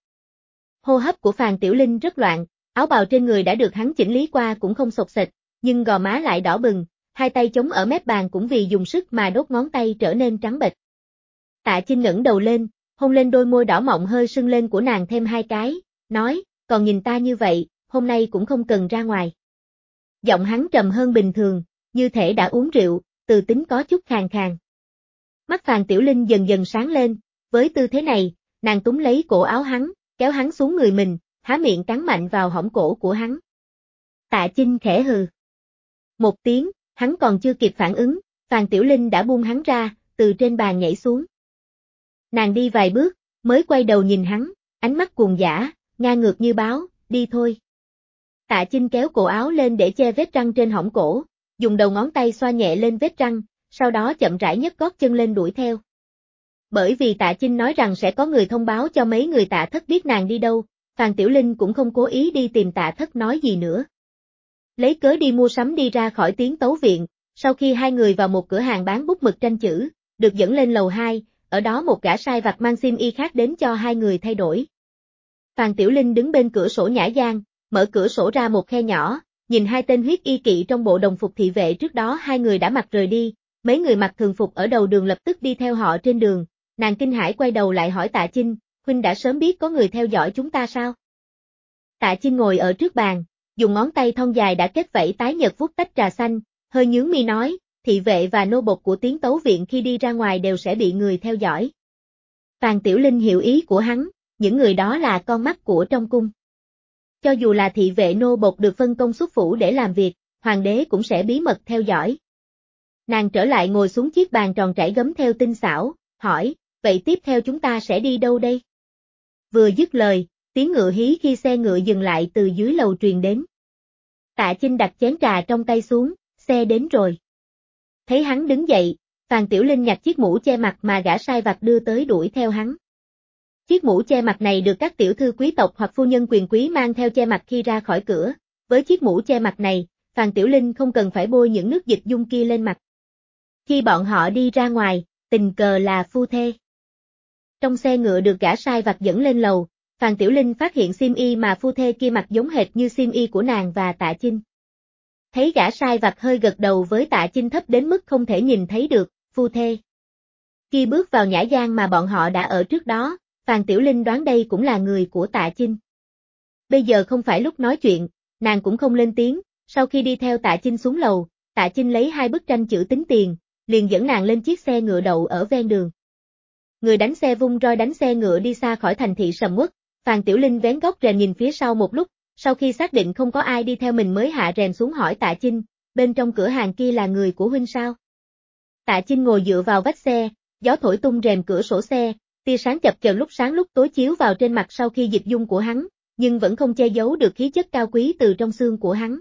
Hô hấp của Phan Tiểu Linh rất loạn, áo bào trên người đã được hắn chỉnh lý qua cũng không xộc xệch, nhưng gò má lại đỏ bừng, hai tay chống ở mép bàn cũng vì dùng sức mà đốt ngón tay trở nên trắng bệch. Tạ Chinh ngẩng đầu lên, hôn lên đôi môi đỏ mọng hơi sưng lên của nàng thêm hai cái, nói, còn nhìn ta như vậy, hôm nay cũng không cần ra ngoài. Giọng hắn trầm hơn bình thường, như thể đã uống rượu, từ tính có chút khàn khàn. Mắt Phan Tiểu Linh dần dần sáng lên, với tư thế này, nàng túm lấy cổ áo hắn, kéo hắn xuống người mình, há miệng cắn mạnh vào hõm cổ của hắn. Tạ Chinh khẽ hừ. Một tiếng, hắn còn chưa kịp phản ứng, Phan Tiểu Linh đã buông hắn ra, từ trên bàn nhảy xuống. Nàng đi vài bước, mới quay đầu nhìn hắn, ánh mắt cuồng dã, ngang ngược như báo, đi thôi. Tạ Chinh kéo cổ áo lên để che vết răng trên hõm cổ, dùng đầu ngón tay xoa nhẹ lên vết răng, sau đó chậm rãi nhấc gót chân lên đuổi theo. Bởi vì Tạ Chinh nói rằng sẽ có người thông báo cho mấy người Tạ Thất biết nàng đi đâu, Phan Tiểu Linh cũng không cố ý đi tìm Tạ Thất nói gì nữa. Lấy cớ đi mua sắm đi ra khỏi Tiến Tấu Viện, sau khi hai người vào một cửa hàng bán bút mực tranh chữ, được dẫn lên lầu 2, ở đó một gã sai vặt mang xiêm y khác đến cho hai người thay đổi. Phan Tiểu Linh đứng bên cửa sổ nhã gian, mở cửa sổ ra một khe nhỏ, nhìn hai tên huyết y kỵ trong bộ đồng phục thị vệ trước đó hai người đã mặc rời đi, mấy người mặc thường phục ở đầu đường lập tức đi theo họ trên đường, nàng kinh hãi quay đầu lại hỏi Tạ Chinh, huynh đã sớm biết có người theo dõi chúng ta sao? Tạ Chinh ngồi ở trước bàn, dùng ngón tay thon dài đã kết vảy tái nhợt vuốt tách trà xanh, hơi nhướng mi nói, thị vệ và nô bộc của Tiến Tấu Viện khi đi ra ngoài đều sẽ bị người theo dõi. Phan Tiểu Linh hiểu ý của hắn, những người đó là con mắt của trong cung. Cho dù là thị vệ nô bộc được phân công xuất phủ để làm việc, hoàng đế cũng sẽ bí mật theo dõi. Nàng trở lại ngồi xuống chiếc bàn tròn trải gấm theo tinh xảo, hỏi, vậy tiếp theo chúng ta sẽ đi đâu đây? Vừa dứt lời, tiếng ngựa hí khi xe ngựa dừng lại từ dưới lầu truyền đến. Tạ Chinh đặt chén trà trong tay xuống, xe đến rồi. Thấy hắn đứng dậy, Phan Tiểu Linh nhặt chiếc mũ che mặt mà gã sai vặt đưa tới đuổi theo hắn. Chiếc mũ che mặt này được các tiểu thư quý tộc hoặc phu nhân quyền quý mang theo che mặt khi ra khỏi cửa, với chiếc mũ che mặt này, Phan Tiểu Linh không cần phải bôi những nước dịch dung kia lên mặt. Khi bọn họ đi ra ngoài, tình cờ là phu thê. Trong xe ngựa được gã sai vặt dẫn lên lầu, Phan Tiểu Linh phát hiện xiêm y mà phu thê kia mặc giống hệt như xiêm y của nàng và Tạ Chinh. Thấy gã sai vặt hơi gật đầu với Tạ Chinh thấp đến mức không thể nhìn thấy được, phu thê. Khi bước vào nhã gian mà bọn họ đã ở trước đó, Phan Tiểu Linh đoán đây cũng là người của Tạ Chinh. Bây giờ không phải lúc nói chuyện, nàng cũng không lên tiếng, sau khi đi theo Tạ Chinh xuống lầu, Tạ Chinh lấy hai bức tranh chữ tính tiền, liền dẫn nàng lên chiếc xe ngựa đậu ở ven đường. Người đánh xe vung roi đánh xe ngựa đi xa khỏi thành thị sầm uất, Phan Tiểu Linh vén góc rèm nhìn phía sau một lúc, sau khi xác định không có ai đi theo mình mới hạ rèm xuống hỏi Tạ Chinh, bên trong cửa hàng kia là người của huynh sao? Tạ Chinh ngồi dựa vào vách xe, gió thổi tung rèm cửa sổ xe, Tia sáng chập chờn lúc sáng lúc tối chiếu vào trên mặt sau khi dịch dung của hắn, nhưng vẫn không che giấu được khí chất cao quý từ trong xương của hắn.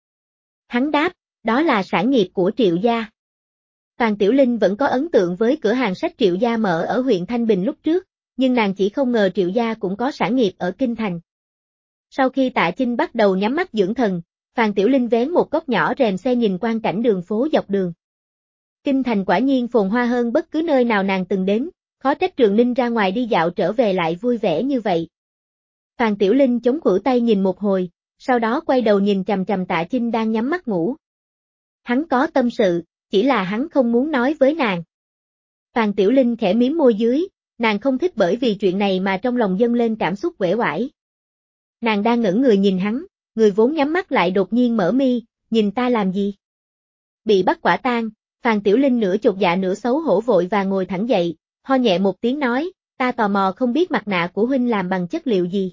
Hắn đáp, đó là sản nghiệp của Triệu gia. Phàn Tiểu Linh vẫn có ấn tượng với cửa hàng sách Triệu gia mở ở huyện Thanh Bình lúc trước, nhưng nàng chỉ không ngờ Triệu gia cũng có sản nghiệp ở Kinh Thành. Sau khi Tạ Chinh bắt đầu nhắm mắt dưỡng thần, Phàn Tiểu Linh vén một góc nhỏ rèm xe nhìn quang cảnh đường phố dọc đường. Kinh Thành quả nhiên phồn hoa hơn bất cứ nơi nào nàng từng đến, khó trách Trường Ninh ra ngoài đi dạo trở về lại vui vẻ như vậy. Phàn Tiểu Linh chống khuỷu tay nhìn một hồi, sau đó quay đầu nhìn chằm chằm Tạ Chinh đang nhắm mắt ngủ. Hắn có tâm sự, chỉ là hắn không muốn nói với nàng. Phàn Tiểu Linh khẽ mím môi dưới, nàng không thích bởi vì chuyện này mà trong lòng dâng lên cảm xúc uể oải. Nàng đang ngẩn người nhìn hắn, người vốn nhắm mắt lại đột nhiên mở mi, nhìn ta làm gì? Bị bắt quả tang, Phàn Tiểu Linh nửa chột dạ nửa xấu hổ vội và ngồi thẳng dậy, ho nhẹ một tiếng nói, ta tò mò không biết mặt nạ của huynh làm bằng chất liệu gì.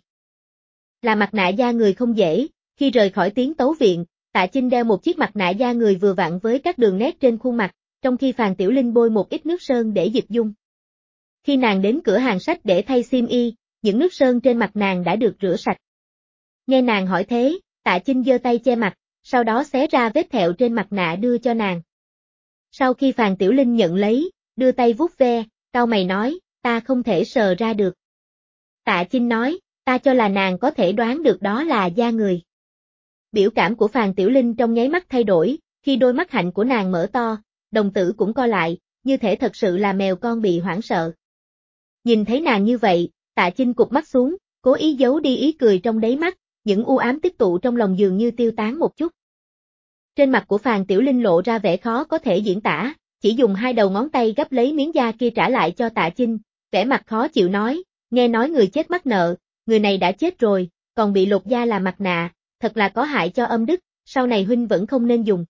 Là mặt nạ da người không dễ, khi rời khỏi Tiến Tấu Viện, Tạ Chinh đeo một chiếc mặt nạ da người vừa vặn với các đường nét trên khuôn mặt, trong khi Phàn Tiểu Linh bôi một ít nước sơn để dịch dung. Khi nàng đến cửa hàng sách để thay xiêm y, những nước sơn trên mặt nàng đã được rửa sạch. Nghe nàng hỏi thế, Tạ Chinh giơ tay che mặt, sau đó xé ra vết thẹo trên mặt nạ đưa cho nàng. Sau khi Phàn Tiểu Linh nhận lấy, đưa tay vuốt ve, cau mày nói, ta không thể sờ ra được. Tạ Chinh nói, ta cho là nàng có thể đoán được đó là da người. Biểu cảm của Phàn Tiểu Linh trong nháy mắt thay đổi, khi đôi mắt hạnh của nàng mở to, đồng tử cũng co lại, như thể thật sự là mèo con bị hoảng sợ. Nhìn thấy nàng như vậy, Tạ Chinh cụp mắt xuống, cố ý giấu đi ý cười trong đáy mắt, những u ám tích tụ trong lòng dường như tiêu tán một chút. Trên mặt của Phàn Tiểu Linh lộ ra vẻ khó có thể diễn tả, chỉ dùng hai đầu ngón tay gấp lấy miếng da kia trả lại cho Tạ Chinh, vẻ mặt khó chịu nói, nghe nói người chết mắc nợ, người này đã chết rồi, còn bị lột da làm mặt nạ, thật là có hại cho âm đức, sau này huynh vẫn không nên dùng.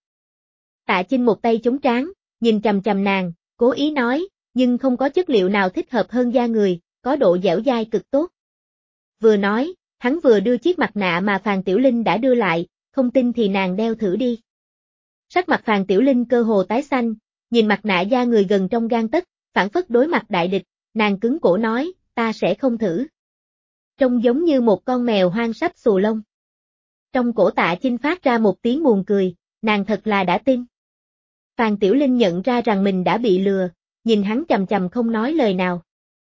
Tạ Chinh một tay chống trán, nhìn chằm chằm nàng, cố ý nói, nhưng không có chất liệu nào thích hợp hơn da người, có độ dẻo dai cực tốt. Vừa nói, hắn vừa đưa chiếc mặt nạ mà Phàn Tiểu Linh đã đưa lại, không tin thì nàng đeo thử đi. Sắc mặt Phàn Tiểu Linh cơ hồ tái xanh, nhìn mặt nạ da người gần trong gang tấc, phảng phất đối mặt đại địch, nàng cứng cổ nói, ta sẽ không thử. Trông giống như một con mèo hoang sắp xù lông. Trong cổ Tạ Chinh phát ra một tiếng buồn cười, nàng thật là đã tin. Phàn Tiểu Linh nhận ra rằng mình đã bị lừa, nhìn hắn chằm chằm không nói lời nào.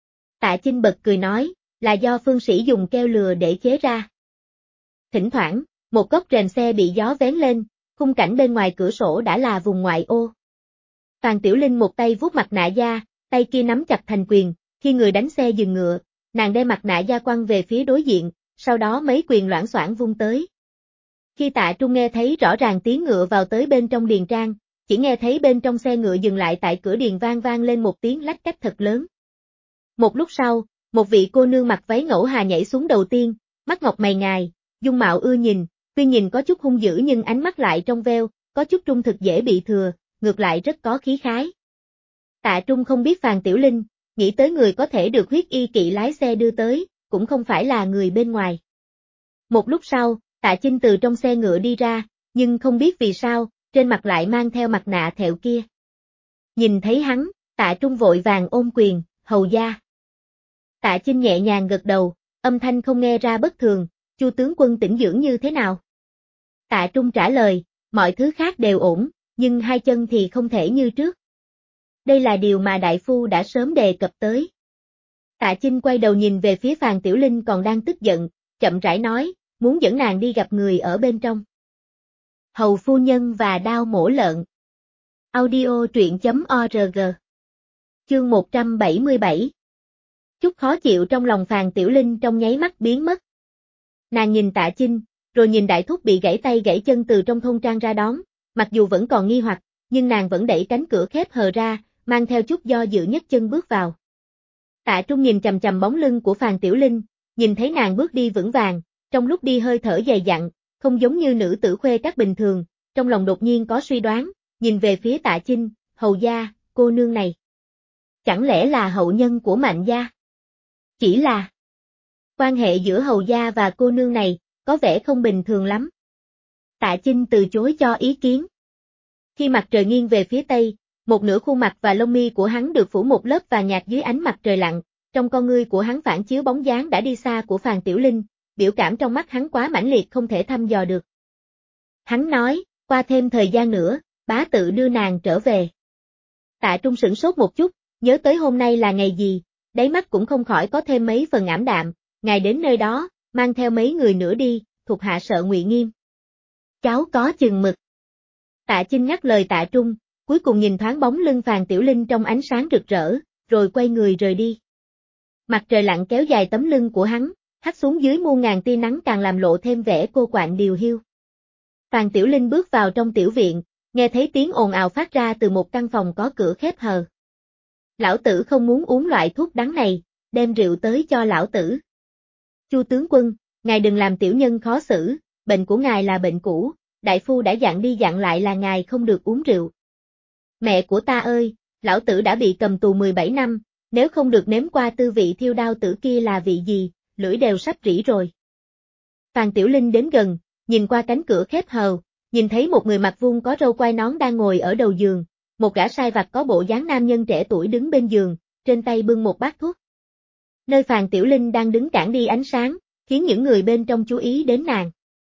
Tạ Chinh bật cười nói, là do phương sĩ dùng keo lừa để chế ra. Thỉnh thoảng, một góc rèm xe bị gió vén lên, khung cảnh bên ngoài cửa sổ đã là vùng ngoại ô. Phàn Tiểu Linh một tay vuốt mặt nạ da, tay kia nắm chặt thành quyền, khi người đánh xe dừng ngựa, nàng đem mặt nạ da quăng về phía đối diện, sau đó mấy quyền loảng xoảng vung tới. Khi Tạ Trung nghe thấy rõ ràng tiếng ngựa vào tới bên trong điền trang, chỉ nghe thấy bên trong xe ngựa dừng lại tại cửa điền vang vang lên một tiếng lách cách thật lớn. Một lúc sau, một vị cô nương mặc váy ngẫu hà nhảy xuống đầu tiên, mắt ngọc mày ngài, dung mạo ưa nhìn, tuy nhìn có chút hung dữ nhưng ánh mắt lại trong veo, có chút trung thực dễ bị thừa, ngược lại rất có khí khái. Tạ Trung không biết Phàn Tiểu Linh, nghĩ tới người có thể được huyết y kỵ lái xe đưa tới, cũng không phải là người bên ngoài. Một lúc sau, Tạ Chinh từ trong xe ngựa đi ra, nhưng không biết vì sao, trên mặt lại mang theo mặt nạ thẹo kia. Nhìn thấy hắn, Tạ Trung vội vàng ôm quyền, hầu gia. Tạ Chinh nhẹ nhàng gật đầu, âm thanh không nghe ra bất thường, Chu tướng quân tĩnh dưỡng như thế nào? Tạ Trung trả lời, mọi thứ khác đều ổn, nhưng hai chân thì không thể như trước. Đây là điều mà đại phu đã sớm đề cập tới. Tạ Chinh quay đầu nhìn về phía Phàn Tiểu Linh còn đang tức giận, chậm rãi nói, muốn dẫn nàng đi gặp người ở bên trong. Hầu phu nhân và đao mổ lợn. Audio truyện.org. Chương 177. Chút khó chịu trong lòng Phàn Tiểu Linh trong nháy mắt biến mất. Nàng nhìn Tạ Chinh, rồi nhìn đại thúc bị gãy tay gãy chân từ trong thôn trang ra đón, mặc dù vẫn còn nghi hoặc, nhưng nàng vẫn đẩy cánh cửa khép hờ ra, mang theo chút do dự nhấc chân bước vào. Tạ Trung nhìn chằm chằm bóng lưng của Phàn Tiểu Linh, nhìn thấy nàng bước đi vững vàng, trong lúc đi hơi thở dày dặn, không giống như nữ tử khuê các bình thường, trong lòng đột nhiên có suy đoán, nhìn về phía Tạ Chinh, hầu gia, cô nương này. Chẳng lẽ là hậu nhân của Mạnh gia? Chỉ là quan hệ giữa hầu gia và cô nương này, có vẻ không bình thường lắm. Tạ Chinh từ chối cho ý kiến. Khi mặt trời nghiêng về phía tây, một nửa khuôn mặt và lông mi của hắn được phủ một lớp vàng nhạt dưới ánh mặt trời lặn, trong con ngươi của hắn phản chiếu bóng dáng đã đi xa của Phàn Tiểu Linh, biểu cảm trong mắt hắn quá mãnh liệt không thể thăm dò được. Hắn nói, qua thêm thời gian nữa, bá tự đưa nàng trở về. Tạ Trung sửng sốt một chút, nhớ tới hôm nay là ngày gì, đáy mắt cũng không khỏi có thêm mấy phần ảm đạm, ngài đến nơi đó, mang theo mấy người nữa đi, thuộc hạ sợ Ngụy Nghiêm. Cháu có chừng mực. Tạ Chinh nhắc lời Tạ Trung, cuối cùng nhìn thoáng bóng lưng Phàn Tiểu Linh trong ánh sáng rực rỡ, rồi quay người rời đi. Mặt trời lặn kéo dài tấm lưng của hắn, hắt xuống dưới muôn ngàn tia nắng càng làm lộ thêm vẻ cô quạnh điều hiu. Phàn Tiểu Linh bước vào trong tiểu viện, nghe thấy tiếng ồn ào phát ra từ một căn phòng có cửa khép hờ. Lão tử không muốn uống loại thuốc đắng này, đem rượu tới cho lão tử. Chu tướng quân, ngài đừng làm tiểu nhân khó xử, bệnh của ngài là bệnh cũ, đại phu đã dặn đi dặn lại là ngài không được uống rượu. Mẹ của ta ơi, lão tử đã bị cầm tù 17 năm, nếu không được nếm qua tư vị thiêu đao tử kia là vị gì, lưỡi đều sắp rỉ rồi. Phàn Tiểu Linh đến gần, nhìn qua cánh cửa khép hờ, nhìn thấy một người mặc vuông có râu quai nón đang ngồi ở đầu giường, một gã sai vặt có bộ dáng nam nhân trẻ tuổi đứng bên giường, trên tay bưng một bát thuốc. Nơi Phàn Tiểu Linh đang đứng cản đi ánh sáng, khiến những người bên trong chú ý đến nàng.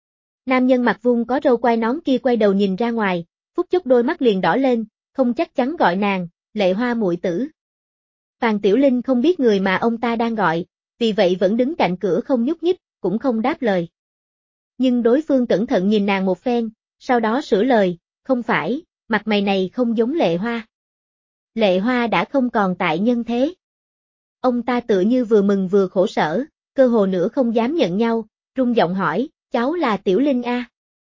Nam nhân mặc vuông có râu quai nón kia quay đầu nhìn ra ngoài, phút chốc đôi mắt liền đỏ lên, không chắc chắn gọi nàng, Lệ Hoa muội tử. Phàn Tiểu Linh không biết người mà ông ta đang gọi, vì vậy vẫn đứng cạnh cửa không nhúc nhích, cũng không đáp lời. Nhưng đối phương cẩn thận nhìn nàng một phen, sau đó sửa lời, không phải, mặt mày này không giống Lệ Hoa. Lệ Hoa đã không còn tại nhân thế. Ông ta tựa như vừa mừng vừa khổ sở, cơ hồ nữa không dám nhận nhau, run giọng hỏi, cháu là Tiểu Linh a?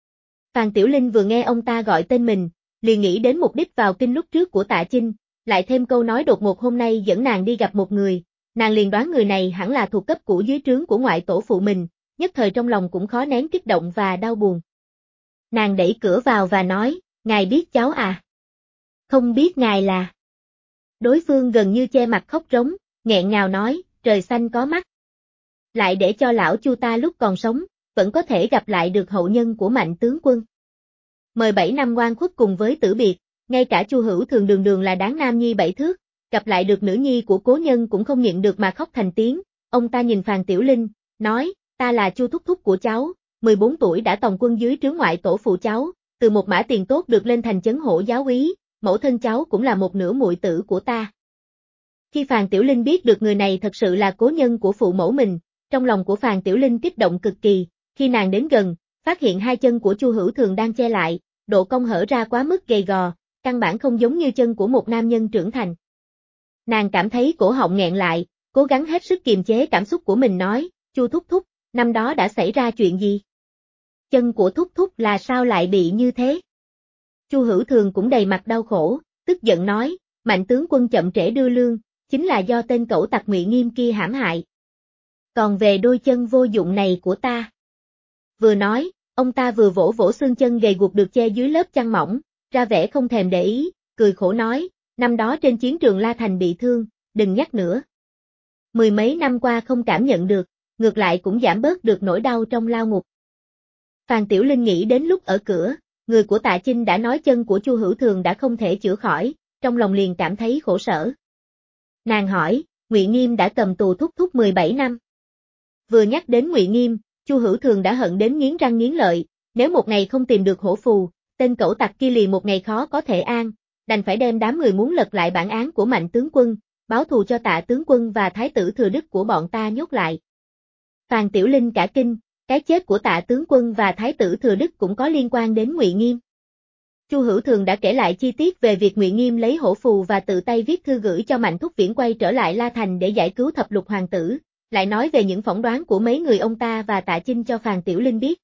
Phàn Tiểu Linh vừa nghe ông ta gọi tên mình, liền nghĩ đến mục đích vào kinh lúc trước của Tạ Chinh, lại thêm câu nói đột ngột hôm nay dẫn nàng đi gặp một người, nàng liền đoán người này hẳn là thuộc cấp cũ dưới trướng của ngoại tổ phụ mình, nhất thời trong lòng cũng khó nén kích động và đau buồn. Nàng đẩy cửa vào và nói, ngài biết cháu à? Không biết ngài là. Đối phương gần như che mặt khóc rống, nghẹn ngào nói, trời xanh có mắt. Lại để cho lão Chu ta lúc còn sống, vẫn có thể gặp lại được hậu nhân của Mạnh tướng quân. 17 năm oan khuất cùng với tử biệt, ngay cả Chu Hữu Thường đường đường là đáng nam nhi 7 thước, gặp lại được nữ nhi của cố nhân cũng không nhịn được mà khóc thành tiếng. Ông ta nhìn Phàn Tiểu Linh, nói, ta là Chu thúc thúc của cháu, 14 tuổi đã tòng quân dưới trướng ngoại tổ phụ cháu, từ một mã tiền tốt được lên thành chấn hổ giáo úy, mẫu thân cháu cũng là một nửa muội tử của ta. Khi Phàn Tiểu Linh biết được người này thật sự là cố nhân của phụ mẫu mình, trong lòng của Phàn Tiểu Linh kích động cực kỳ, khi nàng đến gần, phát hiện hai chân của Chu Hữu Thường đang che lại, độ cong hở ra quá mức gầy gò, căn bản không giống như chân của một nam nhân trưởng thành. Nàng cảm thấy cổ họng nghẹn lại, cố gắng hết sức kiềm chế cảm xúc của mình nói, Chu thúc thúc, năm đó đã xảy ra chuyện gì? Chân của thúc thúc là sao lại bị như thế? Chu Hữu Thường cũng đầy mặt đau khổ, tức giận nói, Mạnh tướng quân chậm trễ đưa lương, chính là do tên cẩu tặc Ngụy Nghiêm kia hãm hại. Còn về đôi chân vô dụng này của ta. Vừa nói, ông ta vừa vỗ vỗ xương chân gầy guộc được che dưới lớp chăn mỏng, ra vẻ không thèm để ý, cười khổ nói, năm đó trên chiến trường La Thành bị thương, đừng nhắc nữa. 10 mấy năm qua không cảm nhận được, ngược lại cũng giảm bớt được nỗi đau trong lao ngục. Phàn Tiểu Linh nghĩ đến lúc ở cửa, người của Tạ Chinh đã nói chân của Chu Hữu Thường đã không thể chữa khỏi, trong lòng liền cảm thấy khổ sở. Nàng hỏi, Ngụy Nghiêm đã cầm tù thúc thúc 17 năm. Vừa nhắc đến Ngụy Nghiêm, Chu Hữu Thường đã hận đến nghiến răng nghiến lợi, nếu một ngày không tìm được hổ phù, tên cẩu tặc kia liền một ngày khó có thể an, đành phải đem đám người muốn lật lại bản án của Mạnh tướng quân, báo thù cho Tạ tướng quân và thái tử Thừa Đức của bọn ta nhốt lại. Phàn Tiểu Linh cả kinh, cái chết của Tạ tướng quân và thái tử Thừa Đức cũng có liên quan đến Ngụy Nghiêm. Chu Hữu Thường đã kể lại chi tiết về việc Ngụy Nghiêm lấy hổ phù và tự tay viết thư gửi cho Mạnh Thúc Viễn quay trở lại La Thành để giải cứu thập lục hoàng tử, lại nói về những phỏng đoán của mấy người ông ta và Tạ Chinh cho Phàn Tiểu Linh biết.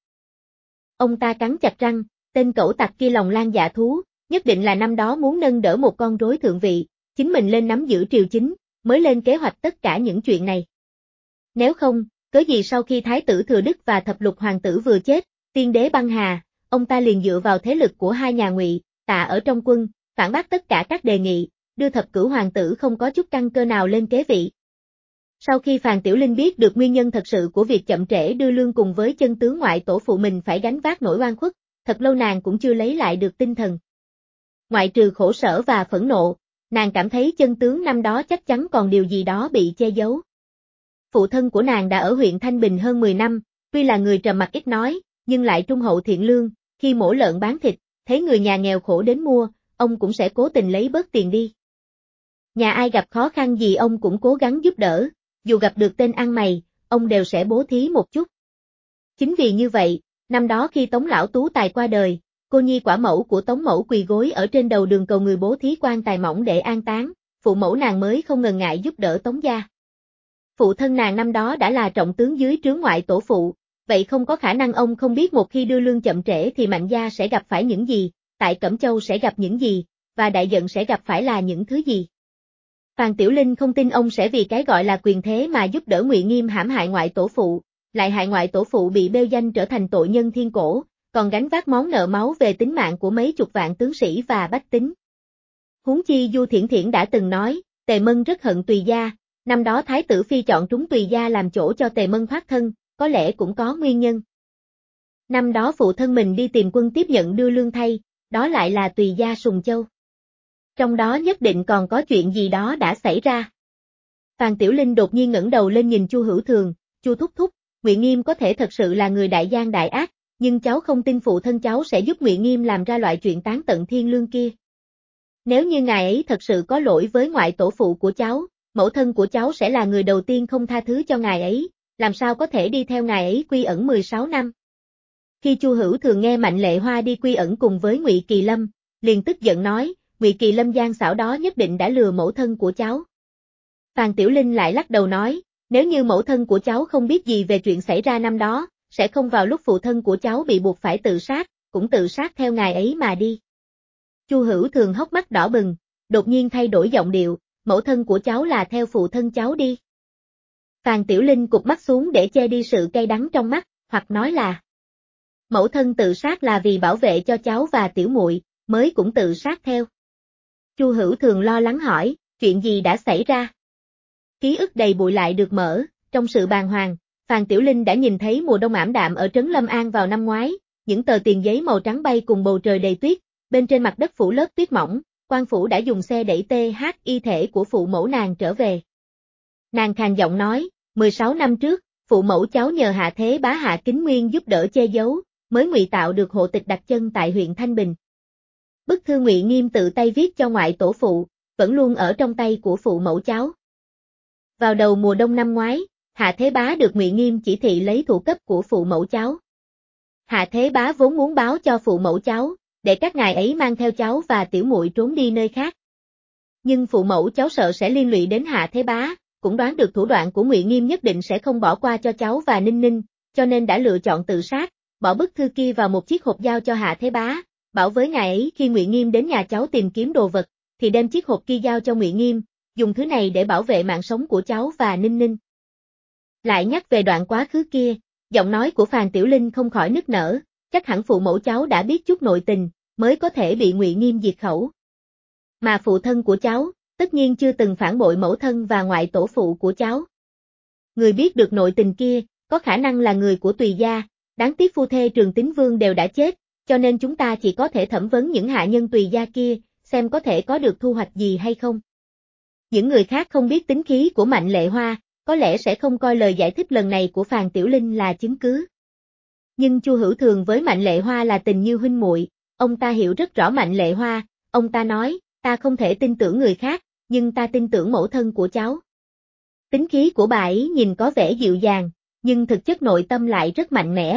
Ông ta cắn chặt răng, tên cẩu tặc kia lòng lang dạ thú, nhất định là năm đó muốn nâng đỡ một con rối thượng vị, chính mình lên nắm giữ triều chính, mới lên kế hoạch tất cả những chuyện này. Nếu không, cớ gì sau khi thái tử Thừa Đức và thập lục hoàng tử vừa chết, tiên đế băng hà, ông ta liền dựa vào thế lực của hai nhà Ngụy, Tạ ở trong quân, phản bác tất cả các đề nghị, đưa thập cửu hoàng tử không có chút căn cơ nào lên kế vị. Sau khi Phàn Tiểu Linh biết được nguyên nhân thật sự của việc chậm trễ đưa lương cùng với chân tướng ngoại tổ phụ mình phải gánh vác nỗi oan khuất, thật lâu nàng cũng chưa lấy lại được tinh thần. Ngoại trừ khổ sở và phẫn nộ, Nàng cảm thấy chân tướng năm đó chắc chắn còn điều gì đó bị che giấu. Phụ thân của nàng đã ở huyện Thanh Bình hơn 10 năm, tuy là người trầm mặc ít nói, nhưng lại trung hậu thiện lương, khi mổ lợn bán thịt, thấy người nhà nghèo khổ đến mua, ông cũng sẽ cố tình lấy bớt tiền đi. Nhà ai gặp khó khăn gì ông cũng cố gắng giúp đỡ, dù gặp được tên ăn mày, ông đều sẽ bố thí một chút. Chính vì như vậy, năm đó khi Tống Lão Tú Tài qua đời, cô nhi quả mẫu của Tống Mẫu quỳ gối ở trên đầu đường cầu người bố thí quan tài mỏng để an táng, phụ mẫu nàng mới không ngần ngại giúp đỡ Tống gia. Phụ thân nàng năm đó đã là trọng tướng dưới trướng ngoại tổ phụ, vậy không có khả năng ông không biết một khi đưa lương chậm trễ thì Mạnh gia sẽ gặp phải những gì, tại Cẩm Châu sẽ gặp những gì, và đại giận sẽ gặp phải là những thứ gì. Phàn Tiểu Linh không tin ông sẽ vì cái gọi là quyền thế mà giúp đỡ Ngụy Nghiêm hãm hại ngoại tổ phụ, lại hại ngoại tổ phụ bị bêu danh trở thành tội nhân thiên cổ, còn gánh vác món nợ máu về tính mạng của mấy chục vạn tướng sĩ và bách tính. Huống chi Du Thiển Thiển đã từng nói, Tề Mân rất hận Tùy gia, năm đó Thái tử Phi chọn trúng Tùy gia làm chỗ cho Tề Mân thoát thân, có lẽ cũng có nguyên nhân. Năm đó phụ thân mình đi tìm quân tiếp nhận đưa lương thay, đó lại là Tùy gia Sùng Châu. Trong đó nhất định còn có chuyện gì đó đã xảy ra. Phàn Tiểu Linh đột nhiên ngẩng đầu lên nhìn Chu Hữu Thường, Chu thúc thúc, Ngụy Nghiêm có thể thật sự là người đại gian đại ác, nhưng cháu không tin phụ thân cháu sẽ giúp Ngụy Nghiêm làm ra loại chuyện tán tận thiên lương kia. Nếu như ngài ấy thật sự có lỗi với ngoại tổ phụ của cháu, mẫu thân của cháu sẽ là người đầu tiên không tha thứ cho ngài ấy, làm sao có thể đi theo ngài ấy quy ẩn 16 năm. Khi Chu Hữu Thường nghe Mạnh Lệ Hoa đi quy ẩn cùng với Ngụy Kỳ Lâm, liền tức giận nói, Ngụy Kỳ Lâm gian xảo đó nhất định đã lừa mẫu thân của cháu. Phàn Tiểu Linh lại lắc đầu nói, nếu như mẫu thân của cháu không biết gì về chuyện xảy ra năm đó, sẽ không vào lúc phụ thân của cháu bị buộc phải tự sát, cũng tự sát theo ngài ấy mà đi. Chu Hữu Thường hốc mắt đỏ bừng, đột nhiên thay đổi giọng điệu, mẫu thân của cháu là theo phụ thân cháu đi. Phàn Tiểu Linh cụp mắt xuống để che đi sự cay đắng trong mắt, hoặc nói là mẫu thân tự sát là vì bảo vệ cho cháu và tiểu muội, mới cũng tự sát theo. Chu Hữu Thường lo lắng hỏi, chuyện gì đã xảy ra? Ký ức đầy bụi lại được mở, trong sự bàng hoàng, Phàn Tiểu Linh đã nhìn thấy mùa đông ảm đạm ở trấn Lâm An vào năm ngoái, những tờ tiền giấy màu trắng bay cùng bầu trời đầy tuyết, bên trên mặt đất phủ lớp tuyết mỏng, quan phủ đã dùng xe đẩy y thể của phụ mẫu nàng trở về. Nàng khàn giọng nói, 16 năm trước, phụ mẫu cháu nhờ Hạ Thế Bá Hạ Kính Nguyên giúp đỡ che giấu, mới ngụy tạo được hộ tịch đặt chân tại huyện Thanh Bình. Bức thư Ngụy Nghiêm tự tay viết cho ngoại tổ phụ, vẫn luôn ở trong tay của phụ mẫu cháu. Vào đầu mùa đông năm ngoái, Hạ Thế Bá được Ngụy Nghiêm chỉ thị lấy thủ cấp của phụ mẫu cháu. Hạ Thế Bá vốn muốn báo cho phụ mẫu cháu, để các ngài ấy mang theo cháu và tiểu muội trốn đi nơi khác. Nhưng phụ mẫu cháu sợ sẽ liên lụy đến Hạ Thế Bá, cũng đoán được thủ đoạn của Ngụy Nghiêm nhất định sẽ không bỏ qua cho cháu và Ninh Ninh, cho nên đã lựa chọn tự sát, bỏ bức thư kia vào một chiếc hộp giao cho Hạ Thế Bá, bảo với ngài ấy khi Ngụy Nghiêm đến nhà cháu tìm kiếm đồ vật, thì đem chiếc hộp kia giao cho Ngụy Nghiêm, dùng thứ này để bảo vệ mạng sống của cháu và Ninh Ninh. Lại nhắc về đoạn quá khứ kia, giọng nói của Phàn Tiểu Linh không khỏi nức nở, chắc hẳn phụ mẫu cháu đã biết chút nội tình, mới có thể bị Ngụy Nghiêm diệt khẩu. Mà phụ thân của cháu, tất nhiên chưa từng phản bội mẫu thân và ngoại tổ phụ của cháu. Người biết được nội tình kia, có khả năng là người của Tùy gia, đáng tiếc phu thê Trường Tín Vương đều đã chết, cho nên chúng ta chỉ có thể thẩm vấn những hạ nhân Tùy gia kia, xem có thể có được thu hoạch gì hay không. Những người khác không biết tính khí của Mạnh Lệ Hoa, có lẽ sẽ không coi lời giải thích lần này của Phàn Tiểu Linh là chứng cứ. Nhưng Chu Hữu Thường với Mạnh Lệ Hoa là tình như huynh muội, ông ta hiểu rất rõ Mạnh Lệ Hoa, ông ta nói, ta không thể tin tưởng người khác, nhưng ta tin tưởng mẫu thân của cháu. Tính khí của bà ấy nhìn có vẻ dịu dàng, nhưng thực chất nội tâm lại rất mạnh mẽ.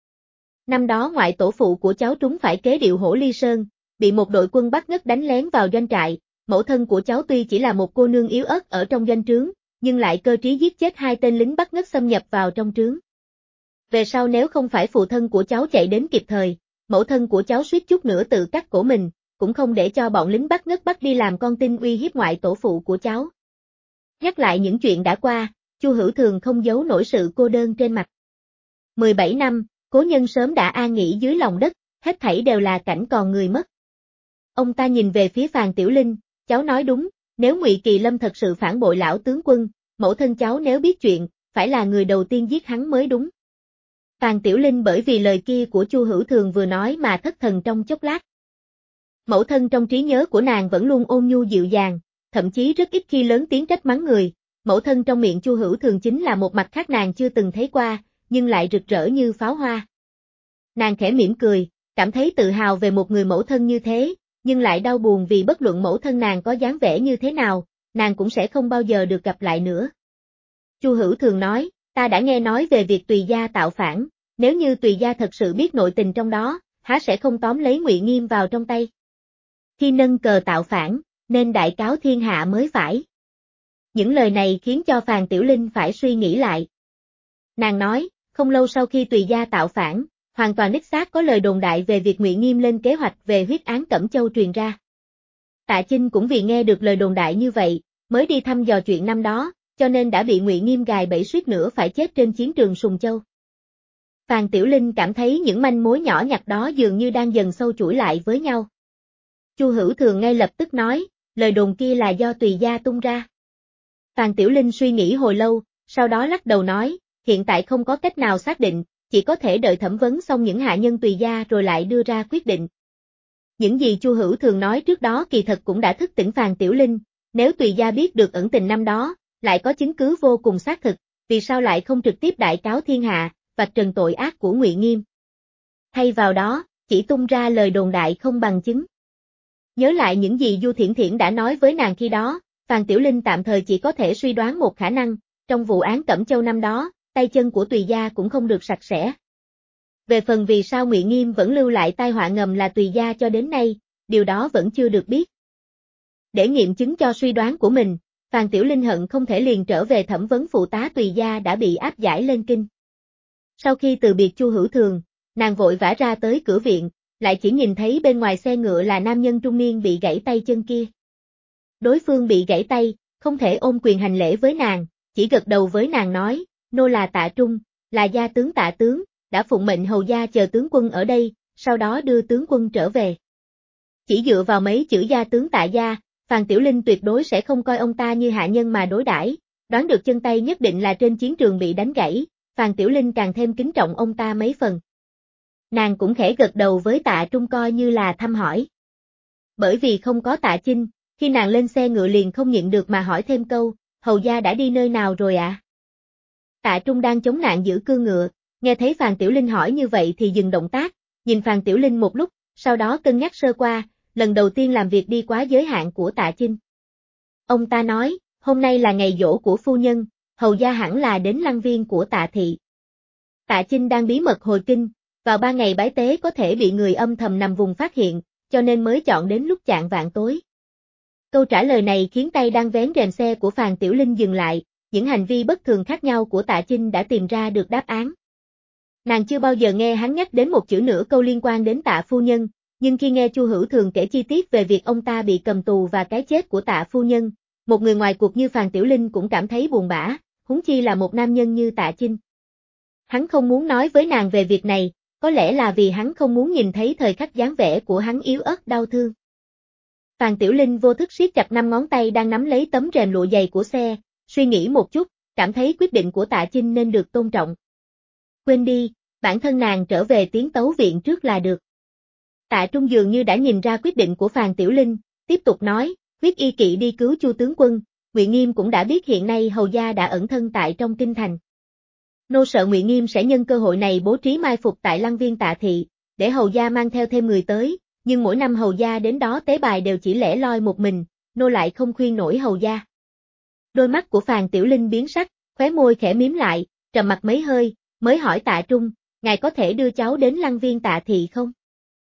Năm đó ngoại tổ phụ của cháu trúng phải kế điệu Hổ Ly Sơn, bị một đội quân Bắc Ngất đánh lén vào doanh trại, mẫu thân của cháu tuy chỉ là một cô nương yếu ớt ở trong doanh trướng, nhưng lại cơ trí giết chết 2 tên lính Bắc Ngất xâm nhập vào trong trướng. Về sau nếu không phải phụ thân của cháu chạy đến kịp thời, mẫu thân của cháu suýt chút nữa tự cắt cổ mình, cũng không để cho bọn lính Bắc Ngất bắt đi làm con tin uy hiếp ngoại tổ phụ của cháu. Nhắc lại những chuyện đã qua, Chu Hữu Thường không giấu nổi sự cô đơn trên mặt. 17 năm, cố nhân sớm đã an nghỉ dưới lòng đất, hết thảy đều là cảnh còn người mất. Ông ta nhìn về phía Phàn Tiểu Linh, cháu nói đúng, nếu Ngụy Kỳ Lâm thật sự phản bội lão tướng quân, mẫu thân cháu nếu biết chuyện, phải là người đầu tiên giết hắn mới đúng. Phàn Tiểu Linh bởi vì lời kia của Chu Hữu Thường vừa nói mà thất thần trong chốc lát. Mẫu thân trong trí nhớ của nàng vẫn luôn ôn nhu dịu dàng, thậm chí rất ít khi lớn tiếng trách mắng người. Mẫu thân trong miệng Chu Hữu Thường chính là một mặt khác nàng chưa từng thấy qua, nhưng lại rực rỡ như pháo hoa. Nàng khẽ mỉm cười, cảm thấy tự hào về một người mẫu thân như thế, nhưng lại đau buồn vì bất luận mẫu thân nàng có dáng vẻ như thế nào, nàng cũng sẽ không bao giờ được gặp lại nữa. Chu Hữu Thường nói, ta đã nghe nói về việc Tùy gia tạo phản, nếu như Tùy gia thật sự biết nội tình trong đó, há sẽ không tóm lấy Ngụy Nghiêm vào trong tay. Khi nâng cờ tạo phản, nên đại cáo thiên hạ mới phải. Những lời này khiến cho Phàn Tiểu Linh phải suy nghĩ lại. Nàng nói, không lâu sau khi Tùy gia tạo phản, hoàn toàn đích xác có lời đồn đại về việc Ngụy Nghiêm lên kế hoạch về huyết án Cẩm Châu truyền ra. Tạ Chinh cũng vì nghe được lời đồn đại như vậy, mới đi thăm dò chuyện năm đó, cho nên đã bị Ngụy Nghiêm gài bẫy suýt nữa phải chết trên chiến trường Sùng Châu. Phàn Tiểu Linh cảm thấy những manh mối nhỏ nhặt đó dường như đang dần sâu chuỗi lại với nhau. Chu Hữu Thường ngay lập tức nói, lời đồn kia là do Tùy gia tung ra. Phàn Tiểu Linh suy nghĩ hồi lâu, sau đó lắc đầu nói, hiện tại không có cách nào xác định, chỉ có thể đợi thẩm vấn xong những hạ nhân Tùy gia rồi lại đưa ra quyết định. Những gì Chu Hữu Thường nói trước đó kỳ thật cũng đã thức tỉnh Phàn Tiểu Linh, nếu Tùy gia biết được ẩn tình năm đó, lại có chứng cứ vô cùng xác thực, vì sao lại không trực tiếp đại cáo thiên hạ, vạch trần tội ác của Ngụy Nghiêm. Thay vào đó, chỉ tung ra lời đồn đại không bằng chứng. Nhớ lại những gì Du Thiển Thiển đã nói với nàng khi đó, Phàn Tiểu Linh tạm thời chỉ có thể suy đoán một khả năng, trong vụ án Cẩm Châu năm đó, tay chân của Tùy gia cũng không được sạch sẽ. Về phần vì sao Ngụy Nghiêm vẫn lưu lại tai họa ngầm là Tùy gia cho đến nay, điều đó vẫn chưa được biết. Để nghiệm chứng cho suy đoán của mình, Phàn Tiểu Linh hận không thể liền trở về thẩm vấn phụ tá Tùy gia đã bị áp giải lên kinh. Sau khi từ biệt Chu Hữu Thường, nàng vội vã ra tới cửa viện, lại chỉ nhìn thấy bên ngoài xe ngựa là nam nhân trung niên bị gãy tay chân kia. Đối phương bị gãy tay, không thể ôm quyền hành lễ với nàng, chỉ gật đầu với nàng nói, nô là Tạ Trung, là gia tướng Tạ tướng, đã phụng mệnh hầu gia chờ tướng quân ở đây, sau đó đưa tướng quân trở về. Chỉ dựa vào mấy chữ gia tướng Tạ gia, Phàn Tiểu Linh tuyệt đối sẽ không coi ông ta như hạ nhân mà đối đãi, đoán được chân tay nhất định là trên chiến trường bị đánh gãy, Phàn Tiểu Linh càng thêm kính trọng ông ta mấy phần. Nàng cũng khẽ gật đầu với Tạ Trung coi như là thăm hỏi. Bởi vì không có Tạ Chinh, khi nàng lên xe ngựa liền không nhịn được mà hỏi thêm câu, hầu gia đã đi nơi nào rồi ạ? Tạ Trung đang chống nạn giữ cương ngựa, nghe thấy Phàn Tiểu Linh hỏi như vậy thì dừng động tác, nhìn Phàn Tiểu Linh một lúc, sau đó cân nhắc sơ qua, lần đầu tiên làm việc đi quá giới hạn của Tạ Chinh. Ông ta nói, hôm nay là ngày giỗ của phu nhân, hầu gia hẳn là đến lăng viên của Tạ thị. Tạ Chinh đang bí mật hồi kinh, vào 3 ngày bái tế có thể bị người âm thầm nằm vùng phát hiện, cho nên mới chọn đến lúc chạng vạng tối. Câu trả lời này khiến tay đang vén rèm xe của Phàn Tiểu Linh dừng lại, những hành vi bất thường khác nhau của Tạ Chinh đã tìm ra được đáp án. Nàng chưa bao giờ nghe hắn nhắc đến một chữ nửa câu liên quan đến Tạ phu nhân, nhưng khi nghe Chu Hữu Thường kể chi tiết về việc ông ta bị cầm tù và cái chết của Tạ phu nhân, một người ngoài cuộc như Phàn Tiểu Linh cũng cảm thấy buồn bã, huống chi là một nam nhân như Tạ Chinh. Hắn không muốn nói với nàng về việc này, có lẽ là vì hắn không muốn nhìn thấy thời khắc dáng vẻ của hắn yếu ớt đau thương. Phàn Tiểu Linh vô thức siết chặt 5 ngón tay đang nắm lấy tấm rèm lụa dày của xe, suy nghĩ một chút, cảm thấy quyết định của Tạ Chinh nên được tôn trọng. Quên đi, bản thân nàng trở về Tiến Tấu viện trước là được. Tạ Trung dường như đã nhìn ra quyết định của Phàn Tiểu Linh, tiếp tục nói, huyết y kỵ đi cứu Chu tướng quân, Ngụy Nghiêm cũng đã biết hiện nay hầu gia đã ẩn thân tại trong kinh thành. Nô sợ Ngụy Nghiêm sẽ nhân cơ hội này bố trí mai phục tại lăng viên Tạ thị, để hầu gia mang theo thêm người tới, nhưng mỗi năm hầu gia đến đó tế bài đều chỉ lẻ loi một mình, nô lại không khuyên nổi hầu gia. Đôi mắt của Phàn Tiểu Linh biến sắc, khóe môi khẽ mím lại, trầm mặt mấy hơi, mới hỏi Tạ Trung, ngài có thể đưa cháu đến lăng viên Tạ thị không?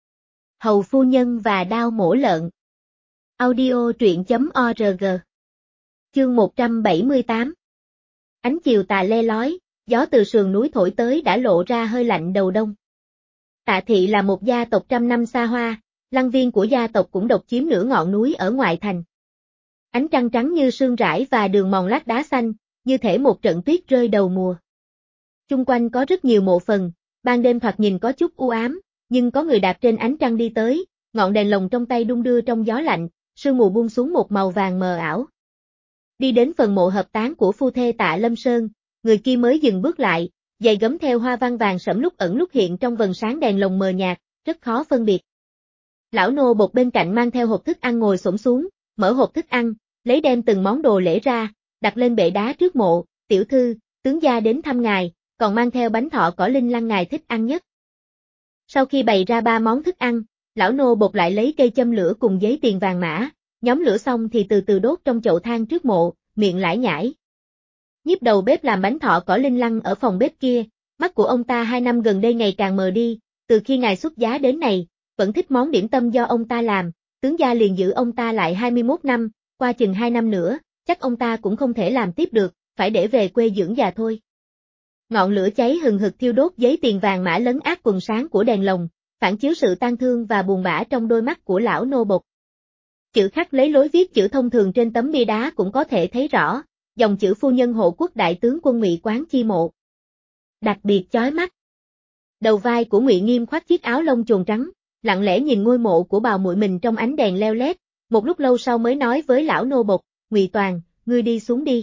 Hầu phu nhân và đao mổ lợn. Audio truyện.org. Chương 178. Ánh chiều tà le lói, gió từ sườn núi thổi tới đã lộ ra hơi lạnh đầu đông. Tạ thị là một gia tộc trăm năm xa hoa, lăng viên của gia tộc cũng độc chiếm nửa ngọn núi ở ngoại thành. Ánh trăng trắng như sương rải và đường mòn lát đá xanh, như thể một trận tuyết rơi đầu mùa. Chung quanh có rất nhiều mộ phần, ban đêm thoạt nhìn có chút u ám, nhưng có người đạp trên ánh trăng đi tới, ngọn đèn lồng trong tay đung đưa trong gió lạnh, sương mù buông xuống một màu vàng mờ ảo. Đi đến phần mộ hợp táng của phu thê Tạ Lâm Sơn, người kia mới dừng bước lại, giày gấm theo hoa văn vàng sẫm lúc ẩn lúc hiện trong vầng sáng đèn lồng mờ nhạt, rất khó phân biệt. Lão nô bột bên cạnh mang theo hộp thức ăn ngồi xổm xuống, mở hộp thức ăn, lấy đem từng món đồ lễ ra, đặt lên bệ đá trước mộ, tiểu thư, tướng gia đến thăm ngài, còn mang theo bánh thọ cỏ linh lăng ngài thích ăn nhất. Sau khi bày ra 3 món thức ăn, lão nô bột lại lấy cây châm lửa cùng giấy tiền vàng mã, nhóm lửa xong thì từ từ đốt trong chậu than trước mộ, miệng lải nhải. Nhiếp đầu bếp làm bánh thọ cỏ linh lăng ở phòng bếp kia, mắt của ông ta 2 năm gần đây ngày càng mờ đi, từ khi ngài xuất giá đến này, vẫn thích món điểm tâm do ông ta làm, tướng gia liền giữ ông ta lại 21 năm, qua chừng 2 năm nữa, chắc ông ta cũng không thể làm tiếp được, phải để về quê dưỡng già thôi. Ngọn lửa cháy hừng hực thiêu đốt giấy tiền vàng mã lấn át quần sáng của đèn lồng, phản chiếu sự tang thương và buồn bã trong đôi mắt của lão nô bộc. Chữ khắc lấy lối viết chữ thông thường trên tấm bia đá cũng có thể thấy rõ, dòng chữ phu nhân hộ quốc đại tướng quân Ngụy Quán Chi Mộ. Đặc biệt chói mắt. Đầu vai của Ngụy Nghiêm khoác chiếc áo lông chuồn trắng, lặng lẽ nhìn ngôi mộ của bào muội mình trong ánh đèn leo lét, một lúc lâu sau mới nói với lão nô bộc, Ngụy Toàn, ngươi đi xuống đi.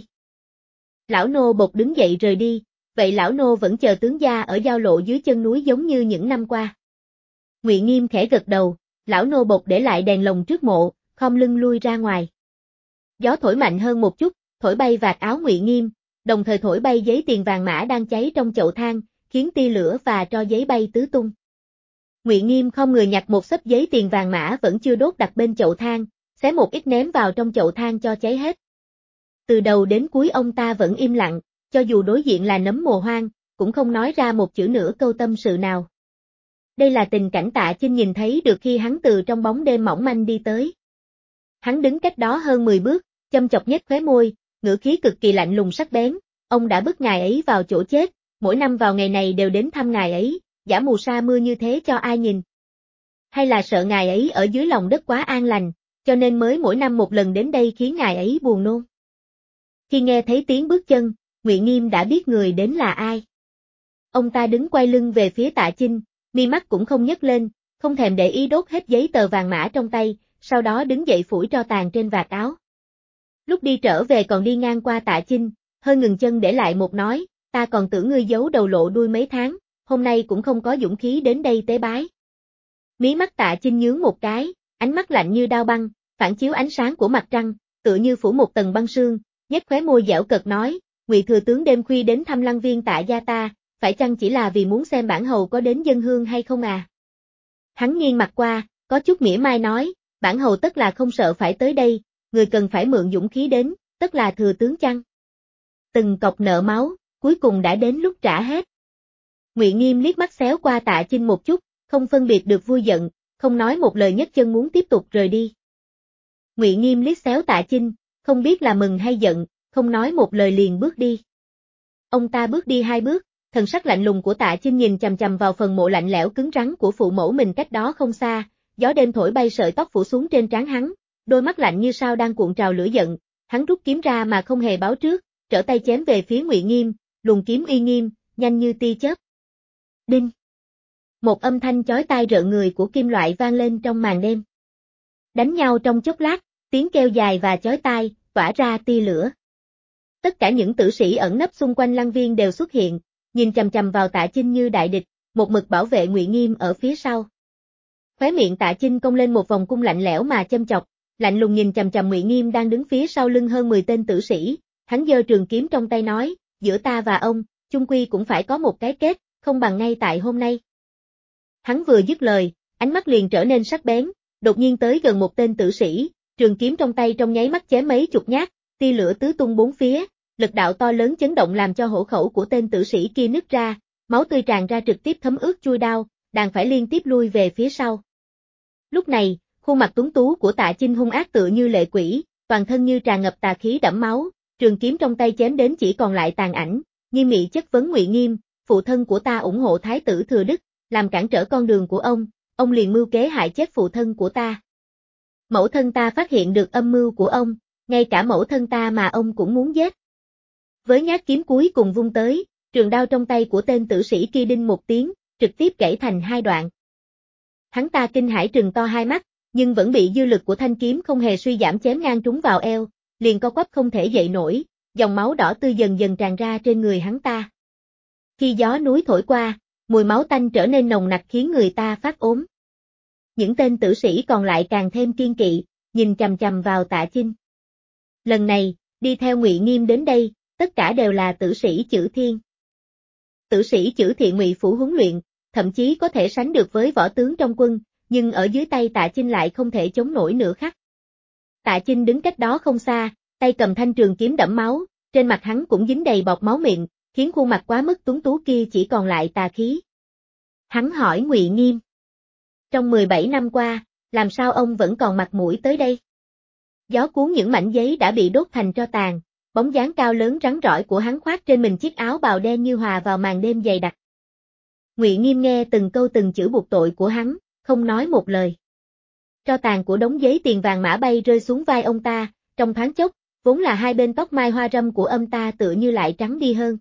Lão nô bộc đứng dậy rời đi, vậy lão nô vẫn chờ tướng gia ở giao lộ dưới chân núi giống như những năm qua. Ngụy Nghiêm khẽ gật đầu, lão nô bộc để lại đèn lồng trước mộ, khom lưng lui ra ngoài. Gió thổi mạnh hơn một chút, thổi bay vạt áo Ngụy Nghiêm, đồng thời thổi bay giấy tiền vàng mã đang cháy trong chậu than, khiến tia lửa và tro giấy bay tứ tung. Ngụy Nghiêm không người nhặt một xấp giấy tiền vàng mã vẫn chưa đốt đặt bên chậu than, xé một ít ném vào trong chậu than cho cháy hết. Từ đầu đến cuối ông ta vẫn im lặng, cho dù đối diện là nấm mồ hoang, cũng không nói ra một chữ nửa câu tâm sự nào. Đây là tình cảnh Tạ Chinh nhìn thấy được khi hắn từ trong bóng đêm mỏng manh đi tới. Hắn đứng cách đó hơn 10 bước, châm chọc nhếch khóe môi, ngữ khí cực kỳ lạnh lùng sắc bén, ông đã bức ngài ấy vào chỗ chết, mỗi năm vào ngày này đều đến thăm ngài ấy, giả mù sa mưa như thế cho ai nhìn. Hay là sợ ngài ấy ở dưới lòng đất quá an lành, cho nên mới mỗi năm một lần đến đây khiến ngài ấy buồn nôn. Khi nghe thấy tiếng bước chân, Ngụy Nghiêm đã biết người đến là ai. Ông ta đứng quay lưng về phía Tạ Chinh, mi mắt cũng không nhấc lên, không thèm để ý đốt hết giấy tờ vàng mã trong tay, sau đó đứng dậy phủi tro tàn trên vạt áo. Lúc đi trở về còn đi ngang qua Tạ Chinh, hơi ngừng chân để lại một nói, ta còn tưởng ngươi giấu đầu lộ đuôi mấy tháng, hôm nay cũng không có dũng khí đến đây tế bái. Mí mắt Tạ Chinh nhướng một cái, ánh mắt lạnh như đao băng, phản chiếu ánh sáng của mặt trăng, tựa như phủ một tầng băng sương, nhếch khóe môi dẻo cợt nói, Ngụy thừa tướng đêm khuya đến thăm Lăng Viên Tạ gia ta, phải chăng chỉ là vì muốn xem bản hầu có đến dâng hương hay không à? Hắn nghiêng mặt qua, có chút mỉa mai nói, bản hầu tất là không sợ phải tới đây, người cần phải mượn dũng khí đến, tất là thừa tướng chăng? Từng cọc nợ máu, cuối cùng đã đến lúc trả hết. Ngụy Nghiêm liếc mắt xéo qua Tạ Chinh một chút, không phân biệt được vui giận, không nói một lời nhấc chân muốn tiếp tục rời đi. Ngụy Nghiêm liếc xéo Tạ Chinh, không biết là mừng hay giận, không nói một lời liền bước đi. Ông ta bước đi 2 bước, thần sắc lạnh lùng của Tạ Chinh nhìn chằm chằm vào phần mộ lạnh lẽo cứng rắn của phụ mẫu mình cách đó không xa, gió đêm thổi bay sợi tóc phủ xuống trên trán hắn, đôi mắt lạnh như sao đang cuộn trào lửa giận, hắn rút kiếm ra mà không hề báo trước, trở tay chém về phía Ngụy Nghiêm, luồng kiếm uy nghiêm, nhanh như tia chớp. Đinh! Một âm thanh chói tai rợn người của kim loại vang lên trong màn đêm. Đánh nhau trong chốc lát, tiếng kêu dài và chói tai, tỏa ra tia lửa. Tất cả những tử sĩ ẩn nấp xung quanh Lăng Viên đều xuất hiện, nhìn chằm chằm vào Tạ Chinh như đại địch, một mực bảo vệ Ngụy Nghiêm ở phía sau. Khóe miệng Tạ Chinh cong lên một vòng cung lạnh lẽo mà châm chọc, lạnh lùng nhìn chằm chằm Ngụy Nghiêm đang đứng phía sau lưng hơn 10 tên tử sĩ, hắn giơ trường kiếm trong tay nói, giữa ta và ông, chung quy cũng phải có một cái kết, không bằng ngay tại hôm nay. Hắn vừa dứt lời, ánh mắt liền trở nên sắc bén, đột nhiên tới gần một tên tử sĩ, trường kiếm trong tay trong nháy mắt chém mấy chục nhát, tia lửa tứ tung bốn phía, lực đạo to lớn chấn động làm cho hổ khẩu của tên tử sĩ kia nứt ra, máu tươi tràn ra trực tiếp thấm ướt chui đao, đành phải liên tiếp lui về phía sau. Lúc này, khuôn mặt tuấn tú của Tạ Chinh hung ác tựa như lệ quỷ, toàn thân như tràn ngập tà khí đẫm máu, trường kiếm trong tay chém đến chỉ còn lại tàn ảnh, nghiêm nghị chất vấn Ngụy Nghiêm, phụ thân của ta ủng hộ thái tử Thừa Đức, làm cản trở con đường của ông liền mưu kế hại chết phụ thân của ta. Mẫu thân ta phát hiện được âm mưu của ông, ngay cả mẫu thân ta mà ông cũng muốn giết. Với nhát kiếm cuối cùng vung tới, trường đao trong tay của tên tử sĩ kia đinh một tiếng, trực tiếp gãy thành 2 đoạn. Hắn ta kinh hãi trừng to hai mắt, nhưng vẫn bị dư lực của thanh kiếm không hề suy giảm chém ngang trúng vào eo, liền co quắp không thể dậy nổi, dòng máu đỏ tươi dần dần tràn ra trên người hắn ta. Khi gió núi thổi qua, mùi máu tanh trở nên nồng nặc khiến người ta phát ốm. Những tên tử sĩ còn lại càng thêm kiên kỵ, nhìn chằm chằm vào Tạ Chinh. Lần này, đi theo Ngụy Nghiêm đến đây, tất cả đều là tử sĩ Chử Thiên. Tử sĩ Chử Thiện Ngụy phủ huấn luyện, thậm chí có thể sánh được với võ tướng trong quân, nhưng ở dưới tay Tạ Chinh lại không thể chống nổi nửa khắc. Tạ Chinh đứng cách đó không xa, tay cầm thanh trường kiếm đẫm máu, trên mặt hắn cũng dính đầy bọt máu miệng, khiến khuôn mặt quá mức tuấn tú kia chỉ còn lại tà khí. Hắn hỏi Ngụy Nghiêm. Trong 17 năm qua, làm sao ông vẫn còn mặt mũi tới đây? Gió cuốn những mảnh giấy đã bị đốt thành tro tàn, bóng dáng cao lớn rắn rỏi của hắn khoác trên mình chiếc áo bào đen như hòa vào màn đêm dày đặc. Ngụy Nghiêm nghe từng câu từng chữ buộc tội của hắn, không nói một lời. Tro tàn của đống giấy tiền vàng mã bay rơi xuống vai ông ta, trong thoáng chốc, vốn là hai bên tóc mai hoa râm của ông ta tựa như lại trắng đi hơn.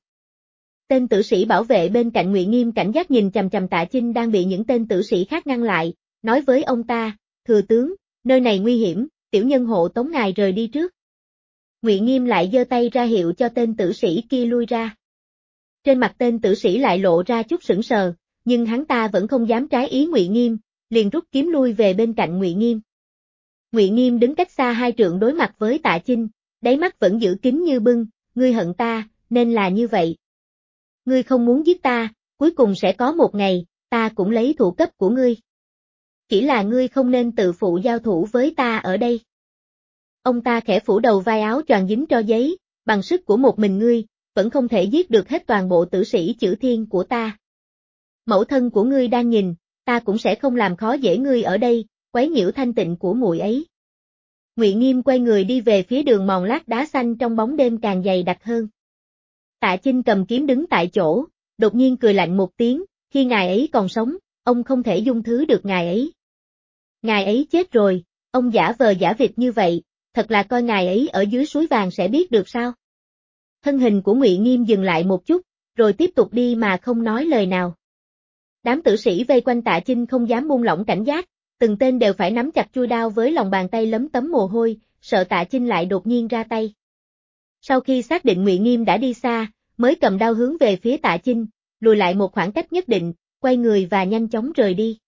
Tên tử sĩ bảo vệ bên cạnh Ngụy Nghiêm cảnh giác nhìn chằm chằm Tạ Chinh đang bị những tên tử sĩ khác ngăn lại, nói với ông ta, thừa tướng, nơi này nguy hiểm, tiểu nhân hộ tống ngài rời đi trước. Ngụy Nghiêm lại giơ tay ra hiệu cho tên tử sĩ kia lui ra. Trên mặt tên tử sĩ lại lộ ra chút sững sờ, nhưng hắn ta vẫn không dám trái ý Ngụy Nghiêm, liền rút kiếm lui về bên cạnh Ngụy Nghiêm. Ngụy Nghiêm đứng cách xa 2 trượng đối mặt với Tạ Chinh, đáy mắt vẫn giữ kín như bưng, ngươi hận ta, nên là như vậy. Ngươi không muốn giết ta, cuối cùng sẽ có một ngày, ta cũng lấy thủ cấp của ngươi. Chỉ là ngươi không nên tự phụ giao thủ với ta ở đây. Ông ta khẽ phủ đầu vai áo choàng dính tro giấy, bằng sức của một mình ngươi, vẫn không thể giết được hết toàn bộ tử sĩ Chử Thiên của ta. Mẫu thân của ngươi đang nhìn, ta cũng sẽ không làm khó dễ ngươi ở đây, quấy nhiễu thanh tịnh của muội ấy. Ngụy Nghiêm quay người đi về phía đường mòn lát đá xanh trong bóng đêm càng dày đặc hơn. Tạ Chinh cầm kiếm đứng tại chỗ, đột nhiên cười lạnh một tiếng, khi ngài ấy còn sống, ông không thể dung thứ được ngài ấy. Ngài ấy chết rồi, ông giả vờ giả vịt như vậy, thật là coi ngài ấy ở dưới suối vàng sẽ biết được sao. Thân hình của Ngụy Nghiêm dừng lại một chút, rồi tiếp tục đi mà không nói lời nào. Đám tử sĩ vây quanh Tạ Chinh không dám buông lỏng cảnh giác, từng tên đều phải nắm chặt chuôi đao với lòng bàn tay lấm tấm mồ hôi, sợ Tạ Chinh lại đột nhiên ra tay. Sau khi xác định Ngụy Nghiêm đã đi xa, mới cầm đao hướng về phía Tạ Chinh, lùi lại một khoảng cách nhất định, quay người và nhanh chóng rời đi.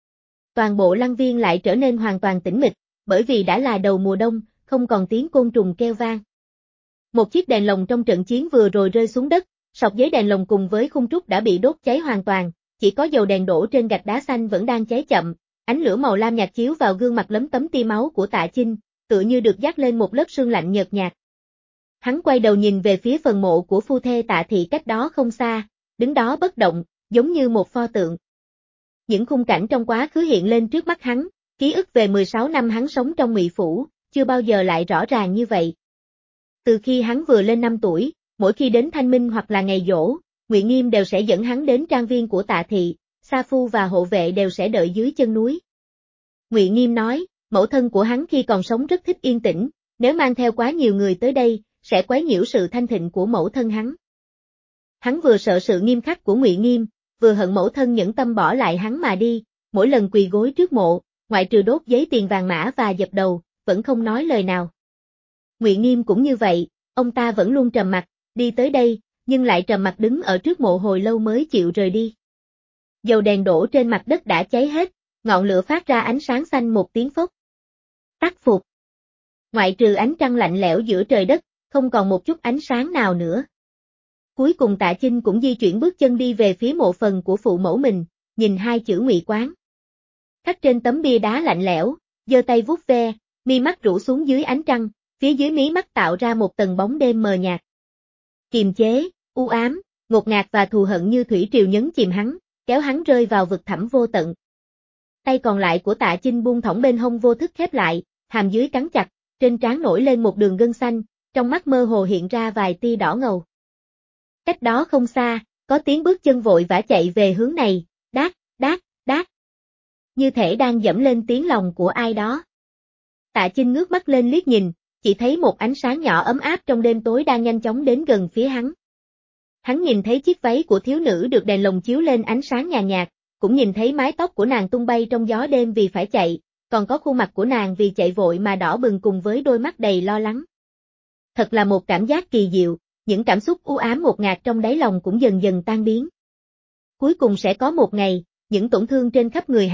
Toàn bộ lăng viên lại trở nên hoàn toàn tĩnh mịch, bởi vì đã là đầu mùa đông, không còn tiếng côn trùng kêu vang. Một chiếc đèn lồng trong trận chiến vừa rồi rơi xuống đất, sọc giấy đèn lồng cùng với khung trúc đã bị đốt cháy hoàn toàn, chỉ có dầu đèn đổ trên gạch đá xanh vẫn đang cháy chậm, ánh lửa màu lam nhạt chiếu vào gương mặt lấm tấm tia máu của Tạ Chinh, tựa như được dắt lên một lớp sương lạnh nhợt nhạt. Hắn quay đầu nhìn về phía phần mộ của phu thê Tạ Thị cách đó không xa, đứng đó bất động, giống như một pho tượng. Những khung cảnh trong quá khứ hiện lên trước mắt hắn, ký ức về 16 năm hắn sống trong Ngụy phủ, chưa bao giờ lại rõ ràng như vậy. Từ khi hắn vừa lên 5 tuổi, mỗi khi đến Thanh Minh hoặc là ngày giỗ, Ngụy Nghiêm đều sẽ dẫn hắn đến trang viên của Tạ Thị, sa phu và hộ vệ đều sẽ đợi dưới chân núi. Ngụy Nghiêm nói, mẫu thân của hắn khi còn sống rất thích yên tĩnh, nếu mang theo quá nhiều người tới đây, sẽ quấy nhiễu sự thanh thịnh của mẫu thân hắn. Hắn vừa sợ sự nghiêm khắc của Ngụy Nghiêm, vừa hận mẫu thân nhẫn tâm bỏ lại hắn mà đi, mỗi lần quỳ gối trước mộ, ngoại trừ đốt giấy tiền vàng mã và dập đầu, vẫn không nói lời nào. Ngụy Nghiêm cũng như vậy, ông ta vẫn luôn trầm mặc, đi tới đây, nhưng lại trầm mặc đứng ở trước mộ hồi lâu mới chịu rời đi. Dầu đèn đổ trên mặt đất đã cháy hết, ngọn lửa phát ra ánh sáng xanh một tiếng phốc. Tắt phục. Ngoại trừ ánh trăng lạnh lẽo giữa trời đất, không còn một chút ánh sáng nào nữa. Cuối cùng Tạ Chinh cũng di chuyển bước chân đi về phía mộ phần của phụ mẫu mình, nhìn 2 chữ Ngụy Quán. Khắc trên tấm bia đá lạnh lẽo, giơ tay vuốt ve, mi mắt rũ xuống dưới ánh trăng, phía dưới mí mắt tạo ra một tầng bóng đêm mờ nhạt. Kiềm chế, u ám, ngột ngạt và thù hận như thủy triều nhấn chìm hắn, kéo hắn rơi vào vực thẳm vô tận. Tay còn lại của Tạ Chinh buông thõng bên hông vô thức khép lại, hàm dưới cắn chặt, trên trán nổi lên một đường gân xanh, trong mắt mơ hồ hiện ra vài tia đỏ ngầu. Cách đó không xa, có tiếng bước chân vội vã chạy về hướng này, đát, đát, đát. Như thể đang dẫm lên tiếng lòng của ai đó. Tạ Chinh ngước mắt lên liếc nhìn, chỉ thấy một ánh sáng nhỏ ấm áp trong đêm tối đang nhanh chóng đến gần phía hắn. Hắn nhìn thấy chiếc váy của thiếu nữ được đèn lồng chiếu lên ánh sáng nhàn nhạt, cũng nhìn thấy mái tóc của nàng tung bay trong gió đêm vì phải chạy, còn có khuôn mặt của nàng vì chạy vội mà đỏ bừng cùng với đôi mắt đầy lo lắng. Thật là một cảm giác kỳ diệu, những cảm xúc u ám ngột ngạt trong đáy lòng cũng dần dần tan biến. Cuối cùng sẽ có một ngày, những tổn thương trên khắp người hắn,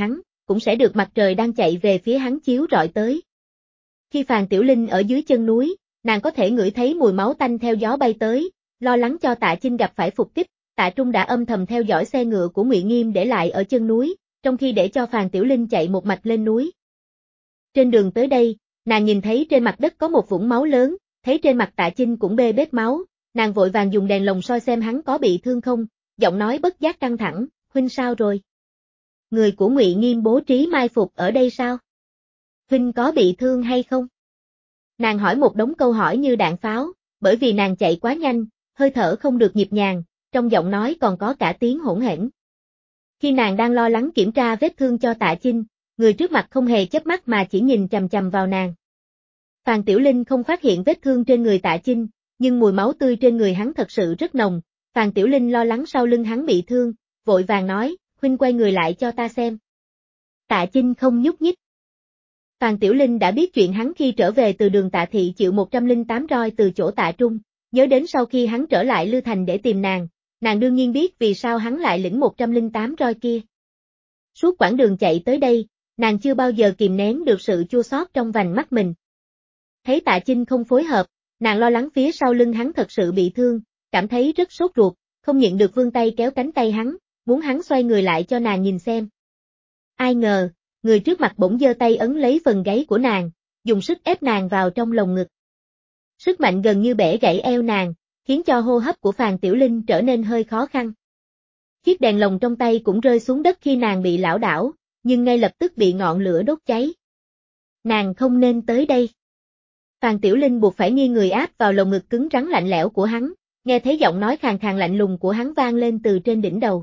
cũng sẽ được mặt trời đang chạy về phía hắn chiếu rọi tới. Khi Phàn Tiểu Linh ở dưới chân núi, nàng có thể ngửi thấy mùi máu tanh theo gió bay tới, lo lắng cho Tạ Chinh gặp phải phục kích, Tạ Trung đã âm thầm theo dõi xe ngựa của Ngụy Nghiêm để lại ở chân núi, trong khi để cho Phàn Tiểu Linh chạy một mạch lên núi. Trên đường tới đây, nàng nhìn thấy trên mặt đất có một vũng máu lớn, thấy trên mặt Tạ Chinh cũng bê bết máu, nàng vội vàng dùng đèn lồng soi xem hắn có bị thương không, giọng nói bất giác căng thẳng, huynh sao rồi? Người của Ngụy Nghiêm bố trí mai phục ở đây sao? Huynh có bị thương hay không? Nàng hỏi một đống câu hỏi như đạn pháo, bởi vì nàng chạy quá nhanh, hơi thở không được nhịp nhàng, trong giọng nói còn có cả tiếng hỗn hển. Khi nàng đang lo lắng kiểm tra vết thương cho Tạ Chinh, người trước mặt không hề chớp mắt mà chỉ nhìn chằm chằm vào nàng. Phàn Tiểu Linh không phát hiện vết thương trên người Tạ Chinh, nhưng mùi máu tươi trên người hắn thật sự rất nồng. Phàn Tiểu Linh lo lắng sau lưng hắn bị thương, vội vàng nói, huynh quay người lại cho ta xem. Tạ Chinh không nhúc nhích. Phàn Tiểu Linh đã biết chuyện hắn khi trở về từ đường Tạ Thị chịu 108 roi từ chỗ Tạ Trung, nhớ đến sau khi hắn trở lại Lư Thành để tìm nàng đương nhiên biết vì sao hắn lại lĩnh 108 roi kia. Suốt quãng đường chạy tới đây, nàng chưa bao giờ kìm nén được sự chua xót trong vành mắt mình. Thấy Tạ Chinh không phối hợp, nàng lo lắng phía sau lưng hắn thật sự bị thương, cảm thấy rất sốt ruột, không nhịn được vươn tay kéo cánh tay hắn, muốn hắn xoay người lại cho nàng nhìn xem. Ai ngờ, người trước mặt bỗng giơ tay ấn lấy phần gáy của nàng, dùng sức ép nàng vào trong lồng ngực. Sức mạnh gần như bẻ gãy eo nàng, khiến cho hô hấp của Phàn Tiểu Linh trở nên hơi khó khăn. Chiếc đèn lồng trong tay cũng rơi xuống đất khi nàng bị lảo đảo, nhưng ngay lập tức bị ngọn lửa đốt cháy. Nàng không nên tới đây. Phàn Tiểu Linh buộc phải nghiêng người áp vào lồng ngực cứng rắn lạnh lẽo của hắn, nghe thấy giọng nói khàn khàn lạnh lùng của hắn vang lên từ trên đỉnh đầu.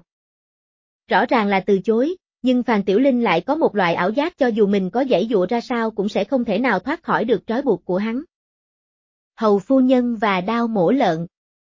Rõ ràng là từ chối, nhưng Phàn Tiểu Linh lại có một loại ảo giác cho dù mình có giãy giụa ra sao cũng sẽ không thể nào thoát khỏi được trói buộc của hắn. Hầu phu nhân và đao mổ lợn.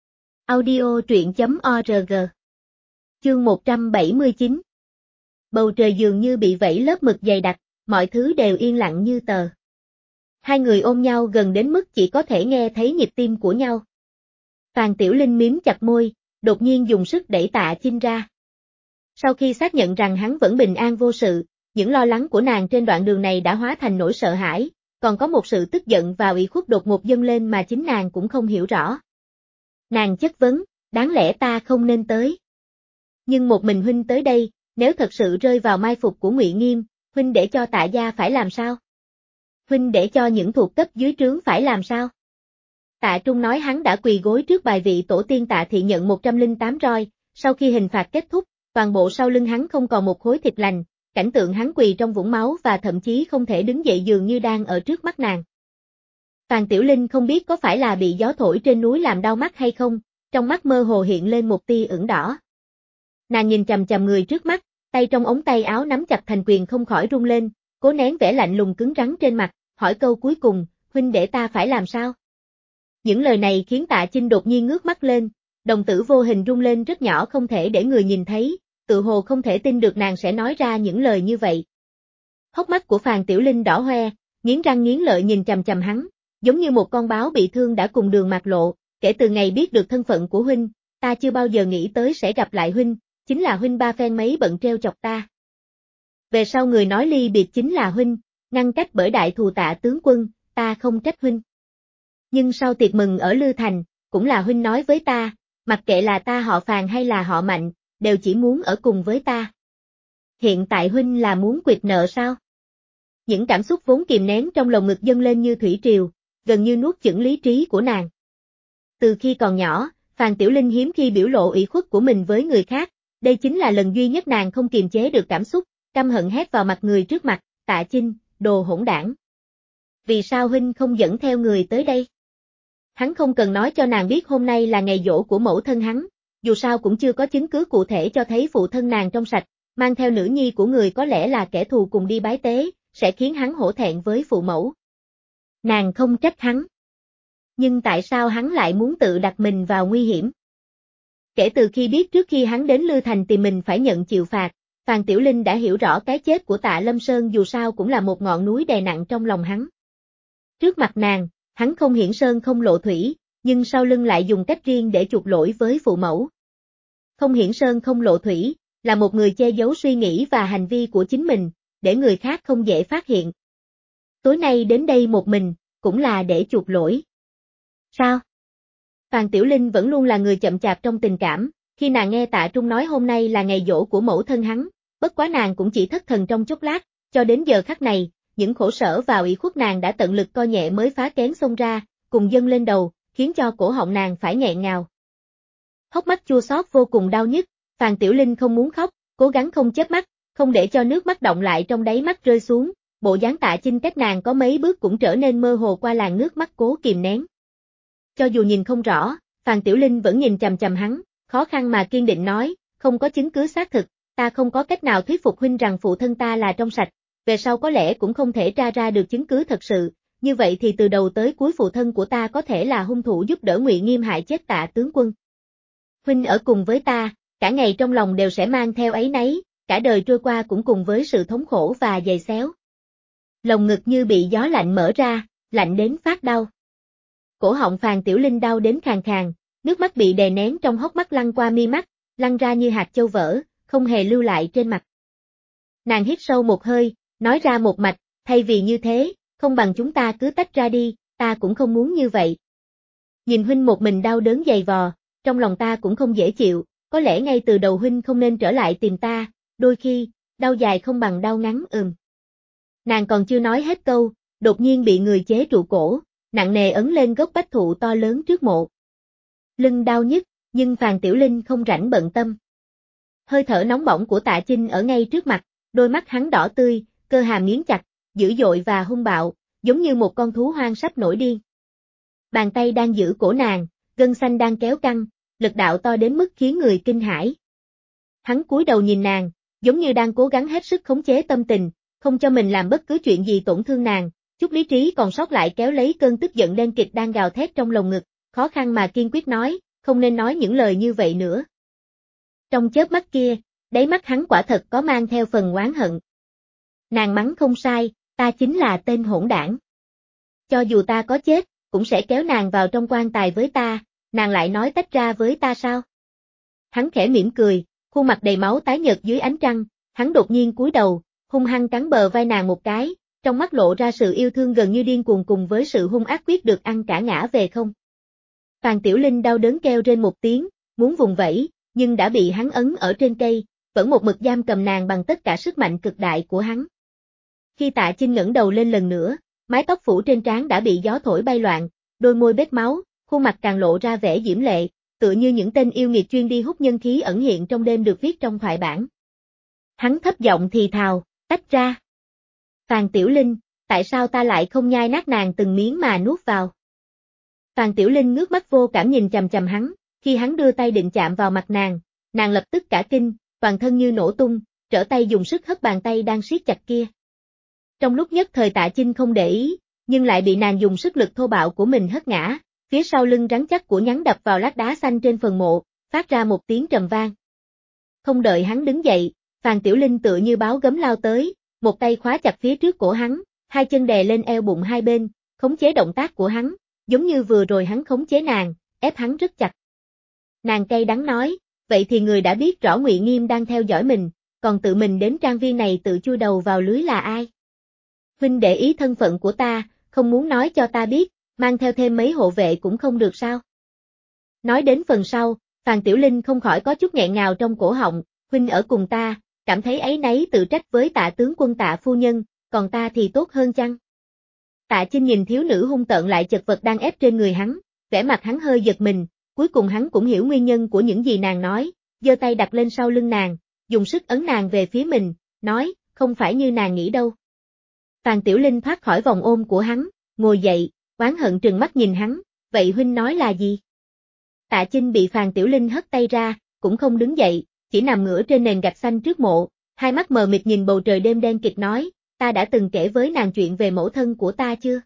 Audio truyện.org. Chương 179. Bầu trời dường như bị vẩy lớp mực dày đặc, mọi thứ đều yên lặng như tờ. Hai người ôm nhau gần đến mức chỉ có thể nghe thấy nhịp tim của nhau. Phàn Tiểu Linh mím chặt môi, đột nhiên dùng sức đẩy Tạ Chinh ra. Sau khi xác nhận rằng hắn vẫn bình an vô sự, những lo lắng của nàng trên đoạn đường này đã hóa thành nỗi sợ hãi, còn có một sự tức giận và ủy khuất đột ngột dâng lên mà chính nàng cũng không hiểu rõ. Nàng chất vấn, đáng lẽ ta không nên tới. Nhưng một mình huynh tới đây, nếu thật sự rơi vào mai phục của Ngụy Nghiêm, huynh để cho Tạ gia phải làm sao? Huynh để cho những thuộc cấp dưới trướng phải làm sao? Tạ Trung nói hắn đã quỳ gối trước bài vị tổ tiên Tạ Thị nhận 108 roi, sau khi hình phạt kết thúc, toàn bộ sau lưng hắn không còn một khối thịt lành, cảnh tượng hắn quỳ trong vũng máu và thậm chí không thể đứng dậy dường như đang ở trước mắt nàng. Phàn Tiểu Linh không biết có phải là bị gió thổi trên núi làm đau mắt hay không, trong mắt mơ hồ hiện lên một tia ửng đỏ. Nàng nhìn chằm chằm người trước mắt, tay trong ống tay áo nắm chặt thành quyền không khỏi rung lên, cố nén vẻ lạnh lùng cứng rắn trên mặt, hỏi câu cuối cùng, huynh để ta phải làm sao? Những lời này khiến Tạ Chinh đột nhiên ngước mắt lên, đồng tử vô hình rung lên rất nhỏ không thể để người nhìn thấy, tự hồ không thể tin được nàng sẽ nói ra những lời như vậy. Hốc mắt của Phàn Tiểu Linh đỏ hoe, nghiến răng nghiến lợi nhìn chằm chằm hắn, giống như một con báo bị thương đã cùng đường mạt lộ, kể từ ngày biết được thân phận của huynh, ta chưa bao giờ nghĩ tới sẽ gặp lại huynh, chính là huynh ba phen mấy bận treo chọc ta. Về sau người nói ly biệt chính là huynh, ngăn cách bởi đại thù Tạ tướng quân, ta không trách huynh. Nhưng sau tiệc mừng ở Lư Thành, cũng là huynh nói với ta, mặc kệ là ta họ Phàn hay là họ Mạnh, đều chỉ muốn ở cùng với ta. Hiện tại huynh là muốn quỵt nợ sao? Những cảm xúc vốn kìm nén trong lồng ngực dâng lên như thủy triều, gần như nuốt chửng lý trí của nàng. Từ khi còn nhỏ, Phàn Tiểu Linh hiếm khi biểu lộ ủy khuất của mình với người khác, đây chính là lần duy nhất nàng không kiềm chế được cảm xúc, căm hận hét vào mặt người trước mặt, Tạ Chinh, đồ hỗn đảng. Vì sao huynh không dẫn theo người tới đây? Hắn không cần nói cho nàng biết hôm nay là ngày giỗ của mẫu thân hắn, dù sao cũng chưa có chứng cứ cụ thể cho thấy phụ thân nàng trong sạch, mang theo nữ nhi của người có lẽ là kẻ thù cùng đi bái tế, sẽ khiến hắn hổ thẹn với phụ mẫu. Nàng không trách hắn. Nhưng tại sao hắn lại muốn tự đặt mình vào nguy hiểm? Kể từ khi biết trước khi hắn đến Lư Thành thì mình phải nhận chịu phạt, Phàn Tiểu Linh đã hiểu rõ cái chết của Tạ Lâm Sơn dù sao cũng là một ngọn núi đè nặng trong lòng hắn. Trước mặt nàng, hắn không hiển sơn không lộ thủy, nhưng sau lưng lại dùng cách riêng để chuộc lỗi với phụ mẫu. Không hiển sơn không lộ thủy, là một người che giấu suy nghĩ và hành vi của chính mình, để người khác không dễ phát hiện. Tối nay đến đây một mình, cũng là để chuộc lỗi. Sao? Phàn Tiểu Linh vẫn luôn là người chậm chạp trong tình cảm, khi nàng nghe Tạ Trung nói hôm nay là ngày giỗ của mẫu thân hắn, bất quá nàng cũng chỉ thất thần trong chốc lát, cho đến giờ khắc này, những khổ sở và ủy khuất nàng đã tận lực coi nhẹ mới phá kén xông ra, cùng dâng lên đầu, khiến cho cổ họng nàng phải nghẹn ngào. Hốc mắt chua xót vô cùng đau nhức, Phàn Tiểu Linh không muốn khóc, cố gắng không chớp mắt, không để cho nước mắt đọng lại trong đáy mắt rơi xuống, bộ dáng Tạ Chinh cách nàng có mấy bước cũng trở nên mơ hồ qua làn nước mắt cố kìm nén. Cho dù nhìn không rõ, Phàn Tiểu Linh vẫn nhìn chằm chằm hắn, khó khăn mà kiên định nói, không có chứng cứ xác thực, ta không có cách nào thuyết phục huynh rằng phụ thân ta là trong sạch, về sau có lẽ cũng không thể tra ra được chứng cứ thật sự, như vậy thì từ đầu tới cuối phụ thân của ta có thể là hung thủ giúp đỡ Ngụy Nghiêm hại chết Tạ tướng quân. Huynh ở cùng với ta, cả ngày trong lòng đều sẽ mang theo áy náy, cả đời trôi qua cũng cùng với sự thống khổ và dày xéo. Lồng ngực như bị gió lạnh mở ra, lạnh đến phát đau. Cổ họng Phàn Tiểu Linh đau đến khàn khàn, nước mắt bị đè nén trong hốc mắt lăn qua mi mắt, lăn ra như hạt châu vỡ, không hề lưu lại trên mặt. Nàng hít sâu một hơi, nói ra một mạch, thay vì như thế, không bằng chúng ta cứ tách ra đi, ta cũng không muốn như vậy. Nhìn huynh một mình đau đớn dày vò, trong lòng ta cũng không dễ chịu, có lẽ ngay từ đầu huynh không nên trở lại tìm ta, đôi khi, đau dài không bằng đau ngắn Nàng còn chưa nói hết câu, đột nhiên bị người chế trụ cổ, nặng nề ấn lên gốc bách thụ to lớn trước mộ. Lưng đau nhức, nhưng Phàn Tiểu Linh không rảnh bận tâm. Hơi thở nóng bỏng của Tạ Chinh ở ngay trước mặt, đôi mắt hắn đỏ tươi, cơ hàm nghiến chặt, dữ dội và hung bạo, giống như một con thú hoang sắp nổi điên. Bàn tay đang giữ cổ nàng, gân xanh đang kéo căng, lực đạo to đến mức khiến người kinh hãi. Hắn cúi đầu nhìn nàng, giống như đang cố gắng hết sức khống chế tâm tình, không cho mình làm bất cứ chuyện gì tổn thương nàng, chút lý trí còn sót lại kéo lấy cơn tức giận đen kịt đang gào thét trong lồng ngực, khó khăn mà kiên quyết nói, không nên nói những lời như vậy nữa. Trong chớp mắt kia, đáy mắt hắn quả thật có mang theo phần oán hận. Nàng mắng không sai, ta chính là tên hỗn đảng. Cho dù ta có chết, cũng sẽ kéo nàng vào trong quan tài với ta, nàng lại nói tách ra với ta sao? Hắn khẽ mỉm cười, khuôn mặt đầy máu tái nhợt dưới ánh trăng, hắn đột nhiên cúi đầu, hung hăng cắn bờ vai nàng một cái, trong mắt lộ ra sự yêu thương gần như điên cuồng cùng với sự hung ác quyết được ăn cả ngã về không. Phàn Tiểu Linh đau đớn kêu trên một tiếng, muốn vùng vẫy, nhưng đã bị hắn ấn ở trên cây, vẫn một mực giam cầm nàng bằng tất cả sức mạnh cực đại của hắn. Khi Tạ Chinh ngẩng đầu lên lần nữa, mái tóc phủ trên trán đã bị gió thổi bay loạn, đôi môi bết máu, khuôn mặt càng lộ ra vẻ diễm lệ, tựa như những tên yêu nghiệt chuyên đi hút nhân khí ẩn hiện trong đêm được viết trong thoại bản. Hắn thấp giọng thì thào, tách ra. Phàn Tiểu Linh, tại sao ta lại không nhai nát nàng từng miếng mà nuốt vào? Phàn Tiểu Linh ngước mắt vô cảm nhìn chằm chằm hắn, khi hắn đưa tay định chạm vào mặt nàng lập tức cả kinh, toàn thân như nổ tung, trở tay dùng sức hất bàn tay đang siết chặt kia. Trong lúc nhất thời Tạ Chinh không để ý, nhưng lại bị nàng dùng sức lực thô bạo của mình hất ngã, phía sau lưng rắn chắc của nhắn đập vào lát đá xanh trên phần mộ, phát ra một tiếng trầm vang. Không đợi hắn đứng dậy, Phàn Tiểu Linh tựa như báo gấm lao tới, một tay khóa chặt phía trước cổ hắn, hai chân đè lên eo bụng hai bên, khống chế động tác của hắn, giống như vừa rồi hắn khống chế nàng, ép hắn rất chặt. Nàng cay đắng nói, vậy thì người đã biết rõ Ngụy Nghiêm đang theo dõi mình, còn tự mình đến trang viên này tự chui đầu vào lưới là ai? Huynh để ý thân phận của ta, không muốn nói cho ta biết, mang theo thêm mấy hộ vệ cũng không được sao? Nói đến phần sau, Phàn Tiểu Linh không khỏi có chút nghẹn ngào trong cổ họng, huynh ở cùng ta, cảm thấy áy náy tự trách với Tạ tướng quân Tạ phu nhân, còn ta thì tốt hơn chăng? Tạ Chinh nhìn thiếu nữ hung tợn lại chật vật đang ép trên người hắn, vẻ mặt hắn hơi giật mình, cuối cùng hắn cũng hiểu nguyên nhân của những gì nàng nói, giơ tay đặt lên sau lưng nàng, dùng sức ấn nàng về phía mình, nói, không phải như nàng nghĩ đâu. Phàn Tiểu Linh thoát khỏi vòng ôm của hắn, ngồi dậy, oán hận trừng mắt nhìn hắn, vậy huynh nói là gì? Tạ Chinh bị Phàn Tiểu Linh hất tay ra, cũng không đứng dậy, chỉ nằm ngửa trên nền gạch xanh trước mộ, hai mắt mờ mịt nhìn bầu trời đêm đen kịt nói, ta đã từng kể với nàng chuyện về mẫu thân của ta chưa?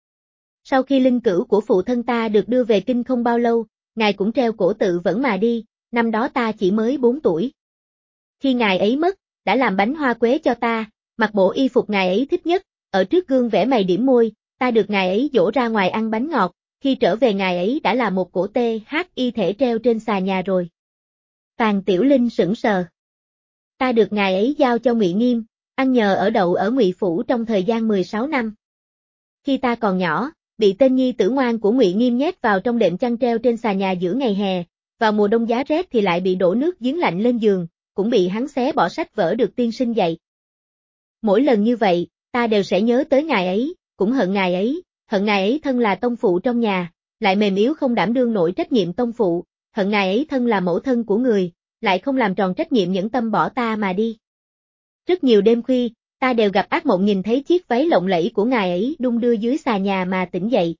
Sau khi linh cữu của phụ thân ta được đưa về kinh không bao lâu, ngài cũng treo cổ tự vẫn mà đi, năm đó ta chỉ mới 4 tuổi. Khi ngài ấy mất, đã làm bánh hoa quế cho ta, mặc bộ y phục ngài ấy thích nhất, ở trước gương vẽ mày điểm môi, ta được ngài ấy dỗ ra ngoài ăn bánh ngọt, khi trở về ngài ấy đã là một cổ y thể treo trên xà nhà rồi. Phàn Tiểu Linh sững sờ. Ta được ngài ấy giao cho Ngụy Nghiêm, ăn nhờ ở đậu ở Ngụy Phủ trong thời gian 16 năm. Khi ta còn nhỏ, bị tên nhi tử ngoan của Ngụy Nghiêm nhét vào trong đệm chăn treo trên xà nhà giữa ngày hè, vào mùa đông giá rét thì lại bị đổ nước giếng lạnh lên giường, cũng bị hắn xé bỏ sách vở được tiên sinh dạy. Mỗi lần như vậy, ta đều sẽ nhớ tới ngài ấy, cũng hận ngài ấy thân là tông phụ trong nhà, lại mềm yếu không đảm đương nổi trách nhiệm tông phụ, hận ngài ấy thân là mẫu thân của người, lại không làm tròn trách nhiệm nhẫn tâm bỏ ta mà đi. Rất nhiều đêm khuya, ta đều gặp ác mộng nhìn thấy chiếc váy lộng lẫy của ngài ấy đung đưa dưới xà nhà mà tỉnh dậy.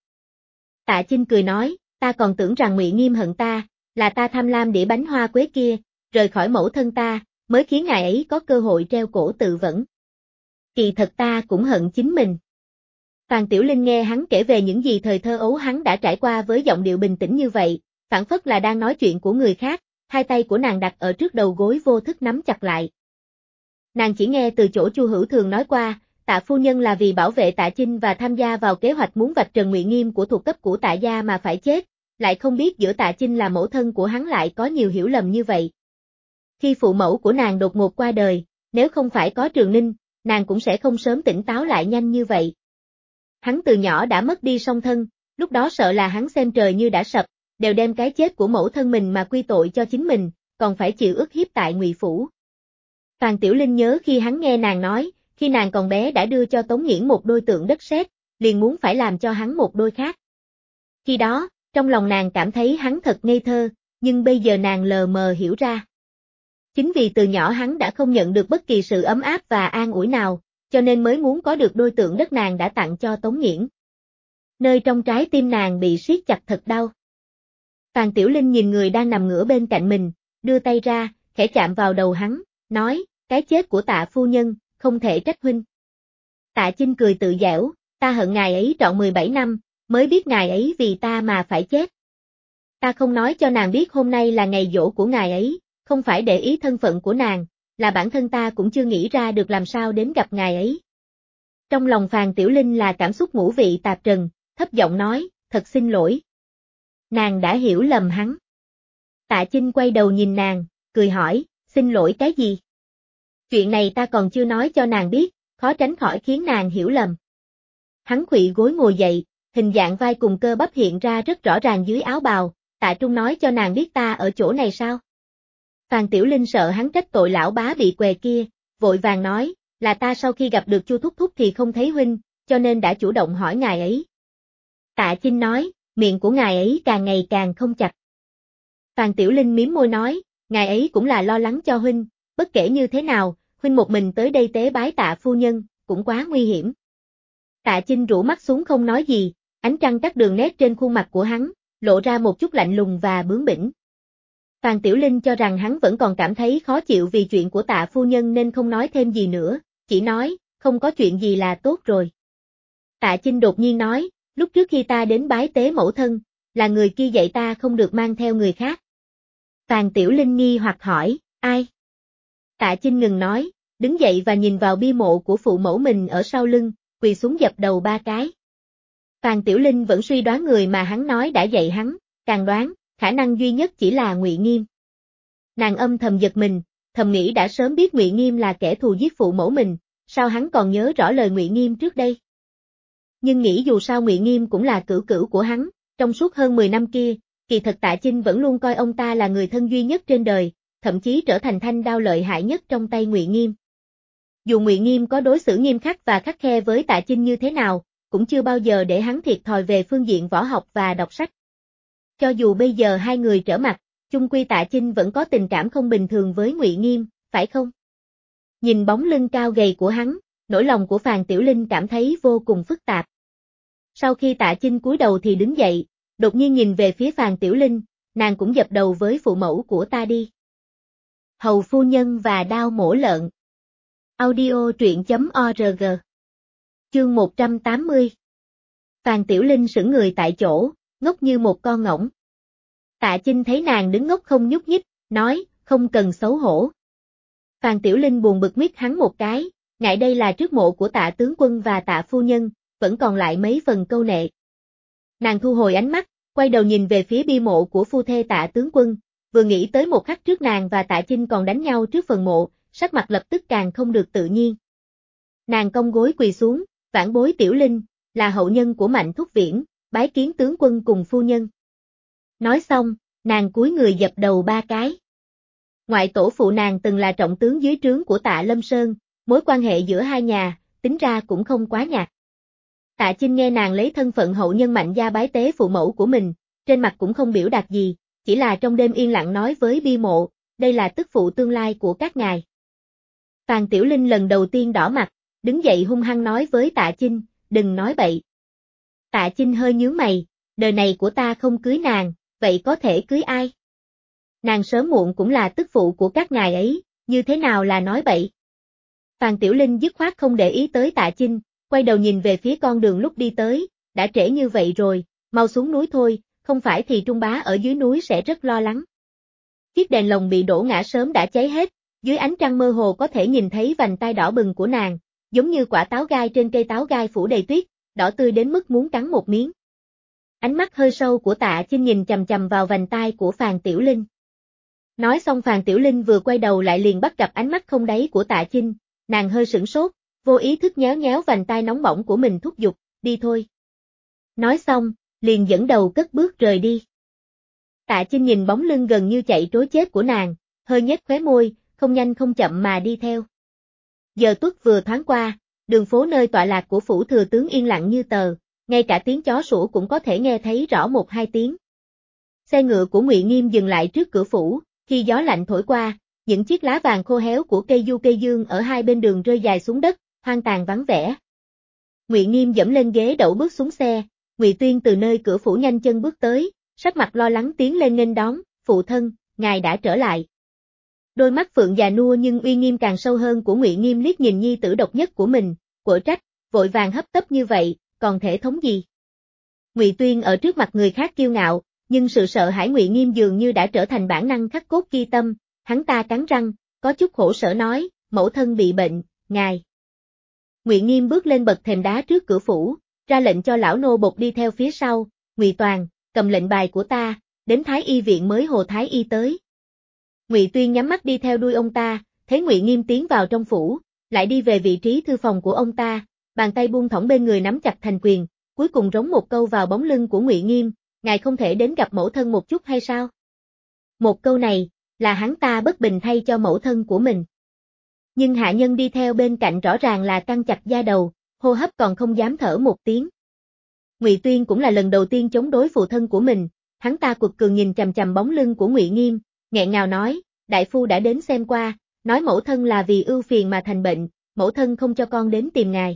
Tạ Chinh cười nói, ta còn tưởng rằng Ngụy Nghiêm hận ta, là ta tham lam đĩa bánh hoa quế kia, rời khỏi mẫu thân ta, mới khiến ngài ấy có cơ hội treo cổ tự vẫn. Kỳ thật ta cũng hận chính mình. Phàn Tiểu Linh nghe hắn kể về những gì thời thơ ấu hắn đã trải qua với giọng điệu bình tĩnh như vậy, phảng phất là đang nói chuyện của người khác, hai tay của nàng đặt ở trước đầu gối vô thức nắm chặt lại. Nàng chỉ nghe từ chỗ Chu Hữu Thường nói qua, Tạ phu nhân là vì bảo vệ Tạ Chinh và tham gia vào kế hoạch muốn vạch trần Ngụy Nghiêm của thuộc cấp của Tạ gia mà phải chết, lại không biết giữa Tạ Chinh là mẫu thân của hắn lại có nhiều hiểu lầm như vậy. Khi phụ mẫu của nàng đột ngột qua đời, nếu không phải có Trường Ninh, nàng cũng sẽ không sớm tỉnh táo lại nhanh như vậy. Hắn từ nhỏ đã mất đi song thân, lúc đó sợ là hắn xem trời như đã sập, đều đem cái chết của mẫu thân mình mà quy tội cho chính mình, còn phải chịu ức hiếp tại Ngụy Phủ. Phàn Tiểu Linh nhớ khi hắn nghe nàng nói, khi nàng còn bé đã đưa cho Tống Nghiễn một đôi tượng đất sét, liền muốn phải làm cho hắn một đôi khác. Khi đó, trong lòng nàng cảm thấy hắn thật ngây thơ, nhưng bây giờ nàng lờ mờ hiểu ra. Chính vì từ nhỏ hắn đã không nhận được bất kỳ sự ấm áp và an ủi nào, cho nên mới muốn có được đôi tượng đất nàng đã tặng cho Tống Nghiễn. Nơi trong trái tim nàng bị siết chặt thật đau. Phàn Tiểu Linh nhìn người đang nằm ngửa bên cạnh mình, đưa tay ra, khẽ chạm vào đầu hắn, nói, cái chết của Tạ phu nhân, không thể trách huynh. Tạ Chinh cười tự giễu, ta hận ngài ấy trọn 17 năm, mới biết ngài ấy vì ta mà phải chết. Ta không nói cho nàng biết hôm nay là ngày giỗ của ngài ấy, không phải để ý thân phận của nàng, là bản thân ta cũng chưa nghĩ ra được làm sao đến gặp ngài ấy. Trong lòng Phàn Tiểu Linh là cảm xúc ngũ vị tạp trần, thấp giọng nói, thật xin lỗi. Nàng đã hiểu lầm hắn. Tạ Chinh quay đầu nhìn nàng, cười hỏi, xin lỗi cái gì? Chuyện này ta còn chưa nói cho nàng biết, khó tránh khỏi khiến nàng hiểu lầm. Hắn khuỵu gối ngồi dậy, hình dạng vai cùng cơ bắp hiện ra rất rõ ràng dưới áo bào, Tạ Trung nói cho nàng biết ta ở chỗ này sao? Phàn Tiểu Linh sợ hắn trách tội lão bá bị què kia, vội vàng nói, là ta sau khi gặp được Chu Thúc Thúc thì không thấy huynh, cho nên đã chủ động hỏi ngài ấy. Tạ Chinh nói, miệng của ngài ấy càng ngày càng không chặt. Phàn Tiểu Linh mím môi nói, ngài ấy cũng là lo lắng cho huynh, bất kể như thế nào, huynh một mình tới đây tế bái Tạ phu nhân, cũng quá nguy hiểm. Tạ Chinh rũ mắt xuống không nói gì, ánh trăng cắt đường nét trên khuôn mặt của hắn, lộ ra một chút lạnh lùng và bướng bỉnh. Phàn Tiểu Linh cho rằng hắn vẫn còn cảm thấy khó chịu vì chuyện của Tạ phu nhân nên không nói thêm gì nữa, chỉ nói, không có chuyện gì là tốt rồi. Tạ Chinh đột nhiên nói, lúc trước khi ta đến bái tế mẫu thân, là người kia dạy ta không được mang theo người khác. Phàn Tiểu Linh nghi hoặc hỏi, ai? Tạ Chinh ngừng nói, đứng dậy và nhìn vào bia mộ của phụ mẫu mình ở sau lưng, quỳ xuống dập đầu 3 cái. Phàn Tiểu Linh vẫn suy đoán người mà hắn nói đã dạy hắn, càng đoán, khả năng duy nhất chỉ là Ngụy Nghiêm. Nàng âm thầm giật mình, thầm nghĩ đã sớm biết Ngụy Nghiêm là kẻ thù giết phụ mẫu mình, sao hắn còn nhớ rõ lời Ngụy Nghiêm trước đây? Nhưng nghĩ dù sao Ngụy Nghiêm cũng là cửu cửu của hắn, trong suốt hơn 10 năm kia, kỳ thật Tạ Chinh vẫn luôn coi ông ta là người thân duy nhất trên đời, thậm chí trở thành thanh đao lợi hại nhất trong tay Ngụy Nghiêm. Dù Ngụy Nghiêm có đối xử nghiêm khắc và khắt khe với Tạ Chinh như thế nào, cũng chưa bao giờ để hắn thiệt thòi về phương diện võ học và đọc sách. Cho dù bây giờ hai người trở mặt, chung quy Tạ Chinh vẫn có tình cảm không bình thường với Ngụy Nghiêm, phải không? Nhìn bóng lưng cao gầy của hắn, nỗi lòng của Phàn Tiểu Linh cảm thấy vô cùng phức tạp. Sau khi Tạ Chinh cúi đầu thì đứng dậy, đột nhiên nhìn về phía Phàn Tiểu Linh, nàng cũng dập đầu với phụ mẫu của ta đi. Hầu phu nhân và đao mổ lợn. Audio truyện.org. Chương 180. Phàn Tiểu Linh sững người tại chỗ, ngốc như một con ngỗng. Tạ Chinh thấy nàng đứng ngốc không nhúc nhích, nói, không cần xấu hổ. Phàn Tiểu Linh buồn bực miết hắn một cái, ngại đây là trước mộ của Tạ tướng quân và Tạ phu nhân, vẫn còn lại mấy phần câu nệ. Nàng thu hồi ánh mắt, quay đầu nhìn về phía bia mộ của phu thê Tạ tướng quân, vừa nghĩ tới một khắc trước nàng và Tạ Chinh còn đánh nhau trước phần mộ, sắc mặt lập tức càng không được tự nhiên. Nàng cong gối quỳ xuống, vãn bối Tiểu Linh, là hậu nhân của Mạnh Thúc Viễn, bái kiến tướng quân cùng phu nhân. Nói xong, nàng cúi người dập đầu 3 cái. Ngoại tổ phụ nàng từng là trọng tướng dưới trướng của Tạ Lâm Sơn, mối quan hệ giữa hai nhà, tính ra cũng không quá nhạt. Tạ Chinh nghe nàng lấy thân phận hậu nhân Mạnh gia bái tế phụ mẫu của mình, trên mặt cũng không biểu đạt gì, chỉ là trong đêm yên lặng nói với Bi Mộ, đây là tức phụ tương lai của các ngài. Phàn Tiểu Linh lần đầu tiên đỏ mặt, đứng dậy hung hăng nói với Tạ Chinh, đừng nói bậy. Tạ Chinh hơi nhướng mày, đời này của ta không cưới nàng, vậy có thể cưới ai? Nàng sớm muộn cũng là tức phụ của các ngài ấy, như thế nào là nói bậy? Phàn Tiểu Linh dứt khoát không để ý tới Tạ Chinh, quay đầu nhìn về phía con đường lúc đi tới, đã trễ như vậy rồi, mau xuống núi thôi, không phải thì Trung Bá ở dưới núi sẽ rất lo lắng. Chiếc đèn lồng bị đổ ngã sớm đã cháy hết, dưới ánh trăng mơ hồ có thể nhìn thấy vành tai đỏ bừng của nàng, giống như quả táo gai trên cây táo gai phủ đầy tuyết, đỏ tươi đến mức muốn cắn một miếng. Ánh mắt hơi sâu của Tạ Chinh nhìn chằm chằm vào vành tai của Phàn Tiểu Linh. Nói xong Phàn Tiểu Linh vừa quay đầu lại liền bắt gặp ánh mắt không đáy của Tạ Chinh, nàng hơi sửng sốt, vô ý thức nhéo nhéo vành tai nóng bỏng của mình thúc giục, đi thôi. Nói xong, liền dẫn đầu cất bước rời đi. Tạ Chinh nhìn bóng lưng gần như chạy trối chết của nàng, hơi nhếch khóe môi, không nhanh không chậm mà đi theo. Giờ tuất vừa thoáng qua, đường phố nơi tọa lạc của phủ thừa tướng yên lặng như tờ, ngay cả tiếng chó sủa cũng có thể nghe thấy rõ 1-2 tiếng. Xe ngựa của Ngụy Nghiêm dừng lại trước cửa phủ, khi gió lạnh thổi qua, những chiếc lá vàng khô héo của cây du cây dương ở hai bên đường rơi dài xuống đất, hoang tàn vắng vẻ. Ngụy Nghiêm dẫm lên ghế đẩu bước xuống xe, Ngụy Tuyên từ nơi cửa phủ nhanh chân bước tới, sắc mặt lo lắng tiến lên nghênh đón, phụ thân, ngài đã trở lại. Đôi mắt phượng già nua nhưng uy nghiêm càng sâu hơn của Ngụy Nghiêm liếc nhìn nhi tử độc nhất của mình, quở trách, vội vàng hấp tấp như vậy, còn thể thống gì? Ngụy Tuyên ở trước mặt người khác kiêu ngạo, nhưng sự sợ hãi Ngụy Nghiêm dường như đã trở thành bản năng khắc cốt ghi tâm, hắn ta cắn răng, có chút khổ sở nói, mẫu thân bị bệnh, ngài. Ngụy Nghiêm bước lên bậc thềm đá trước cửa phủ, ra lệnh cho lão nô bộc đi theo phía sau, Ngụy Toàn, cầm lệnh bài của ta, đến Thái Y viện mới hồ Thái Y tới. Ngụy Tuyên nhắm mắt đi theo đuôi ông ta, thấy Ngụy Nghiêm tiến vào trong phủ, lại đi về vị trí thư phòng của ông ta, bàn tay buông thõng bên người nắm chặt thành quyền, cuối cùng rống một câu vào bóng lưng của Ngụy Nghiêm, ngài không thể đến gặp mẫu thân một chút hay sao? Một câu này, là hắn ta bất bình thay cho mẫu thân của mình. Nhưng hạ nhân đi theo bên cạnh rõ ràng là căng chặt da đầu, hô hấp còn không dám thở một tiếng. Ngụy Tuyên cũng là lần đầu tiên chống đối phụ thân của mình, hắn ta quật cường nhìn chằm chằm bóng lưng của Ngụy Nghiêm, nghẹn ngào nói, đại phu đã đến xem qua, nói mẫu thân là vì ưu phiền mà thành bệnh, mẫu thân không cho con đến tìm ngài.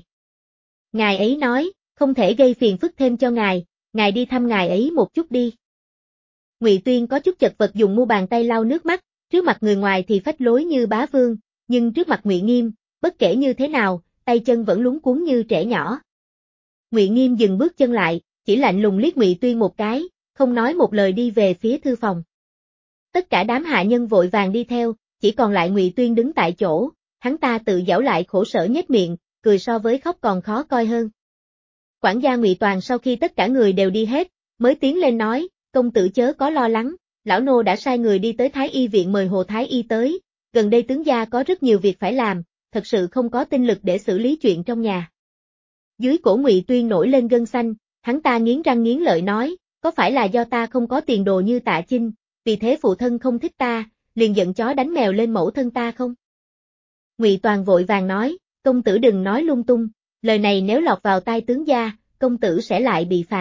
Ngài ấy nói, không thể gây phiền phức thêm cho ngài đi thăm ngài ấy một chút đi. Ngụy Tuyên có chút chật vật dùng mu bàn tay lau nước mắt, trước mặt người ngoài thì phách lối như bá vương, nhưng trước mặt Ngụy Nghiêm, bất kể như thế nào, tay chân vẫn luống cuống như trẻ nhỏ. Ngụy Nghiêm dừng bước chân lại, chỉ lạnh lùng liếc Ngụy Tuyên một cái, không nói một lời đi về phía thư phòng. Tất cả đám hạ nhân vội vàng đi theo, chỉ còn lại Ngụy Tuyên đứng tại chỗ, hắn ta tự giảo lại khổ sở nhếch miệng, cười so với khóc còn khó coi hơn. Quản gia Ngụy Toàn sau khi tất cả người đều đi hết, mới tiến lên nói, công tử chớ có lo lắng, lão nô đã sai người đi tới Thái Y viện mời Hồ Thái Y tới, gần đây tướng gia có rất nhiều việc phải làm, thật sự không có tinh lực để xử lý chuyện trong nhà. Dưới cổ Ngụy Tuyên nổi lên gân xanh, hắn ta nghiến răng nghiến lợi nói, có phải là do ta không có tiền đồ như Tạ Chinh, vì thế phụ thân không thích ta, liền giận chó đánh mèo lên mẫu thân ta không? Ngụy Toàn vội vàng nói, công tử đừng nói lung tung, lời này nếu lọt vào tai tướng gia, công tử sẽ lại bị phạt.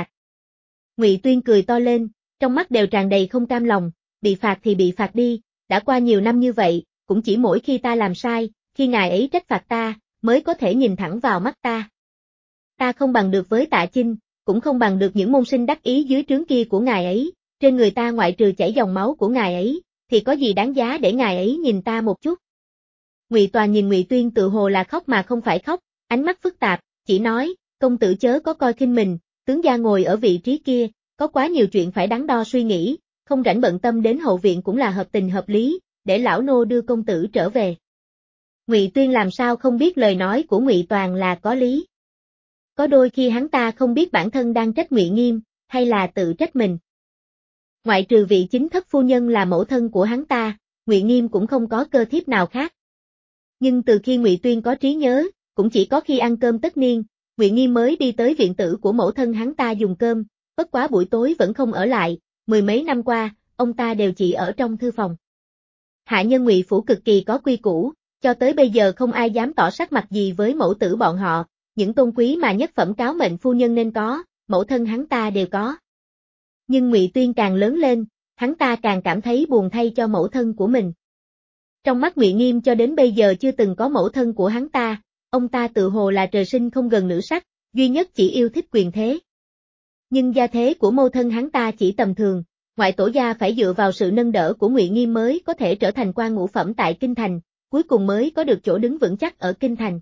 Ngụy Tuyên cười to lên, trong mắt đều tràn đầy không cam lòng, bị phạt thì bị phạt đi, đã qua nhiều năm như vậy, cũng chỉ mỗi khi ta làm sai, khi ngài ấy trách phạt ta, mới có thể nhìn thẳng vào mắt ta. Ta không bằng được với Tạ Chinh, cũng không bằng được những môn sinh đắc ý dưới trướng kia của ngài ấy, trên người ta ngoại trừ chảy dòng máu của ngài ấy, thì có gì đáng giá để ngài ấy nhìn ta một chút. Ngụy Toàn nhìn Ngụy Tuyên tự hồ là khóc mà không phải khóc, ánh mắt phức tạp, chỉ nói, công tử chớ có coi khinh mình, tướng gia ngồi ở vị trí kia, có quá nhiều chuyện phải đắn đo suy nghĩ, không rảnh bận tâm đến hậu viện cũng là hợp tình hợp lý, để lão nô đưa công tử trở về. Ngụy Tuyên làm sao không biết lời nói của Ngụy Toàn là có lý. Có đôi khi hắn ta không biết bản thân đang trách Ngụy Nghiêm, hay là tự trách mình. Ngoại trừ vị chính thất phu nhân là mẫu thân của hắn ta, Ngụy Nghiêm cũng không có cơ thiếp nào khác. Nhưng từ khi Ngụy Tuyên có trí nhớ, cũng chỉ có khi ăn cơm tất niên, Ngụy Nghiêm mới đi tới viện tử của mẫu thân hắn ta dùng cơm, bất quá buổi tối vẫn không ở lại, mười mấy năm qua, ông ta đều chỉ ở trong thư phòng. Hạ nhân Ngụy phủ cực kỳ có quy củ, cho tới bây giờ không ai dám tỏ sắc mặt gì với mẫu tử bọn họ, những tôn quý mà nhất phẩm cáo mệnh phu nhân nên có, mẫu thân hắn ta đều có. Nhưng Ngụy Tuyên càng lớn lên, hắn ta càng cảm thấy buồn thay cho mẫu thân của mình. Trong mắt Ngụy Nghiêm cho đến bây giờ chưa từng có mẫu thân của hắn ta, ông ta tự hồ là trời sinh không gần nữ sắc, duy nhất chỉ yêu thích quyền thế. Nhưng gia thế của mẫu thân hắn ta chỉ tầm thường, ngoại tổ gia phải dựa vào sự nâng đỡ của Ngụy Nghiêm mới có thể trở thành quan ngũ phẩm tại Kinh Thành, cuối cùng mới có được chỗ đứng vững chắc ở Kinh Thành.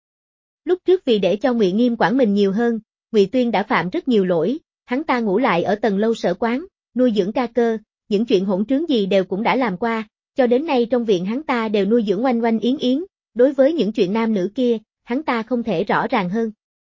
Lúc trước vì để cho Ngụy Nghiêm quản mình nhiều hơn, Ngụy Tuyên đã phạm rất nhiều lỗi, hắn ta ngủ lại ở tầng lâu sở quán, nuôi dưỡng ca cơ, những chuyện hỗn trướng gì đều cũng đã làm qua, cho đến nay trong viện hắn ta đều nuôi dưỡng oanh oanh yến yến, đối với những chuyện nam nữ kia, hắn ta không thể rõ ràng hơn.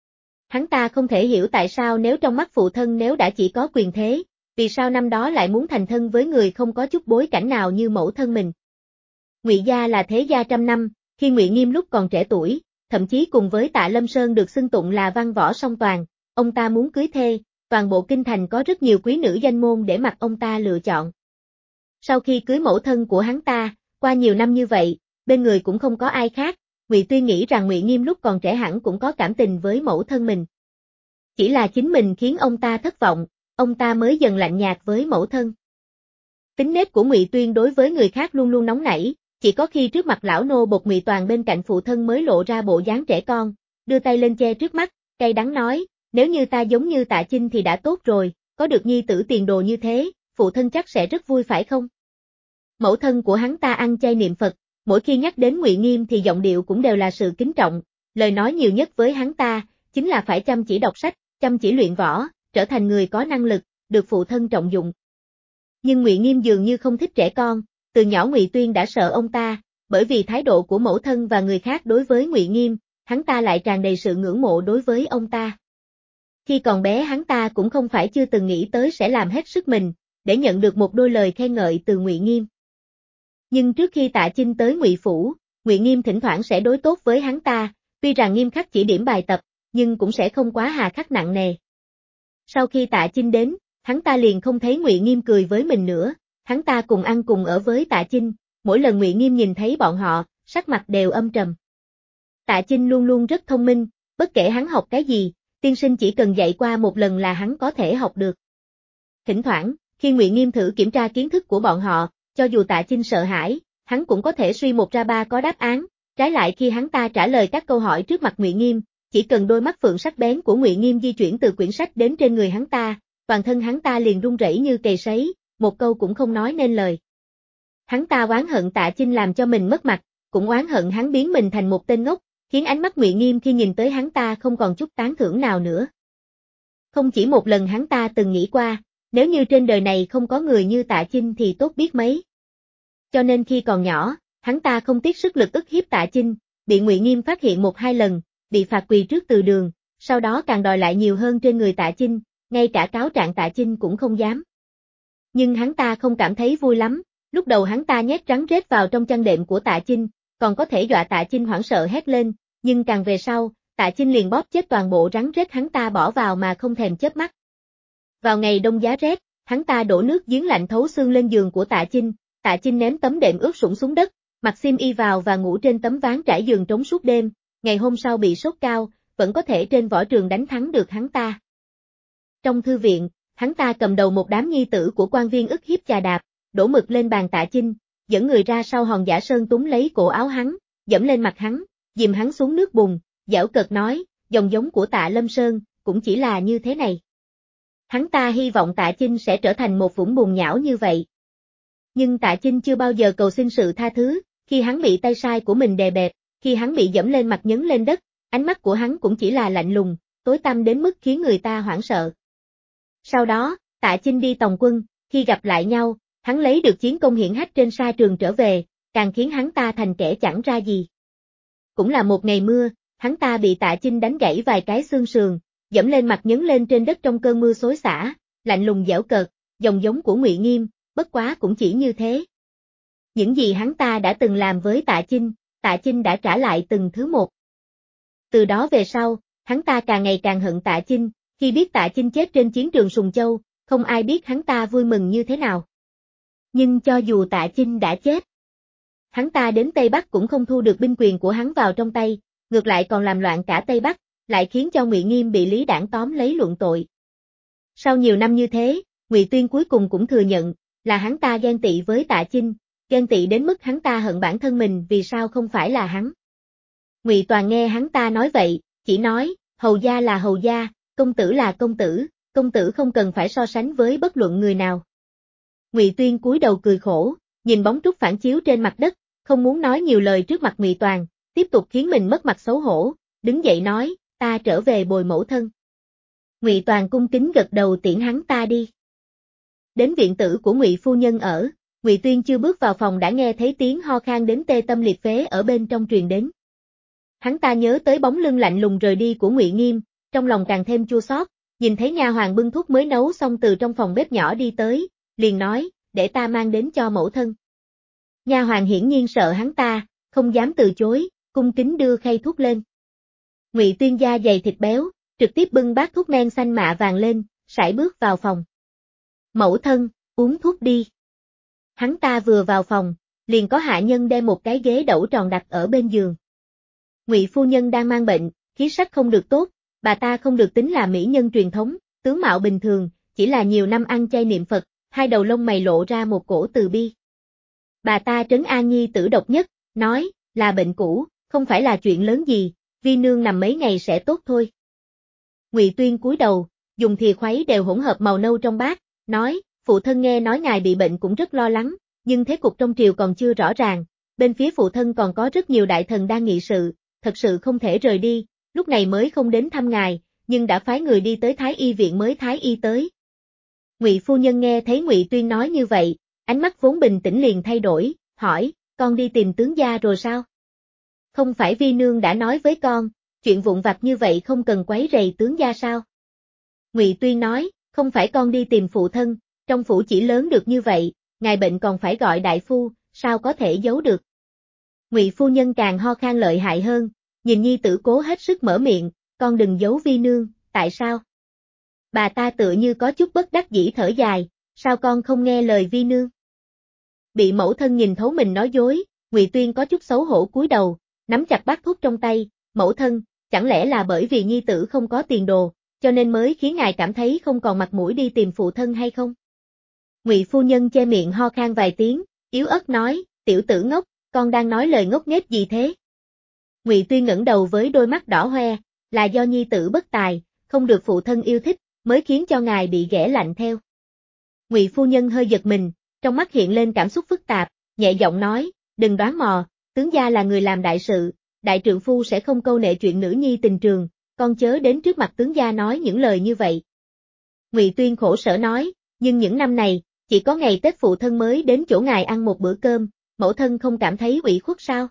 Hắn ta không thể hiểu tại sao nếu trong mắt phụ thân nếu đã chỉ có quyền thế, vì sao năm đó lại muốn thành thân với người không có chút bối cảnh nào như mẫu thân mình. Ngụy gia là thế gia trăm năm, khi Ngụy Nghiêm lúc còn trẻ tuổi, thậm chí cùng với Tạ Lâm Sơn được xưng tụng là văn võ song toàn, ông ta muốn cưới thê, toàn bộ kinh thành có rất nhiều quý nữ danh môn để mặc ông ta lựa chọn. Sau khi cưới mẫu thân của hắn ta, qua nhiều năm như vậy, bên người cũng không có ai khác, Ngụy Tuyên nghĩ rằng Ngụy Nghiêm lúc còn trẻ hẳn cũng có cảm tình với mẫu thân mình. Chỉ là chính mình khiến ông ta thất vọng, ông ta mới dần lạnh nhạt với mẫu thân. Tính nết của Ngụy Tuyên đối với người khác luôn luôn nóng nảy, chỉ có khi trước mặt lão nô bột Ngụy Toàn bên cạnh phụ thân mới lộ ra bộ dáng trẻ con, đưa tay lên che trước mắt, cay đắng nói, nếu như ta giống như Tạ Chinh thì đã tốt rồi, có được nhi tử tiền đồ như thế, phụ thân chắc sẽ rất vui phải không? Mẫu thân của hắn ta ăn chay niệm Phật, mỗi khi nhắc đến Ngụy Nghiêm thì giọng điệu cũng đều là sự kính trọng, lời nói nhiều nhất với hắn ta, chính là phải chăm chỉ đọc sách, chăm chỉ luyện võ, trở thành người có năng lực, được phụ thân trọng dụng. Nhưng Ngụy Nghiêm dường như không thích trẻ con, từ nhỏ Ngụy Tuyên đã sợ ông ta, bởi vì thái độ của mẫu thân và người khác đối với Ngụy Nghiêm, hắn ta lại tràn đầy sự ngưỡng mộ đối với ông ta. Khi còn bé hắn ta cũng không phải chưa từng nghĩ tới sẽ làm hết sức mình, để nhận được một đôi lời khen ngợi từ Ngụy Nghiêm. Nhưng trước khi Tạ Chinh tới Ngụy phủ, Ngụy Nghiêm thỉnh thoảng sẽ đối tốt với hắn ta, tuy rằng nghiêm khắc chỉ điểm bài tập, nhưng cũng sẽ không quá hà khắc nặng nề. Sau khi Tạ Chinh đến, hắn ta liền không thấy Ngụy Nghiêm cười với mình nữa, hắn ta cùng ăn cùng ở với Tạ Chinh, mỗi lần Ngụy Nghiêm nhìn thấy bọn họ, sắc mặt đều âm trầm. Tạ Chinh luôn luôn rất thông minh, bất kể hắn học cái gì, tiên sinh chỉ cần dạy qua một lần là hắn có thể học được. Thỉnh thoảng, khi Ngụy Nghiêm thử kiểm tra kiến thức của bọn họ, cho dù Tạ Chinh sợ hãi, hắn cũng có thể suy một ra ba có đáp án, trái lại khi hắn ta trả lời các câu hỏi trước mặt Ngụy Nghiêm, chỉ cần đôi mắt phượng sắc bén của Ngụy Nghiêm di chuyển từ quyển sách đến trên người hắn ta, toàn thân hắn ta liền run rẩy như cầy sấy, một câu cũng không nói nên lời. Hắn ta oán hận Tạ Chinh làm cho mình mất mặt, cũng oán hận hắn biến mình thành một tên ngốc, khiến ánh mắt Ngụy Nghiêm khi nhìn tới hắn ta không còn chút tán thưởng nào nữa. Không chỉ một lần hắn ta từng nghĩ qua, nếu như trên đời này không có người như Tạ Chinh thì tốt biết mấy. Cho nên khi còn nhỏ, hắn ta không tiếc sức lực ức hiếp Tạ Chinh, bị Ngụy Nghiêm phát hiện một hai lần, bị phạt quỳ trước từ đường, sau đó càng đòi lại nhiều hơn trên người Tạ Chinh, ngay cả cáo trạng Tạ Chinh cũng không dám. Nhưng hắn ta không cảm thấy vui lắm, lúc đầu hắn ta nhét rắn rết vào trong chăn đệm của Tạ Chinh, còn có thể dọa Tạ Chinh hoảng sợ hét lên, nhưng càng về sau, Tạ Chinh liền bóp chết toàn bộ rắn rết hắn ta bỏ vào mà không thèm chớp mắt. Vào ngày đông giá rét, hắn ta đổ nước giếng lạnh thấu xương lên giường của Tạ Chinh ném tấm đệm ướt sũng xuống đất, mặc xiêm y vào và ngủ trên tấm ván trải giường trống suốt đêm, ngày hôm sau bị sốt cao, vẫn có thể trên võ trường đánh thắng được hắn ta. Trong thư viện, hắn ta cầm đầu một đám nhi tử của quan viên ức hiếp chà đạp, đổ mực lên bàn Tạ Chinh, dẫn người ra sau hòn giả sơn túm lấy cổ áo hắn, dẫm lên mặt hắn, dìm hắn xuống nước bùn, giễu cợt nói, dòng giống của Tạ Lâm Sơn, cũng chỉ là như thế này. Hắn ta hy vọng Tạ Chinh sẽ trở thành một vũng bùn nhão như vậy. Nhưng Tạ Chinh chưa bao giờ cầu xin sự tha thứ, khi hắn bị tay sai của mình đè bẹp, khi hắn bị dẫm lên mặt nhấn lên đất, ánh mắt của hắn cũng chỉ là lạnh lùng, tối tăm đến mức khiến người ta hoảng sợ. Sau đó, Tạ Chinh đi tòng quân, khi gặp lại nhau, hắn lấy được chiến công hiển hách trên sa trường trở về, càng khiến hắn ta thành kẻ chẳng ra gì. Cũng là một ngày mưa, hắn ta bị Tạ Chinh đánh gãy vài cái xương sườn, dẫm lên mặt nhấn lên trên đất trong cơn mưa xối xả, lạnh lùng giễu cợt, dòng giống của Ngụy Nghiêm, bất quá cũng chỉ như thế. Những gì hắn ta đã từng làm với Tạ Chinh đã trả lại từng thứ một. Từ đó về sau, hắn ta càng ngày càng hận Tạ Chinh, khi biết Tạ Chinh chết trên chiến trường Sùng Châu, không ai biết hắn ta vui mừng như thế nào. Nhưng cho dù Tạ Chinh đã chết, hắn ta đến Tây Bắc cũng không thu được binh quyền của hắn vào trong tay, ngược lại còn làm loạn cả Tây Bắc, lại khiến cho Ngụy Nghiêm bị Lý Đảng tóm lấy luận tội. Sau nhiều năm như thế, Ngụy Tuyên cuối cùng cũng thừa nhận, là hắn ta ghen tị với Tạ Chinh, ghen tị đến mức hắn ta hận bản thân mình vì sao không phải là hắn. Ngụy Toàn nghe hắn ta nói vậy, chỉ nói, hầu gia là hầu gia, công tử là công tử không cần phải so sánh với bất luận người nào. Ngụy Tuyên cúi đầu cười khổ, nhìn bóng trúc phản chiếu trên mặt đất, không muốn nói nhiều lời trước mặt Ngụy Toàn, tiếp tục khiến mình mất mặt xấu hổ, đứng dậy nói, ta trở về bồi mẫu thân. Ngụy Toàn cung kính gật đầu tiễn hắn ta đi. Đến viện tử của Ngụy phu nhân ở, Ngụy Tuyên chưa bước vào phòng đã nghe thấy tiếng ho khan đến tê tâm liệt phế ở bên trong truyền đến. Hắn ta nhớ tới bóng lưng lạnh lùng rời đi của Ngụy Nghiêm, trong lòng càng thêm chua xót, nhìn thấy nha hoàn bưng thuốc mới nấu xong từ trong phòng bếp nhỏ đi tới, liền nói, để ta mang đến cho mẫu thân. Nha hoàn hiển nhiên sợ hắn ta, không dám từ chối, cung kính đưa khay thuốc lên. Ngụy Tuyên da dày thịt béo, trực tiếp bưng bát thuốc men xanh mạ vàng lên, sải bước vào phòng. Mẫu thân, uống thuốc đi. Hắn ta vừa vào phòng, liền có hạ nhân đem một cái ghế đẩu tròn đặt ở bên giường. Ngụy phu nhân đang mang bệnh, khí sắc không được tốt, bà ta không được tính là mỹ nhân truyền thống, tướng mạo bình thường, chỉ là nhiều năm ăn chay niệm Phật, hai đầu lông mày lộ ra một cổ từ bi. Bà ta trấn an nhi tử độc nhất, nói, là bệnh cũ, không phải là chuyện lớn gì, vi nương nằm mấy ngày sẽ tốt thôi. Ngụy Tuyên cúi đầu, dùng thìa khuấy đều hỗn hợp màu nâu trong bát, nói, phụ thân nghe nói ngài bị bệnh cũng rất lo lắng, nhưng thế cục trong triều còn chưa rõ ràng, bên phía phụ thân còn có rất nhiều đại thần đang nghị sự, thật sự không thể rời đi, lúc này mới không đến thăm ngài, nhưng đã phái người đi tới Thái Y viện mới Thái Y tới. Ngụy phu nhân nghe thấy Ngụy Tuyên nói như vậy, ánh mắt vốn bình tĩnh liền thay đổi, hỏi, con đi tìm tướng gia rồi sao? Không phải vi nương đã nói với con, chuyện vụn vặt như vậy không cần quấy rầy tướng gia sao? Ngụy Tuyên nói, không phải con đi tìm phụ thân, trong phủ chỉ lớn được như vậy, ngài bệnh còn phải gọi đại phu, sao có thể giấu được? Ngụy phu nhân càng ho khan lợi hại hơn, nhìn nhi tử cố hết sức mở miệng, con đừng giấu vi nương, tại sao? Bà ta tựa như có chút bất đắc dĩ thở dài, sao con không nghe lời vi nương? Bị mẫu thân nhìn thấu mình nói dối, Ngụy Tuyên có chút xấu hổ cúi đầu, nắm chặt bát thuốc trong tay, mẫu thân, chẳng lẽ là bởi vì nhi tử không có tiền đồ, cho nên mới khiến ngài cảm thấy không còn mặt mũi đi tìm phụ thân hay không? Ngụy phu nhân che miệng ho khan vài tiếng, yếu ớt nói, tiểu tử ngốc, con đang nói lời ngốc nghếch gì thế? Ngụy Tuyên ngẩng đầu với đôi mắt đỏ hoe, là do nhi tử bất tài, không được phụ thân yêu thích, mới khiến cho ngài bị ghẻ lạnh theo. Ngụy phu nhân hơi giật mình, trong mắt hiện lên cảm xúc phức tạp, nhẹ giọng nói, đừng đoán mò, tướng gia là người làm đại sự, đại trượng phu sẽ không câu nệ chuyện nữ nhi tình trường, con chớ đến trước mặt tướng gia nói những lời như vậy. Ngụy Tuyên khổ sở nói, nhưng những năm này, chỉ có ngày Tết phụ thân mới đến chỗ ngài ăn một bữa cơm, mẫu thân không cảm thấy ủy khuất sao?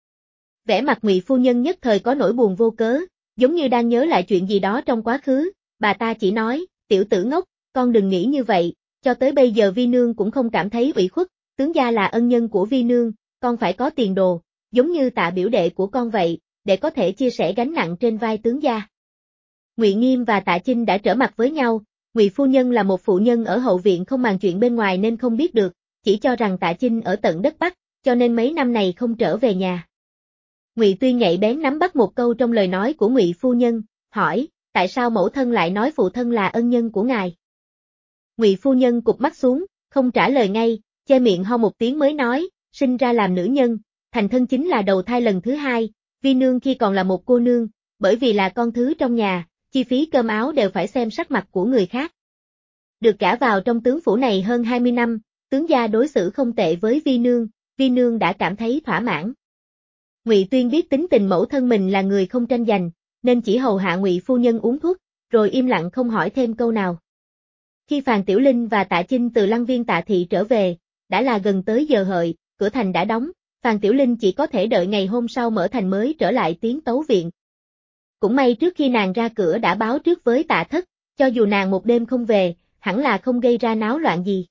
Vẻ mặt Ngụy phu nhân nhất thời có nỗi buồn vô cớ, giống như đang nhớ lại chuyện gì đó trong quá khứ, bà ta chỉ nói, tiểu tử ngốc, con đừng nghĩ như vậy, cho tới bây giờ vi nương cũng không cảm thấy ủy khuất, tướng gia là ân nhân của vi nương, con phải có tiền đồ, giống như Tạ biểu đệ của con vậy, để có thể chia sẻ gánh nặng trên vai tướng gia. Ngụy Nghiêm và Tạ Chinh đã trở mặt với nhau, Ngụy phu nhân là một phụ nhân ở hậu viện không màng chuyện bên ngoài nên không biết được, chỉ cho rằng Tạ Chinh ở tận đất Bắc, cho nên mấy năm này không trở về nhà. Ngụy Tuyên nhạy bén nắm bắt một câu trong lời nói của Ngụy phu nhân, hỏi, tại sao mẫu thân lại nói phụ thân là ân nhân của ngài? Ngụy phu nhân cụp mắt xuống, không trả lời ngay, che miệng ho một tiếng mới nói, sinh ra làm nữ nhân, thành thân chính là đầu thai lần thứ hai, vi nương khi còn là một cô nương, bởi vì là con thứ trong nhà, chi phí cơm áo đều phải xem sắc mặt của người khác. Được gả vào trong tướng phủ này hơn 20 năm, tướng gia đối xử không tệ với vi nương đã cảm thấy thỏa mãn. Ngụy Tuyên biết tính tình mẫu thân mình là người không tranh giành, nên chỉ hầu hạ Ngụy phu nhân uống thuốc, rồi im lặng không hỏi thêm câu nào. Khi Phàn Tiểu Linh và Tạ Chinh từ Lăng Viên Tạ Thị trở về, đã là gần tới giờ hợi, cửa thành đã đóng, Phàn Tiểu Linh chỉ có thể đợi ngày hôm sau mở thành mới trở lại Tiến Tấu Viện. Cũng may trước khi nàng ra cửa đã báo trước với Tạ Thất, cho dù nàng một đêm không về, hẳn là không gây ra náo loạn gì.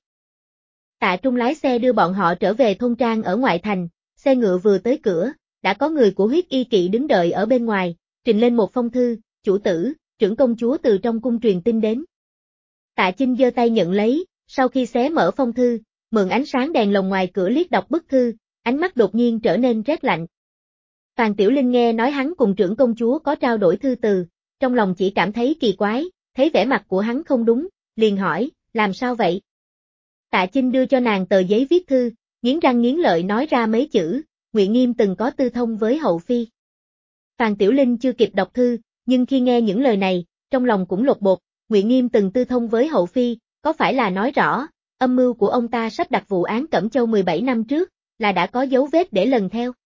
Tạ Trung lái xe đưa bọn họ trở về thôn trang ở ngoại thành, xe ngựa vừa tới cửa, đã có người của Huyết Y Kỵ đứng đợi ở bên ngoài, trình lên một phong thư, chủ tử, trưởng công chúa từ trong cung truyền tin đến. Tạ Chinh giơ tay nhận lấy, sau khi xé mở phong thư, mượn ánh sáng đèn lồng ngoài cửa liếc đọc bức thư, ánh mắt đột nhiên trở nên rét lạnh. Phan Tiểu Linh nghe nói hắn cùng trưởng công chúa có trao đổi thư từ, trong lòng chỉ cảm thấy kỳ quái, thấy vẻ mặt của hắn không đúng, liền hỏi, làm sao vậy? Tạ Chinh đưa cho nàng tờ giấy viết thư, nghiến răng nghiến lợi nói ra mấy chữ, Ngụy Nghiêm từng có tư thông với hậu phi. Phan Tiểu Linh chưa kịp đọc thư, nhưng khi nghe những lời này, trong lòng cũng lột bột, Ngụy Nghiêm từng tư thông với hậu phi, có phải là nói rõ, âm mưu của ông ta sắp đặt vụ án Cẩm Châu 17 năm trước, là đã có dấu vết để lần theo.